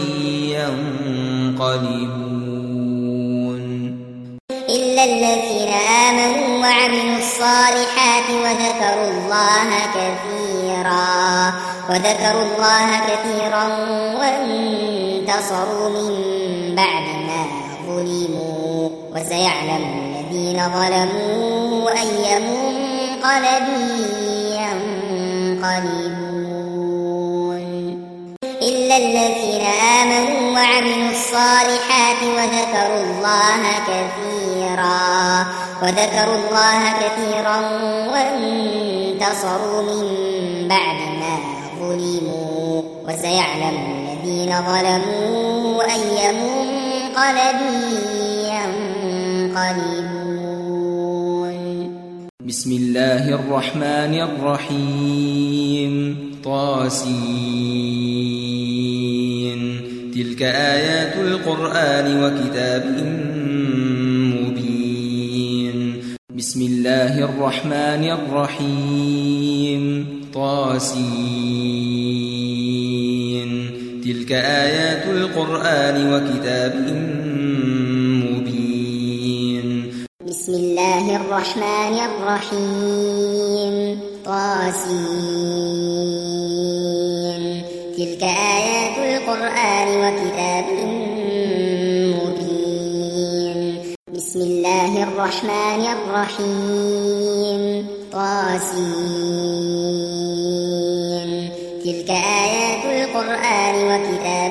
ينقلبون إلا الذين آمنوا وعملوا الصالحات وذكروا الله كثيرا وذكروا الله كثيرا وانتصروا من بعد ما ظلموا وسيعلم الذين ظلموا أي منقلب ينقلبون إلا الذين آمنوا وعملوا الصالحات وذكروا الله كثيرا وذكروا الله كثيرا وانتصروا من بعد ما ظلموا وسيعلم الذين ظلموا أي منقلب ينقلبون بسم الله الرحمن الرحيم طاسين تلك آيات القرآن وكتاب مبين بسم الله الرحمن الرحيم طاسين تلك آيات القرآن وكتاب مبين بسم الله الرحمن الرحيم طاسين تلك آيات القرآن وكتاب مبين بسم الله الرحمن الرحيم طاسين تلك آيات القرآن وكتاب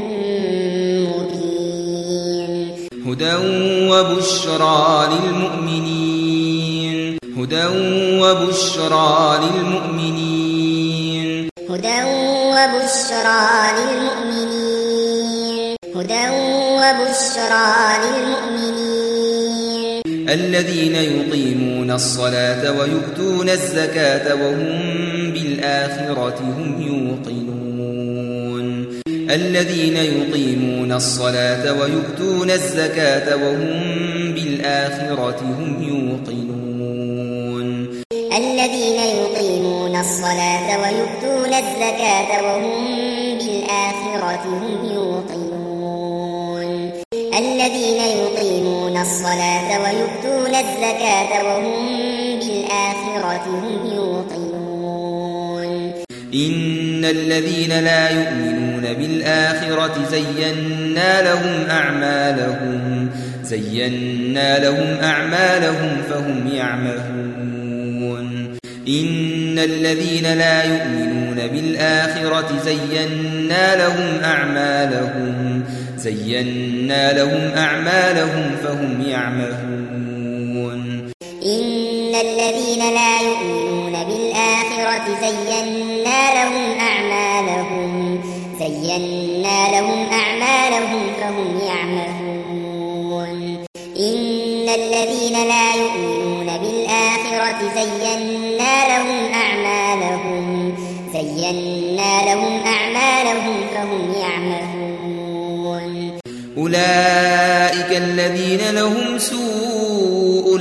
مبين هدى وبشرى للمؤمنين هدى وبشرى للمؤمنين هدى وبشرى للمؤمنين هدى وبشرى للمؤمنين الذين يقيمون الصلاة ويؤتون الزكاة وهم بالآخرة هم يوقنون الذين يقيمون الصلاة ويؤتون الزكاة وهم بالآخرة هم يوقنون الذين يقيمون الصلاة ويؤتون الزكاة وهم بالآخرة هم يوقنون الذين يقيمون الصلاة ويؤتون الزكاة وهم بالآخرة هم يوقنون إن الذين لا يؤمنون بالآخرة زينا لهم أعمالهم زينا لهم أعمالهم فهم يعمهون إن الذين لا يؤمنون بالآخرة زينا لهم أعمالهم زينا لهم أعمالهم فهم يعمهون إن الذين لا يؤمنون بالآخرة زينا لهم أعمالهم زينا لهم أعمالهم فهم يعمهون إن الذين لا يؤمنون بالآخرة زينا لهم أعمالهم زينا لهم أعمالهم فهم يعمهون أولئك الذين لهم سوء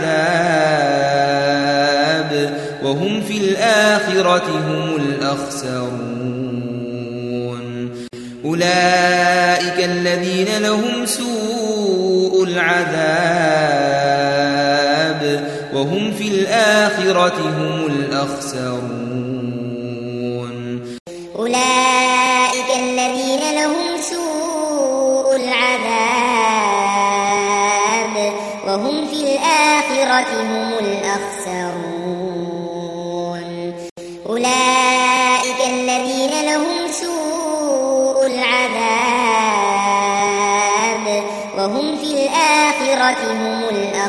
العذاب وهم في الآخرة هم الأخسرون أولئك الذين لهم سوء العذاب وهم في الآخرة هم الأخسرون أولئك الذين لهم سوء العذاب وهم في الآخرة هم الأخسرون أولئك الذين لهم سوء العذاب وهم في الآخرة هم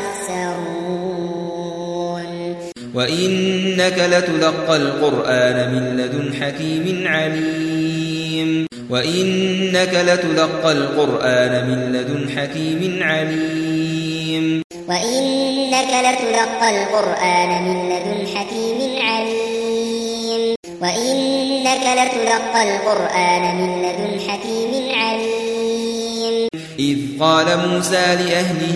الأخسرون وإنك لتلقى القرآن من لدن حكيم عليم وإنك لتلقى القرآن من لدن حكيم عليم وإنك لتلقى القرآن من لدن حكيم عليم وإنك لتلقى القرآن من لدن حكيم عليم إذ قال موسى لأهله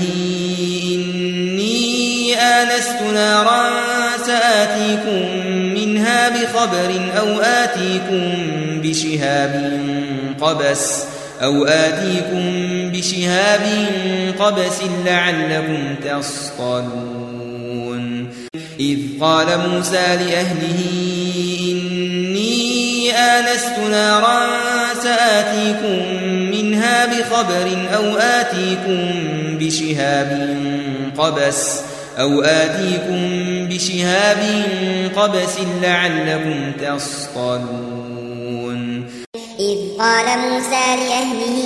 إني آنست نارا سآتيكم منها بخبر أو آتيكم بشهاب قبس أو آتيكم بشهاب قبس لعلكم تصطلون إذ قال موسى لأهله إني آنست نارا سآتيكم منها بخبر أو آتيكم بشهاب قبس أو آتيكم بشهاب قبس لعلكم تصطلون إذ قال موسى لأهله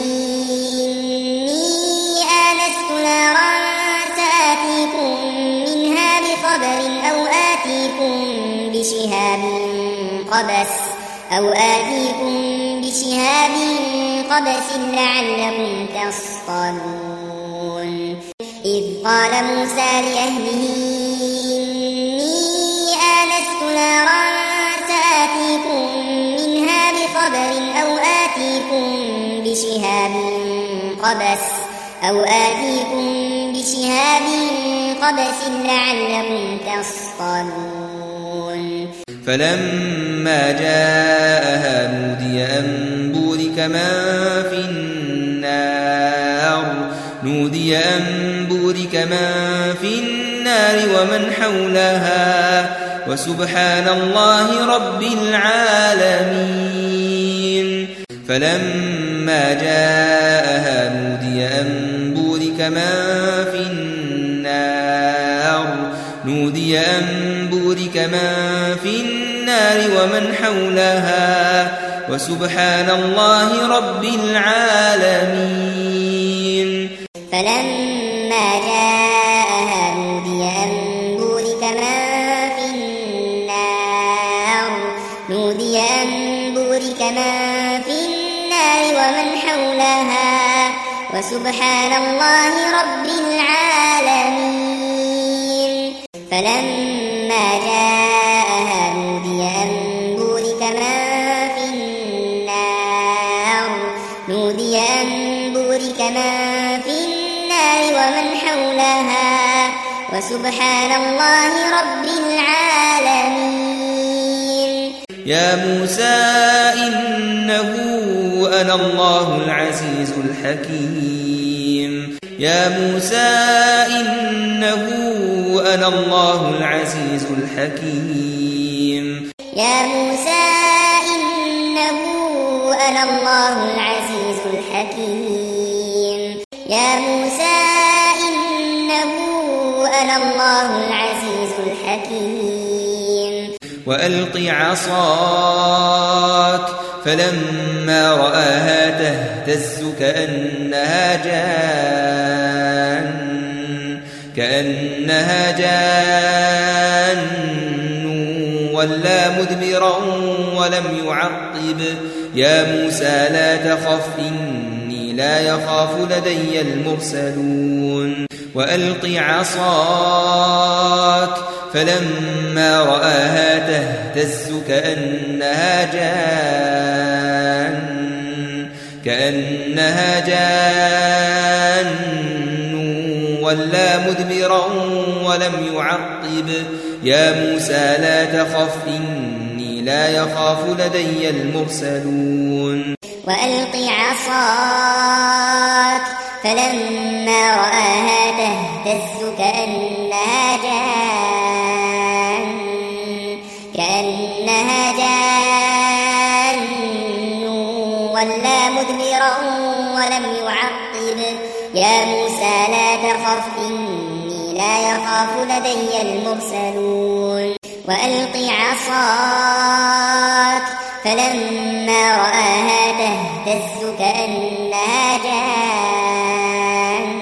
إني آنست نارا سآتيكم منها بخبر أو آتيكم بشهاب قبس أو آتيكم بشهاب قبس لعلكم تصطلون إذ قال موسى لأهله إني آنست نارا سآتيكم منها بخبر أو آتيكم بشهاب قبس أو آتيكم بشهاب قبس لعلكم تصطلون فلما جاءها نودي أن بورك من في النار نودي نودي أن بورك من في النار ومن حولها وسبحان الله رب العالمين فلما جاءها نودي أن بورك من في النار نودي أن بورك من في النار ومن حولها وسبحان الله رب العالمين فلما جاءها نودي أن بورك من في النار نودي أن بورك من في النار ومن حولها وسبحان الله رب العالمين فلما جاءها نودي أن بورك من في النار نودي أن بورك من في النار ومن حولها وسبحان الله رب العالمين يا موسى إنه أنا الله العزيز الحكيم يا موسى إنه أنا الله العزيز الحكيم يا موسى إنه أنا الله العزيز الحكيم يا موسى إنه أنا الله العزيز الحكيم وألق عصاك فلما رآها تهتز كأنها جان كأنها جان ولا مدبرا ولم يعقب يا موسى لا تخف إني لا يخاف لدي المرسلون وألق عصاك فلما رآها تهتز كأنها جان كأنها جان ولا مدبرا ولم يعقب يا موسى لا تخف إني لا يخاف لدي المرسلون وألق عصاك فلما رآها تهتز كأنها جان كأنها جان ولا مدبرا ولم يعقب يا موسى لا تخف إني لا يخاف لدي المرسلون وألق عصاك فلما رآها تهتز كأنها جان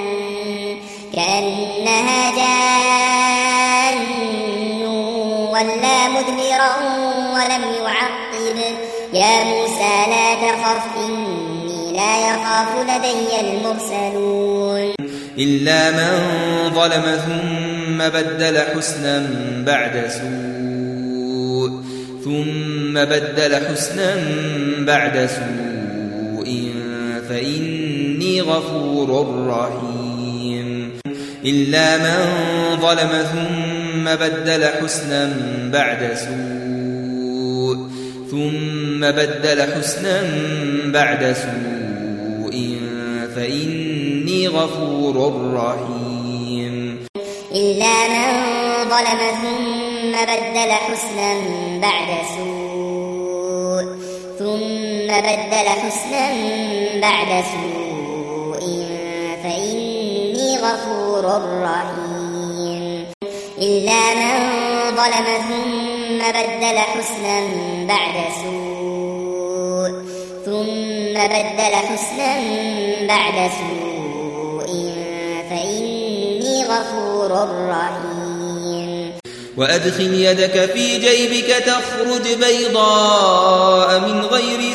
كأنها جان ولا مدبرا ولم يعقب يا موسى لا تخف إني لا يخاف لدي المرسلون إلا من ظلم ثم بدل حسنا بعد سوء ثم بدل حسنا بعد سوء فإني غفور رحيم إلا من ظلم ثم بدل حسنا بعد سوء ثم بدل حسنا بعد سوء فإني غفور رحيم إلا من ظلم ثم بدل حسنا بعد سوء ثم بدل حسنا بعد سوء فإني غفور رحيم إلا من ظلم ثم بدل حسنا بعد سوء ثم بدل حسنا بعد سوء فإني غفور رحيم وأدخل يدك في جيبك تخرج بيضاء من غير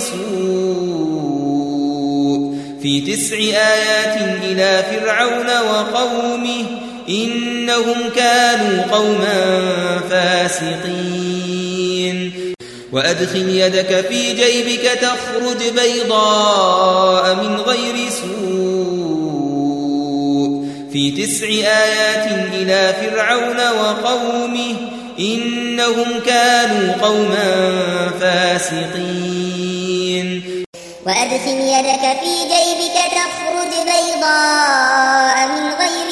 سوء في تسع آيات إلى فرعون وقومه إنهم كانوا قوما فاسقين وأدخل يدك في جيبك تخرج بيضاء من غير سوء في تسع آيات إلى فرعون وقومه إنهم كانوا قوما فاسقين وأدخل يدك في جيبك تخرج بيضاء من غير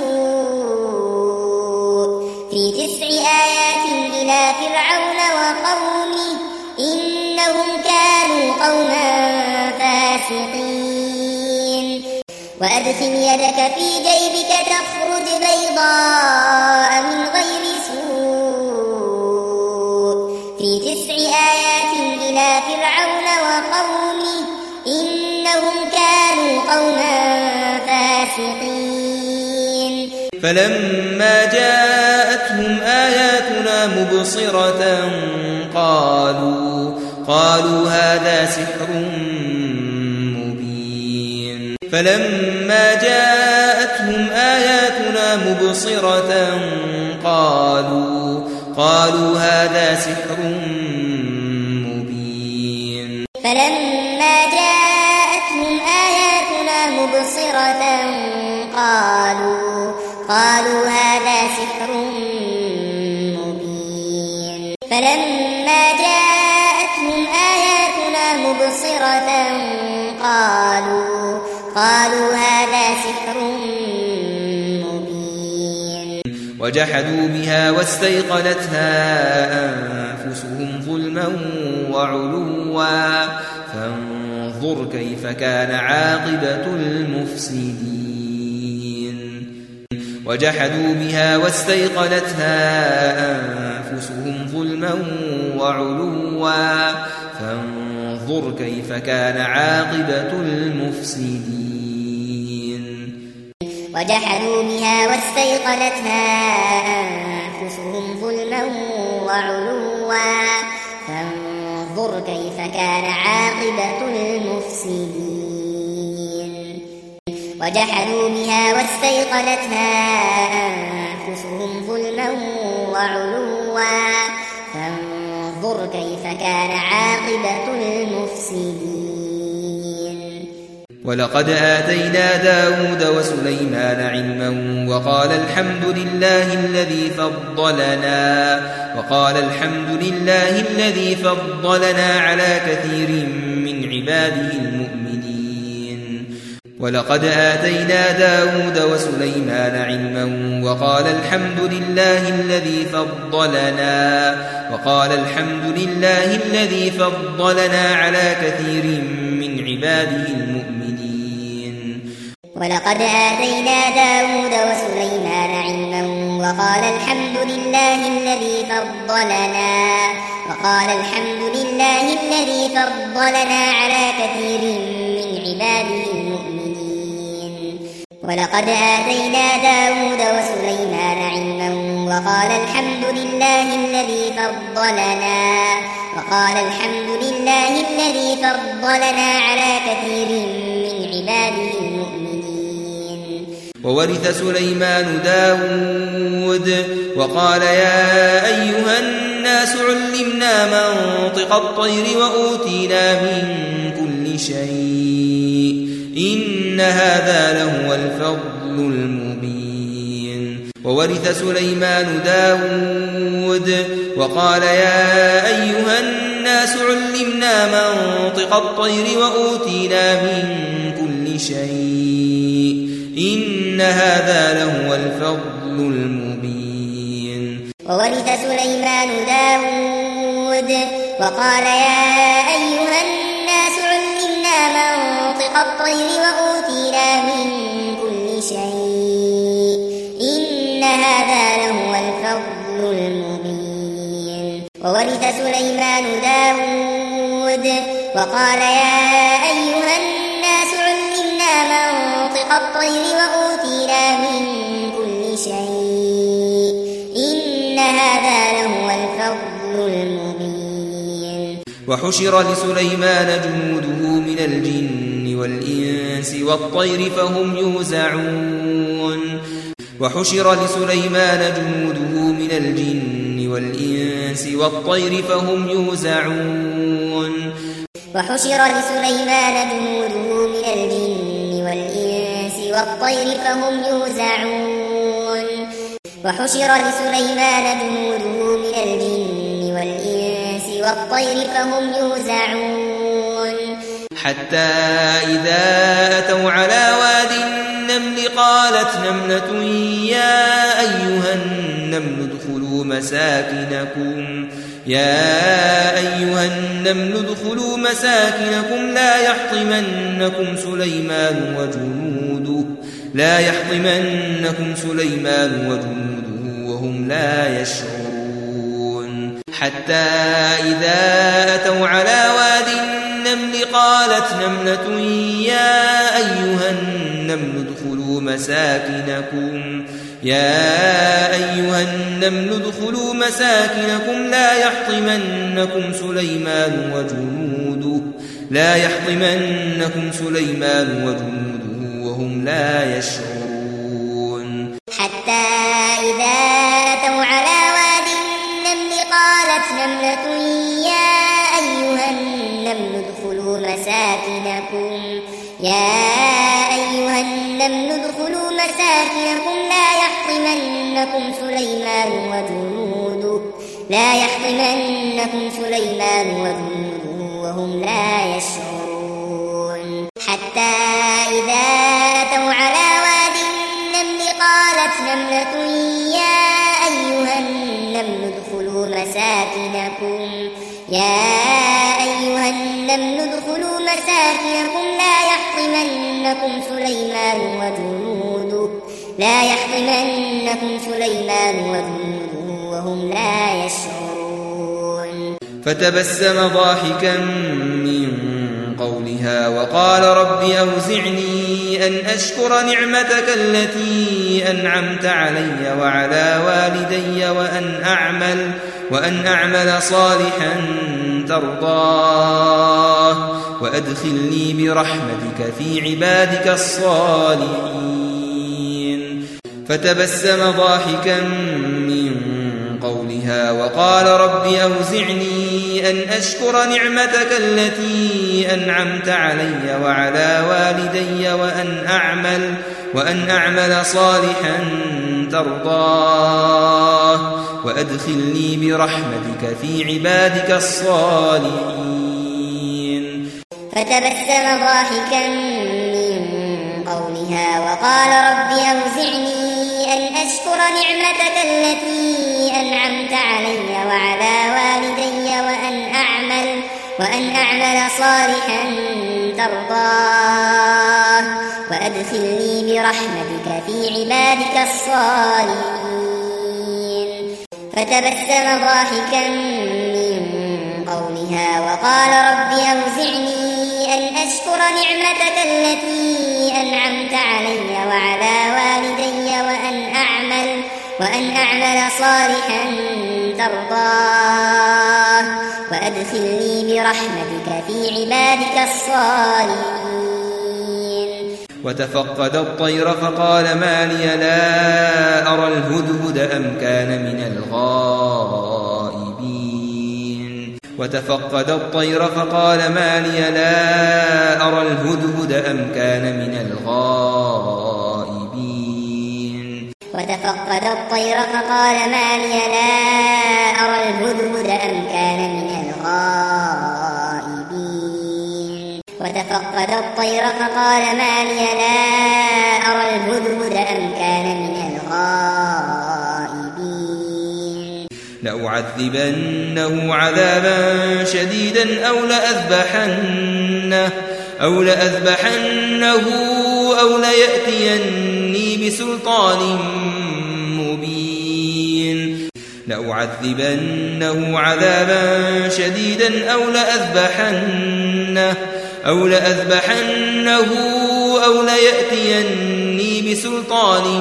سوء في تسع آيات إلى فرعون وقومه إنهم كانوا قوما فاسقين وأدخل يدك في جيبك تخرج بيضاء من غير سوء في تسع آيات إلى فرعون وقومه إنهم كانوا قوما فاسقين فلما جاءتهم آياتنا مبصرة قالوا قالوا هذا سحر مبين فلما جاءتهم آياتنا مبصرة قالوا قالوا هذا سحر مبين فلما جاءتهم آياتنا مبصرة قالوا قالوا هذا سحر مبين فلما جاءتهم آياتنا مبصرة قالوا قالوا هذا سحر مبين وجحدوا بها واستيقنتها أنفسهم ظلما وعلوا فانظر كيف كان عاقبة المفسدين وجحدوا بها واستيقنتها أنفسهم ظلما وعلوا فانظر كيف كان عاقبة المفسدين وجحدوا بها واستيقنتها أنفسهم ظلما وعلوا فانظر كيف كان عاقبة المفسدين وجحدوا بها واستيقنتها أنفسهم ظلما وعلوا فانظر كيف كان عاقبة المفسدين ولقد آتينا داود وسليمان علما وقال الحمد لله الذي فضلنا وقال الحمد لله الذي فضلنا على كثير من عباده المؤمنين ولقد آتينا داود وسليمان علما وقال الحمد لله الذي فضلنا وقال الحمد لله الذي فضلنا على كثير من عباده المؤمنين ولقد آتينا داود وسليمان علما وقال الحمد لله الذي فضلنا وقال الحمد لله الذي فضلنا على كثير من عباده المؤمنين ولقد آتينا داود وسليمان علما وقال الحمد لله الذي فضلنا وقال الحمد لله الذي فضلنا على كثير من عباده المؤمنين وورث سليمان داود وقال يا أيها الناس علمنا منطق الطير وأوتينا من كل شيء إن هذا لهو الفضل المبين وورث سليمان داود وقال يا أيها الناس علمنا منطق الطير وأوتينا من كل شيء إن هذا لهو الفضل المبين وورث سليمان داود وقال يا أيها الناس علمنا منطق الطير وأوتينا من كل شيء إن هذا لهو الفضل المبين وورث سليمان داود وقال يا أيها الناس علمنا منطق الطير وأوتينا من كل شيء إن هذا لهو الفضل المبين وحشر لسليمان جنوده من الجن والإنس والطير فهم يوزعون وحشر لسليمان جنوده من الجن والإنس والطير فهم يوزعون وحشر لسليمان جنوده من الجن والإنس والطير فهم يوزعون وحشر لسليمان جنوده من الجن والإنس والطير فهم يوزعون حتى إذا أتوا على واد النمل قالت نملة يا أيها النمل ادخلوا مساكنكم يا أيها النمل ادخلوا مساكنكم لا يحطمنكم سليمان وجنوده لا يحطمنكم سليمان وجنوده وهم لا يشعرون حتى إذا أتوا على واد النمل قالت نملة يا أيها النمل ادخلوا مساكنكم يا أيها النمل ادخلوا مساكنكم لا يحطمنكم سليمان وجنوده لا يحطمنكم سليمان وجنوده وهم لا يشعرون حتى إذا أتوا على واد النمل قالت نملة يا أيها النمل ادخلوا مساكنكم يا أيها النمل ادخلوا مساكنكم لا يحطمنكم سليمان وجنوده لا يحطمنكم سليمان وجنوده وهم لا يشعرون حتى إذا أتوا على واد النمل قالت نملة يا أيها النمل ادخلوا مساكنكم يا أيها النمل ادخلوا مساكنكم لا يحطمنكم سليمان وجنوده لا يحطمنكم سليمان وجنوده وهم لا يشعرون فتبسم ضاحكا من قولها وقال رب أوزعني أن أشكر نعمتك التي أنعمت علي وعلى والدي وأن أعمل وأن أعمل صالحا ترضاه وأدخلني برحمتك في عبادك الصالحين فتبسم ضاحكا من قولها وقال رب أوزعني أن أشكر نعمتك التي أنعمت علي وعلى والدي وأن أعمل وأن أعمل صالحا ترضاه وأدخلني برحمتك في عبادك الصالحين فتبسم ضاحكا من قولها وقال رب أوزعني أن أشكر نعمتك التي أنعمت علي وعلى والدي وأن أعمل وأن أعمل صالحا ترضاه وأدخلني برحمتك في عبادك الصالحين فتبسم ضاحكا من قولها وقال رب أوزعني أن أشكر نعمتك التي أنعمت علي وعلى والدي وأن أعمل وأن أعمل صالحا ترضاه وأدخلني برحمتك في عبادك الصالحين وتفقد الطير فقال ما لي لا أرى الهدهد أم كان من الغائبين وتفقد الطير فقال ما لي لا أرى الهدهد أم كان من الغائبين وتفقد الطير فقال ما لي لا أرى الهدهد أم كان من الغائبين وتفقد الطير فقال ما لي لا أرى الهدهد أم كان من الغائبين لأعذبنه عذابا شديدا أو لأذبحنه أو لأذبحنه أو ليأتيني بسلطان مبين لأعذبنه عذابا شديدا أو لأذبحنه أو لأذبحنه أو ليأتيني بسلطان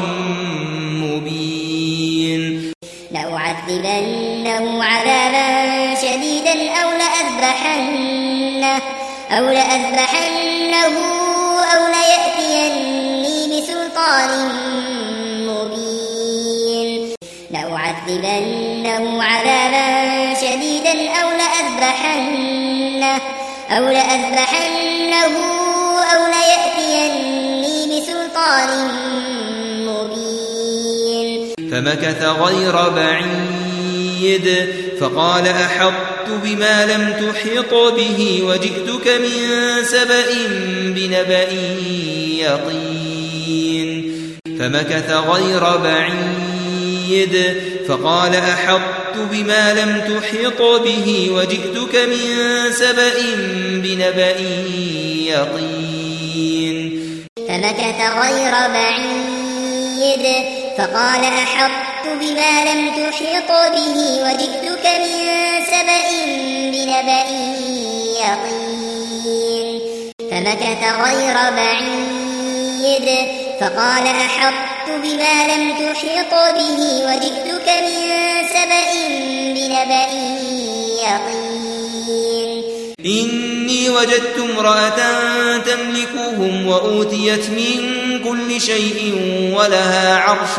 مبين لأعذبنه عذابا شديدا أو لأذبحنه أو لأذبحنه أو ليأتيني بسلطان مبين لأعذبنه عذابا شديدا أو لأذبحنه أو لأذبحنه أو ليأتيني بسلطان مبين فمكث غير بعيد فقال أحط بما لم تحط به وجئتك من سبأ بنبأ يقين فمكث غير بعيد فقال أحطت بما لم تحط به وجئتك من سبأ بنبأ يقين فمكث غير بعيد فقال أحطت بما لم تحط به وجئتك من سبأ بنبأ يقين فمكث غير بعيد فقال أحطت بما لم تحط به وجئتك من سبأ بنبأ يقين إني وجدت امرأة تملكهم وأوتيت من كل شيء ولها عرش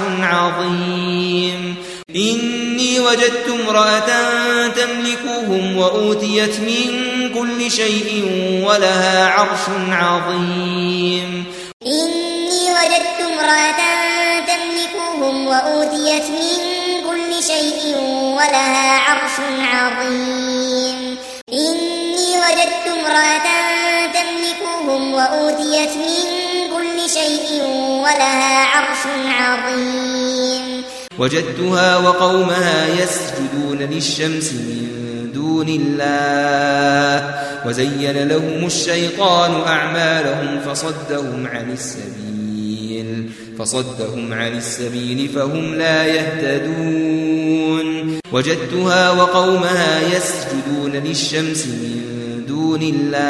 عظيم إني وجدت امرأة تملكهم وأوتيت من كل شيء ولها عرش عظيم إني وجدت امرأة تملكهم وأوتيت من كل شيء ولها عرش عظيم إني وجدت امرأة تملكهم وأوتيت من كل شيء ولها عرش عظيم وجدتها وقومها يسجدون للشمس من دون الله وزين لهم الشيطان أعمالهم فصدهم عن السبيل فصدهم عن السبيل فهم لا يهتدون وجدتها وقومها يسجدون للشمس من دون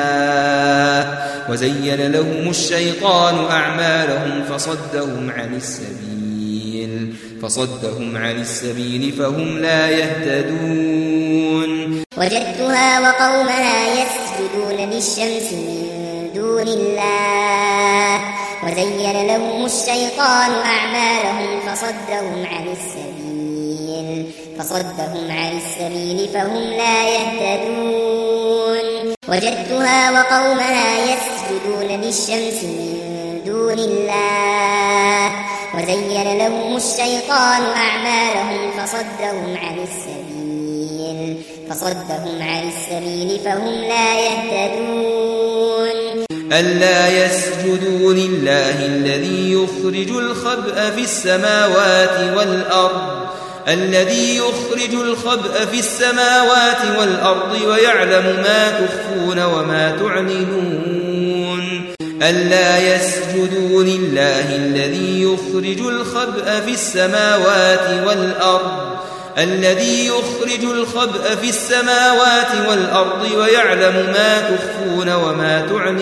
الله وزين لهم الشيطان أعمالهم فصدهم عن السبيل فصدهم عن السبيل فهم لا يهتدون وجدتها وقومها يسجدون للشمس من دون الله وزين لهم الشيطان أعمالهم فصدهم عن السبيل فصدهم عن السبيل فهم لا يهتدون وجدتها وقومها يسجدون للشمس من دون الله وزين لهم الشيطان أعمالهم فصدهم عن السبيل فصدهم عن السبيل فهم لا يهتدون ألا يسجدوا لله الذي يخرج الخبأ في السماوات والأرض الذي يخرج الخبأ في السماوات والأرض ويعلم ما تخفون وما تعلنون ألا يسجدوا لله الذي يخرج الخبأ في السماوات والأرض الذي يخرج الخبأ في السماوات والأرض ويعلم ما تخفون وما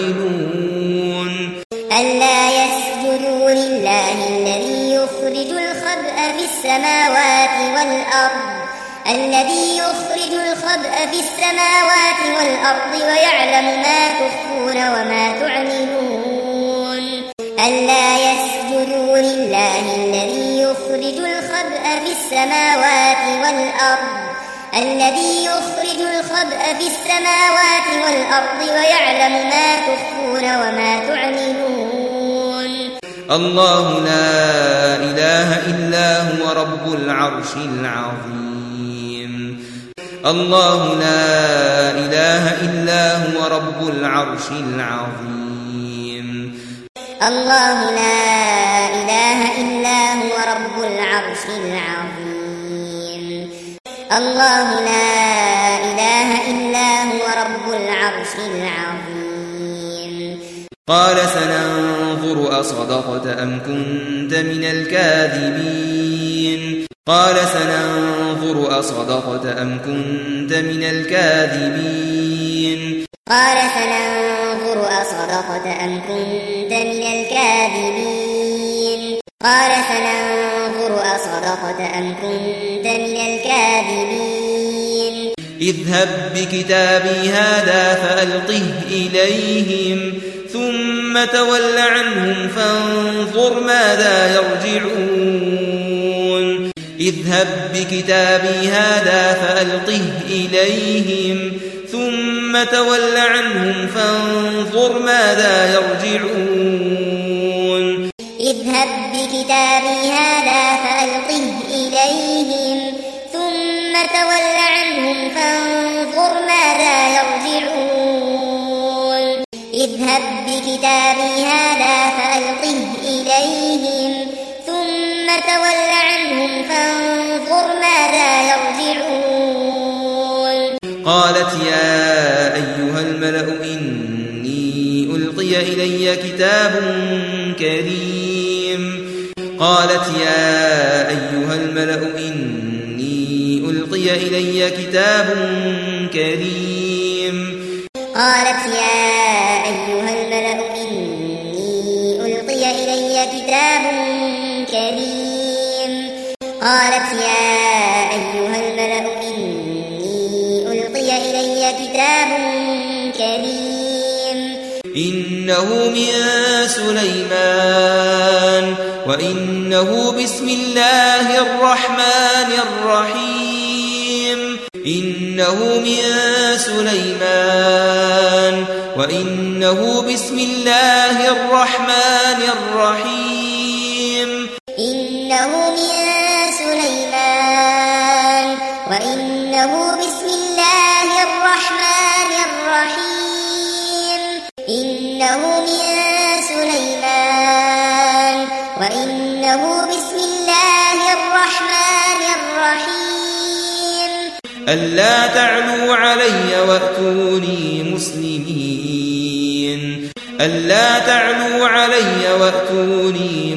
تعلنون ألا يسجدوا لله الذي يخرج الخبأ في السماوات والأرض الذي يخرج الخبأ في السماوات والأرض ويعلم ما تخفون وما تعلنون ألا يسجدوا لله الذي يخرج الخبأ في السماوات والأرض الذي يخرج الخبأ في السماوات والأرض ويعلم ما تخفون وما تعلنون الله لا إله إلا هو رب العرش العظيم الله لا إله إلا هو رب العرش العظيم الله لا إله إلا هو رب العرش العظيم الله لا إله إلا هو رب العرش العظيم قال سننظر أصدقت أم كنت من الكاذبين قال سننظر أصدقت أم كنت من الكاذبين قال سننظر أصدقت أم كنت من الكاذبين قال سننظر أصدقت أم كنت من الكاذبين اذهب بكتابي هذا فألقه إليهم ثم تول عنهم فانظر ماذا يرجعون اذهب بكتابي هذا فألقه إليهم ثم تول عنهم فانظر ماذا يرجعون اذهب بكتابي هذا فألقه إليهم ثم تول عنهم فانظر كتابي هذا فألقه إليهم ثم تول عنهم فانظر ماذا يرجعون. قالت يا أيها الملأ إني ألقي إلي كتاب كريم قالت يا أيها الملأ إني ألقي إلي كتاب كريم قالت يا أيها الملأ إني ألقي إلي كتاب كريم قالت يا أيها الملأ إني ألقي إلي كتاب كريم إنه من سليمان وإنه بسم الله الرحمن الرحيم إنه من سليمان وإنه بسم الله الرحمن الرحيم إنه من سليمان وإنه بسم الله الرحمن الرحيم إنه من سليمان وإنه بسم الله الرحمن الرحيم ألا تعلوا علي وأتوني مسلمين ألا تعلوا علي وأتوني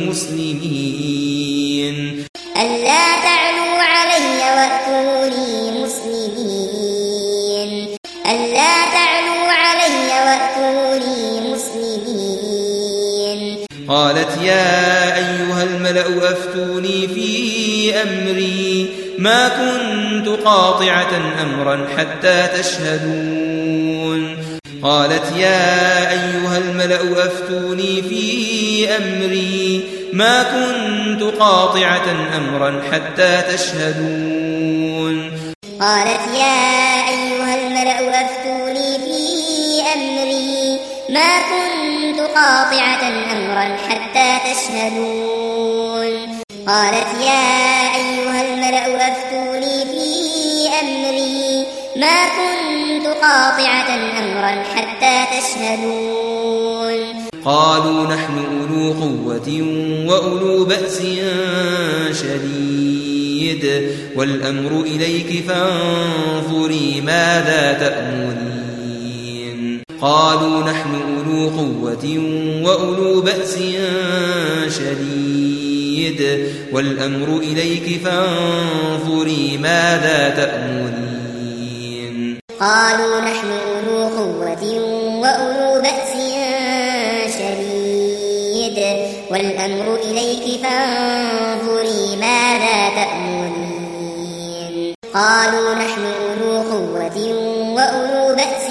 مسلمين ألا تعلوا علي وأتوني مسلمين ألا تعلوا علي وأتوني مسلمين. قالت يا أيها الملأ أفتوني في أمري ما كنت قاطعة أمرا حتى تشهدون قالت يا أيها الملأ أفتوني في أمري ما كنت قاطعة أمرا حتى تشهدون قالت يا أيها الملأ أفتوني في أمري ما كنت قاطعة أمرا حتى تشهدون قالت يا أيها الملأ أفتوني في أمري ما كنت قاطعة أمرا حتى تشهدون قالوا نحن أولو قوة وأولو بأس شديد والأمر إليك فانظري ماذا تأمرين قالوا نحن أولو قوة وأولو بأس شديد والأمر إليك فانظري ماذا تأمرين قالوا نحن أولو قوة وأولو بأس شديد والأمر إليك فانظري ماذا تأمرين قالوا نحن أولو قوة وأولو بأس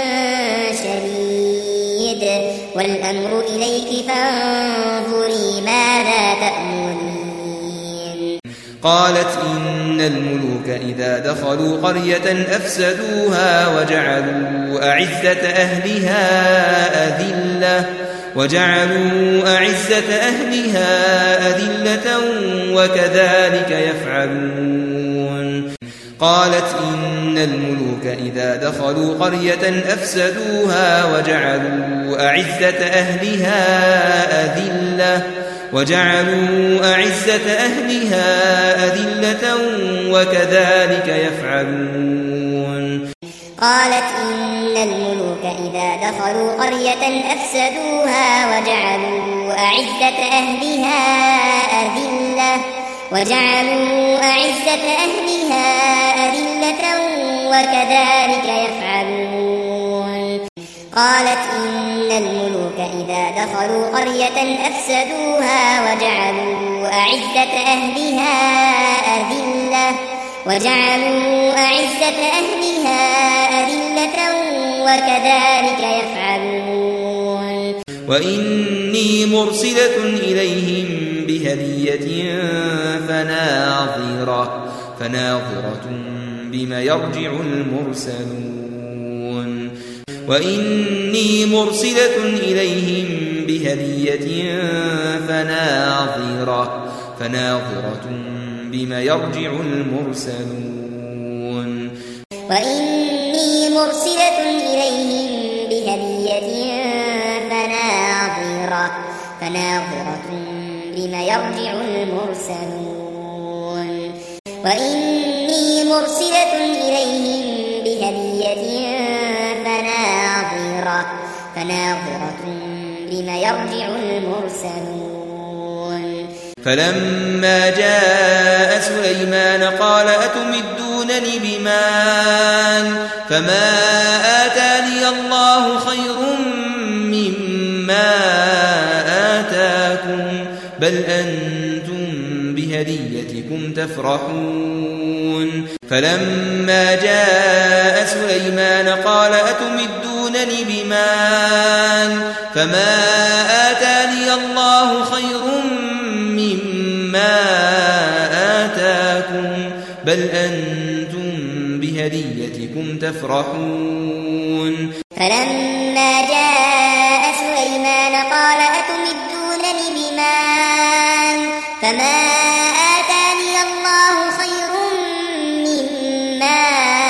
شديد والأمر إليك فانظري ماذا تأمرين. قالت إن الملوك إذا دخلوا قرية أفسدوها وجعلوا أعزة أهلها أذلة وجعلوا أعزة أهلها أذلة وكذلك يفعلون قالت إن الملوك إذا دخلوا قرية أفسدوها وجعلوا أعزة أهلها أذلة وجعلوا أعزة أهلها أذلة وكذلك يفعلون قالت إن الملوك إذا دخلوا قرية أفسدوها وجعلوا أعزة أهلها أذلة وجعلوا أعزة أهلها أذلة وكذلك يفعلون قالت إن الملوك إذا دخلوا قرية أفسدوها وجعلوا أعزة أهلها أذلة وجعلوا أعزة أهلها أذلة وكذلك يفعلون وإني مرسلة إليهم بهدية فناظرة فناظرة بما يرجع المرسلون وإني مرسلة إليهم بهدية فناظرة فناظرة بما يرجع المرسلون وإني مرسلة إليهم بهدية فناظرة فناظرة بما يرجع المرسلون وإني مرسلة إليهم بهدية فناظرة فناظرة بما يرجع المرسلون فلما جاء سليمان قال أتمدونني بمال فما آتاني الله خير مما آتاكم بل أنتم بهديتكم تفرحون فلما جاء سليمان قال أتمدونني بمال فما آتاني الله خير مما آتاكم بل أنتم بهديتكم تفرحون فلما جاء سليمان قال أتمدونني بمال فما آتاني الله خير مما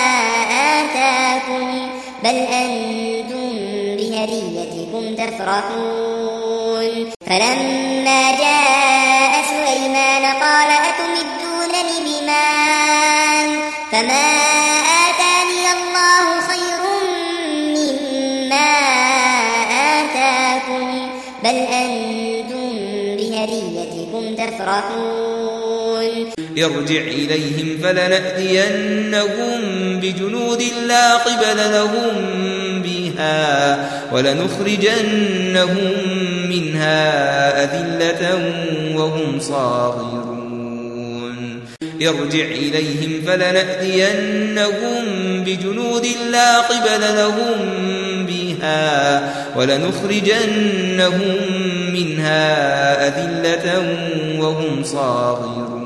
آتاكم بل أنتم بهديتكم تفرحون فلما جاء سليمان قال أتمدونني بمال فما آتاني الله خير مما آتاكم بل أنتم بهديتكم تفرحون ارجع إليهم فلنأتينهم بجنود لا قبل لهم بها ولنخرجنهم منها أذلة وهم صاغرون ارجع إليهم فلنأتينهم بجنود لا قبل لهم بها ولنخرجنهم منها أذلة وهم صاغرون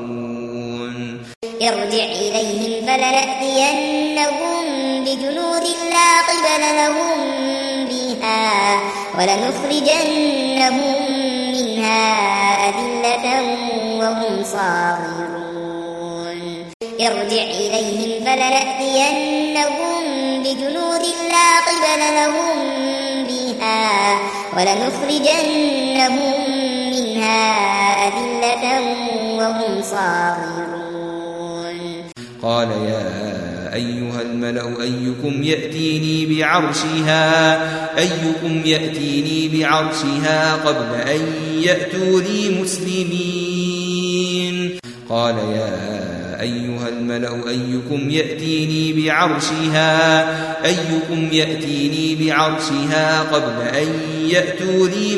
ارجع إليهم فلنأتينهم بجنود لا قبل لهم بها ولنخرجنهم منها أذلة وهم صاغرون ارجع إليهم فلنأتينهم بجنود لا قبل لهم بها ولنخرجنهم منها أذلة وهم صاغرون قال يا أيها الملأ أيكم يأتيني بعرشها أيكم يأتيني بعرشها قبل أن يأتوا لي مسلمين قال يا أيها الملأ أيكم يأتيني بعرشها أيكم يأتيني بعرشها قبل أن يأتوا لي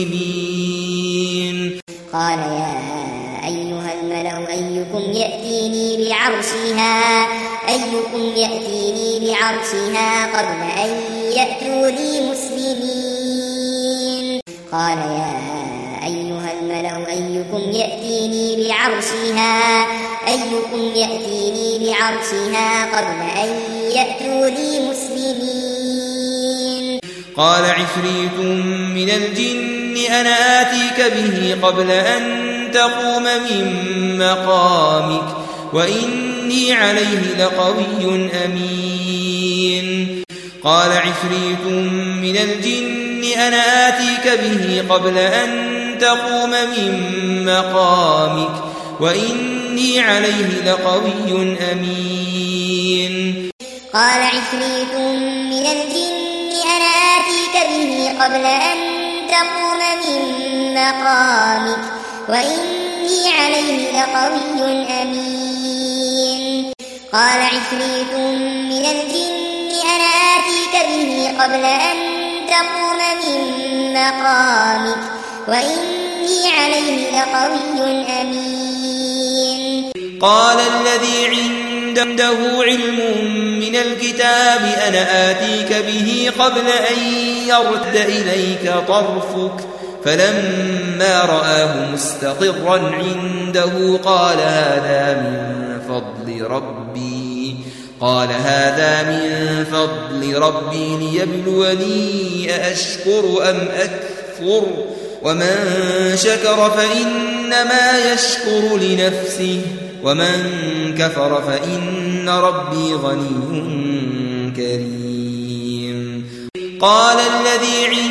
مسلمين قال يا أيها الملأ أيكم يأتيني بعرشها أيكم يأتيني بعرشها قبل أن يأتوا لي مسلمين قال يا أيها الملأ أيكم يأتيني بعرشها أيكم يأتيني بعرشها قبل أن يأتوا لي مسلمين قال عفريت من الجن أنا آتيك به قبل أن تقوم من مقامك وإني عليه لقوي أمين قال عفريت من الجن أنا آتيك به قبل أن تقوم من مقامك وإني عليه لقوي أمين قال عفريت من الجن أنا آتيك به قبل أن تقوم من مقامك وإني عليه لقوي أمين قال عفريت من الجن أنا آتيك به قبل أن تقوم من مقامك وإني عليه لقوي أمين قال الذي عنده علم من الكتاب أنا آتيك به قبل أن يرد إليك طرفك فلما رآه مستقرا عنده قال هذا من فضل ربي قال هذا من فضل ربي ليبلوني أأشكر أم أكفر ومن شكر فإنما يشكر لنفسه ومن كفر فإن ربي غني كريم قال الذي عنده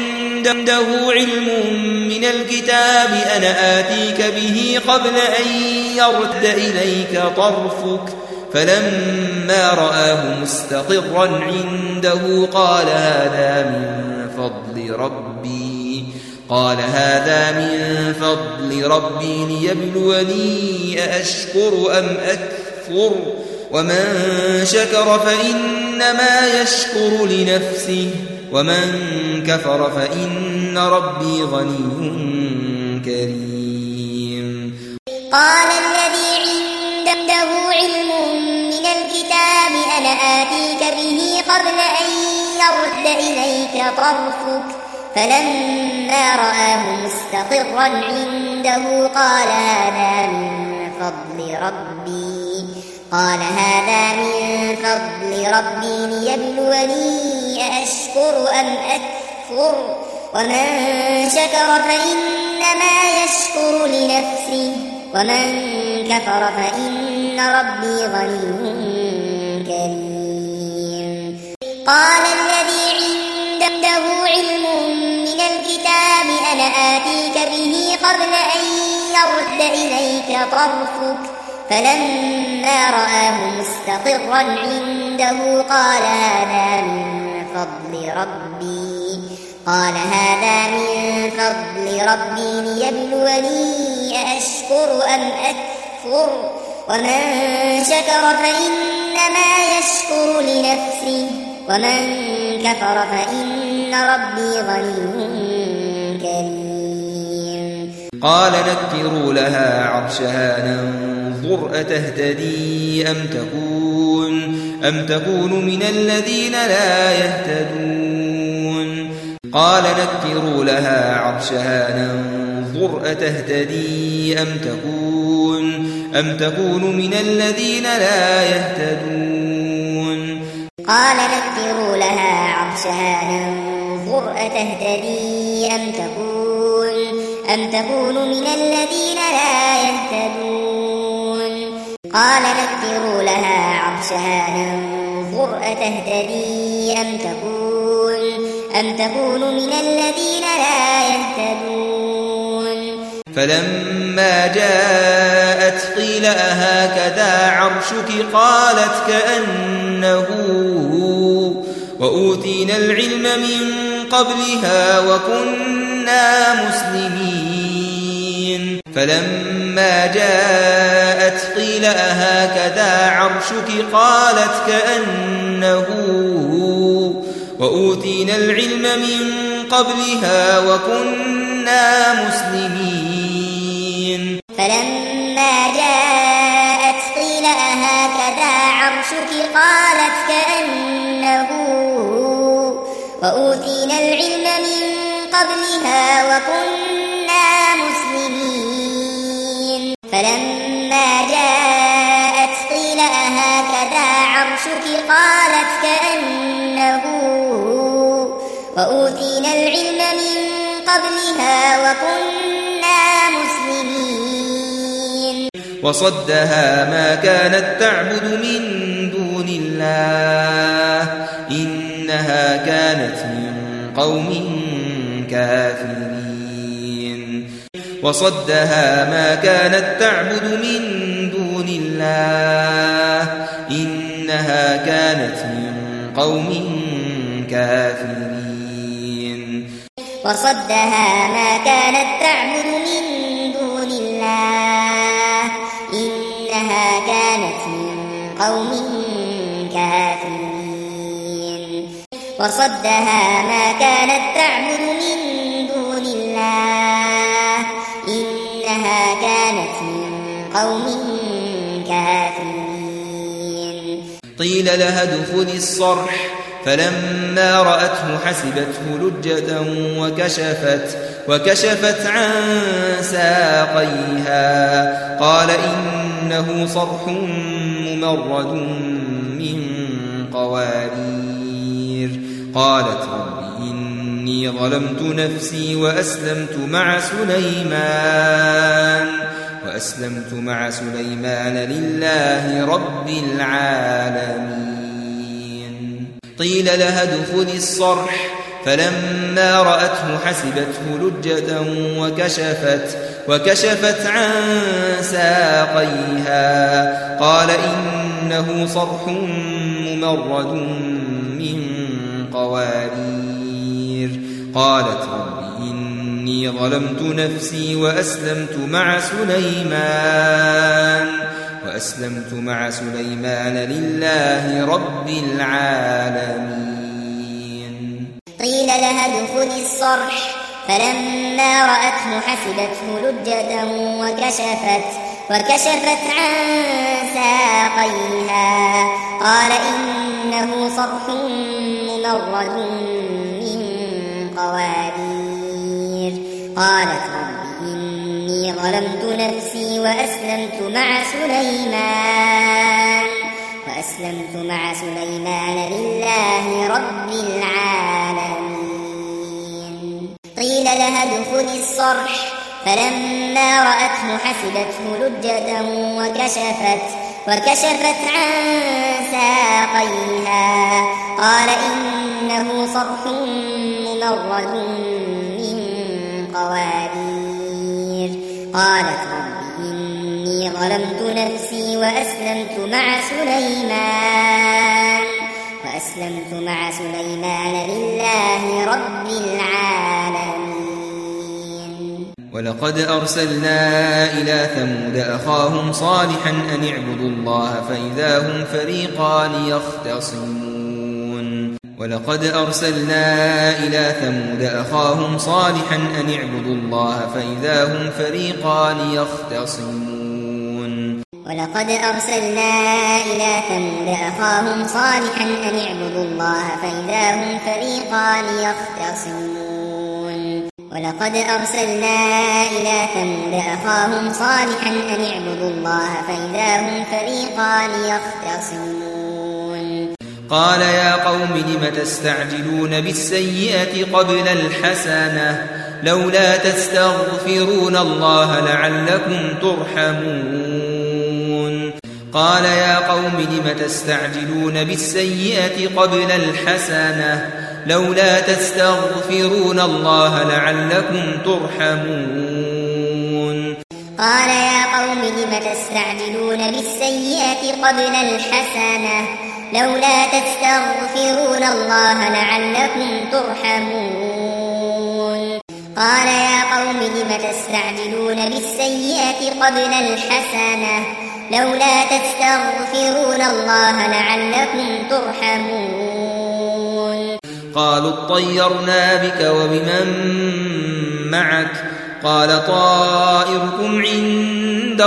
عنده علم من الكتاب أنا آتيك به قبل أن يرتد إليك طرفك فلما رآه مستقرا عنده قال هذا من فضل ربي قال هذا من فضل ربي ليبلوني أأشكر أم أكفر ومن شكر فإنما يشكر لنفسه ومن كفر فإن ربي غني كريم. قال الذي عنده علم من الكتاب أنا آتيك به قبل أن يرد إليك طرفك فلما رآه مستقرا عنده قال هذا من فضل ربي قال هذا من فضل ربي ليبلوني أأشكر أم أكفر ومن شكر فإنما يشكر لنفسه ومن كفر فإن ربي غني كريم. قال الذي عنده علم من الكتاب أنا آتيك به قبل أن يرد إليك طرفك فلما رآه مستقرا عنده قال هذا من فضل ربي قال هذا من فضل ربي ليبلوني أأشكر أم أكفر ومن شكر فإنما يشكر لنفسه ومن كفر فإن ربي غني كريم. قال نكروا لها عرشها ننظر أتهتدي أم تكون أم تكون من الذين لا يهتدون قال نكروا لها عرشها ننظر أتهتدي أم تكون أم تكون من الذين لا يهتدون قال نكروا لها عرشها ننظر أتهتدي أم تكون أم تكون من الذين لا يهتدون قال نكروا لها عرشها ننظر أتهتدي أم تكون أم تكون من الذين لا يهتدون فلما جاءت قيل أهكذا عرشك قالت كأنه وأوتينا العلم من قبلها وكنا مسلمين فلما جاءت قيل أهكذا عرشك قالت كأنه وأوتينا العلم من قبلها وكنا مسلمين فلما جاءت قيل أهكذا عرشك قالت كأنه وأوتينا العلم من قبلها وكنا مسلمين فلما جاءت قيل أهكذا عرشك قالت كأنه وأوتينا العلم من قبلها وكنا مسلمين وصدها ما كانت تعبد من دون الله إنها كانت من قوم كافرين وصدها ما كانت تعبد من دون الله إنها كانت من قوم كافرين وصدها ما كانت تعبد من دون الله إنها كانت من قوم كافرين وصدها ما كانت تعبد من دون الله إنها كانت من قوم كافرين قيل لها ادخلي الصرح فلما رأته حسبته لجة وكشفت وكشفت عن ساقيها قال إنه صرح ممرد من قوارير قالت رب إني ظلمت نفسي وأسلمت مع سليمان وأسلمت مع سليمان لله رب العالمين قيل لها ادخلي الصرح فلما رأته حسبته لجة وكشفت, وكشفت عن ساقيها قال إنه صرح ممرد من قوارير. قالت رب إني ظلمت نفسي وأسلمت مع سليمان وأسلمت مع سليمان لله رب العالمين. قيل لها ادخل الصرح فلما رأته حسبته لجة وكشفت, وكشفت عن ساقيها قال إنه صرح ممرد من قوارير. قالت رب إني ظلمت نفسي وأسلمت مع سليمان وأسلمت مع سليمان لله رب العالمين. قيل لها ادخل الصرح فلما رأته حسبته لجة وكشفت, وكشفت عن ساقيها قال إنه صرح ممرد من قوارير. قالت رب إني ظلمت نفسي وأسلمت مع سليمان وأسلمت مع سليمان لله رب العالمين. ولقد أرسلنا إلى ثمود أخاهم صالحا أن اعبدوا الله فإذا هم فريقان يختصمون. ولقد أرسلنا إلى ثمود أخاهم صالحا أن اعبدوا الله فإذا هم فريقان يختصمون. ولقد أرسلنا إلى ثمود أخاهم صالحا أن اعبدوا الله فإذا هم فريقان يختصمون. ولقد أرسلنا إلى ثمود أخاهم صالحا أن اعبدوا الله فإذا هم فريقان يختصمون. قال يا قوم لم تستعجلون بالسيئة قبل الحسنة لولا تستغفرون الله لعلكم ترحمون. قال يا قوم لم تستعجلون بالسيئة قبل الحسنة لولا تستغفرون الله لعلكم ترحمون. قال يا قوم لم تستعجلون بالسيئة قبل الحسنة لولا تستغفرون الله لعلكم ترحمون. قال يا قوم لم تستعجلون بالسيئة قبل الحسنة لولا تستغفرون الله لعلكم ترحمون. قالوا اطيرنا بك وبمن معك قال طائركم عند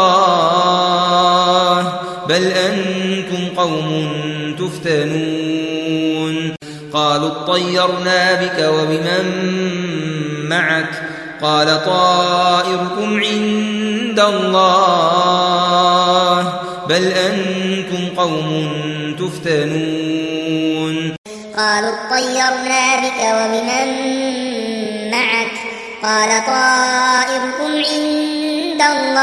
الله بل أنتم قوم تفتنون. قالوا اطيرنا بك وبمن معك قال طائركم عند الله بل أنتم قوم تفتنون. قالوا اطيرنا بك وبمن معك قال طائركم عند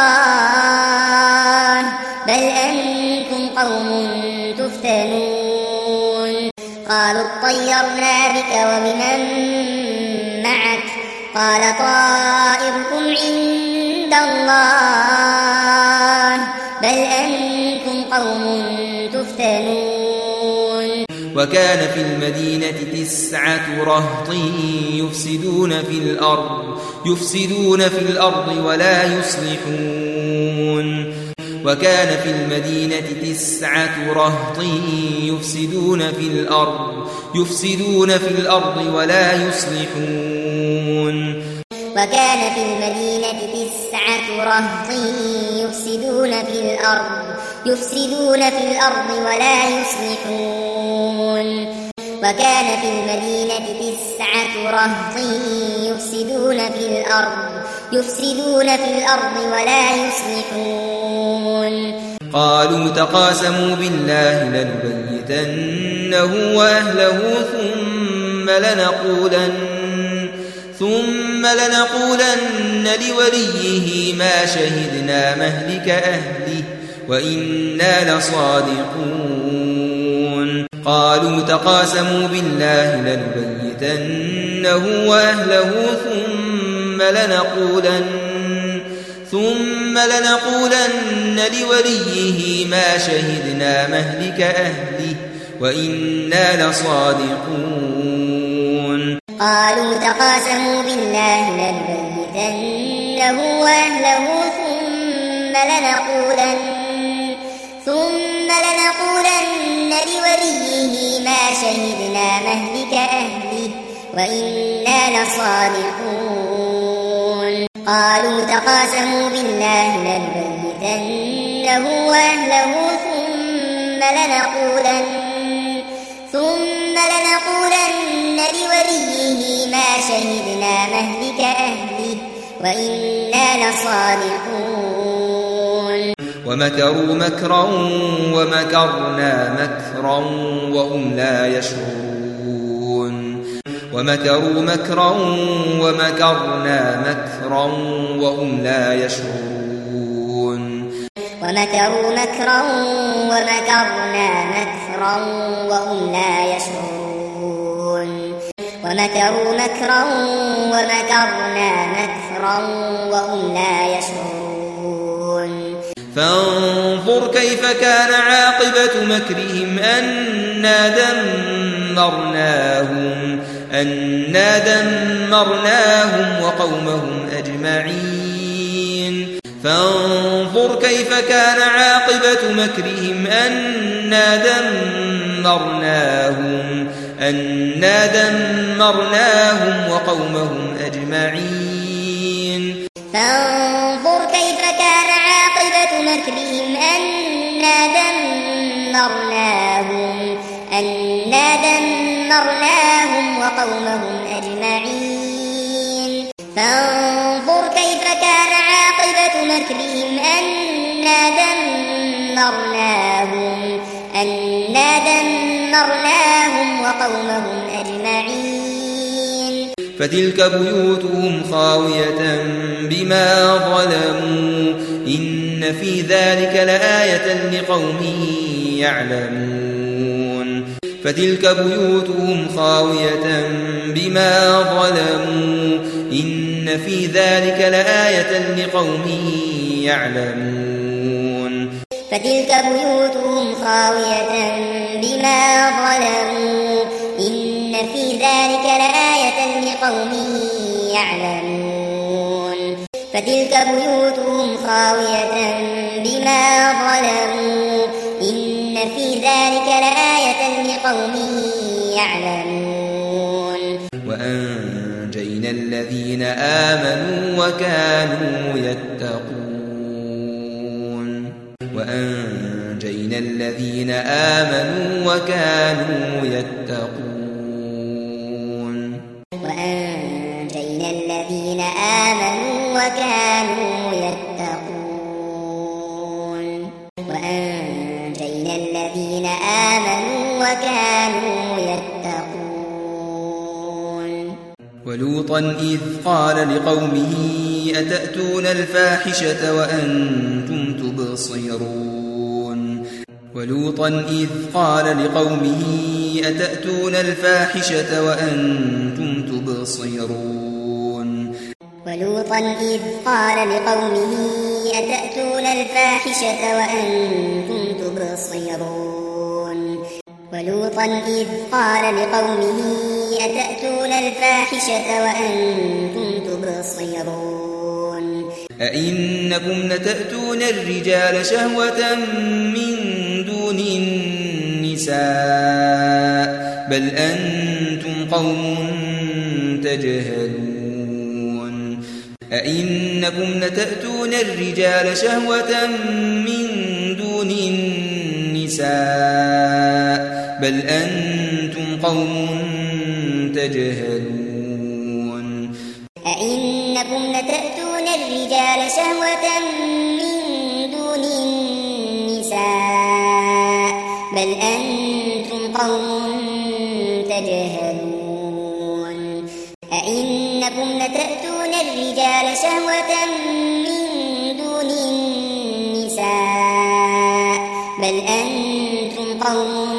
الله بل أنتم قوم تفتنون. قالوا اطيرنا بك وبمن معك قال طائركم عند الله بل أنتم قوم تفتنون. وكان في المدينة تسعة رهط يفسدون في الأرض يفسدون في الأرض ولا يصلحون. وكان في المدينة تسعة رهط يفسدون في الأرض يفسدون في الأرض ولا يصلحون. وكان في المدينة تسعة رهط يفسدون في الأرض يفسدون في الأرض ولا يصلحون. وكان في المدينة تسعة رهط يفسدون في الأرض يفسدون في الأرض ولا يصلحون. قالوا تقاسموا بالله لنبيتنه وأهله ثم لنقولن ثم لنقولن لوليه ما شهدنا مهلك أهله وإنا لصادقون. قالوا تقاسموا بالله لنبيتنه وأهله ثم لنقولن ثم لنقولن لوليه ما شهدنا مهلك أهله وإنا لصادقون قالوا تقاسموا بالله لنبيتنه وأهله ثم لنقولن ثم لنقولن لوليه ما شهدنا مهلك أهله وإنا لصادقون قالوا تقاسموا بالله لنبيتنه وأهله ثم لنقولن ثم لنقولن لوليه ما شهدنا مهلك أهله وإنا لصادقون ومكروا مكرا ومكرنا مكرا وهم لا يشعرون ومكروا مكرا ومكرنا مكرا وهم لا يشعرون ومكروا مكرا ومكرنا مكرا وهم لا يشعرون ومكروا مكرا ومكرنا مكرا وهم لا يشعرون فانظر كيف كان عاقبة مكرهم أنا دمرناهم أنا دمرناهم وقومهم أجمعين فانظر كيف كان عاقبة مكرهم أنا دمرناهم أنا دمرناهم وقومهم أجمعين فانظر كيف كان عاقبة مكرهم أنا دمرناهم أنا دمرناهم وقومهم أجمعين فانظر كيف كان عاقبة مكرهم أنا دمرناهم أنا دمرناهم وقومهم أجمعين فتلك بيوتهم خاوية بما ظلموا إن في ذلك لآية لقوم يعلمون فتلك بيوتهم خاوية بما ظلموا إن في ذلك لآية لقوم يعلمون فتلك بيوتهم خاوية بما ظلموا إن في ذلك لآية لقوم يعلمون فتلك بيوتهم خاوية بما ظلموا إن في ذلك لآية لقوم يعلمون وأنجينا الذين آمنوا وكانوا يتقون وأنجينا الذين آمنوا وكانوا يتقون وأنجينا الذين آمنوا وكانوا يتقون وأنجينا الذين آمنوا وكانوا يتقون ولوطا إذ قال لقومه أتأتون الفاحشة وأنتم تبصرون ولوطا إذ قال لقومه أتأتون الفاحشة وأنتم تبصرون ولوطا إذ قال لقومه أتأتون الفاحشة وأنتم تبصرون ولوطا إذ قال لقومه أتأتون الفاحشة وأنتم تبصرون أئنكم لتأتون الرجال شهوة من دون النساء بل أنتم قوم تجهلون أئنكم لتأتون الرجال شهوة من دون النساء بل أنتم قوم تجهلون أئنكم لتأتون الرجال شهوة من دون النساء بل أنتم قوم تجهلون أئنكم لتأتون الرجال شهوة من دون النساء بل أنتم قوم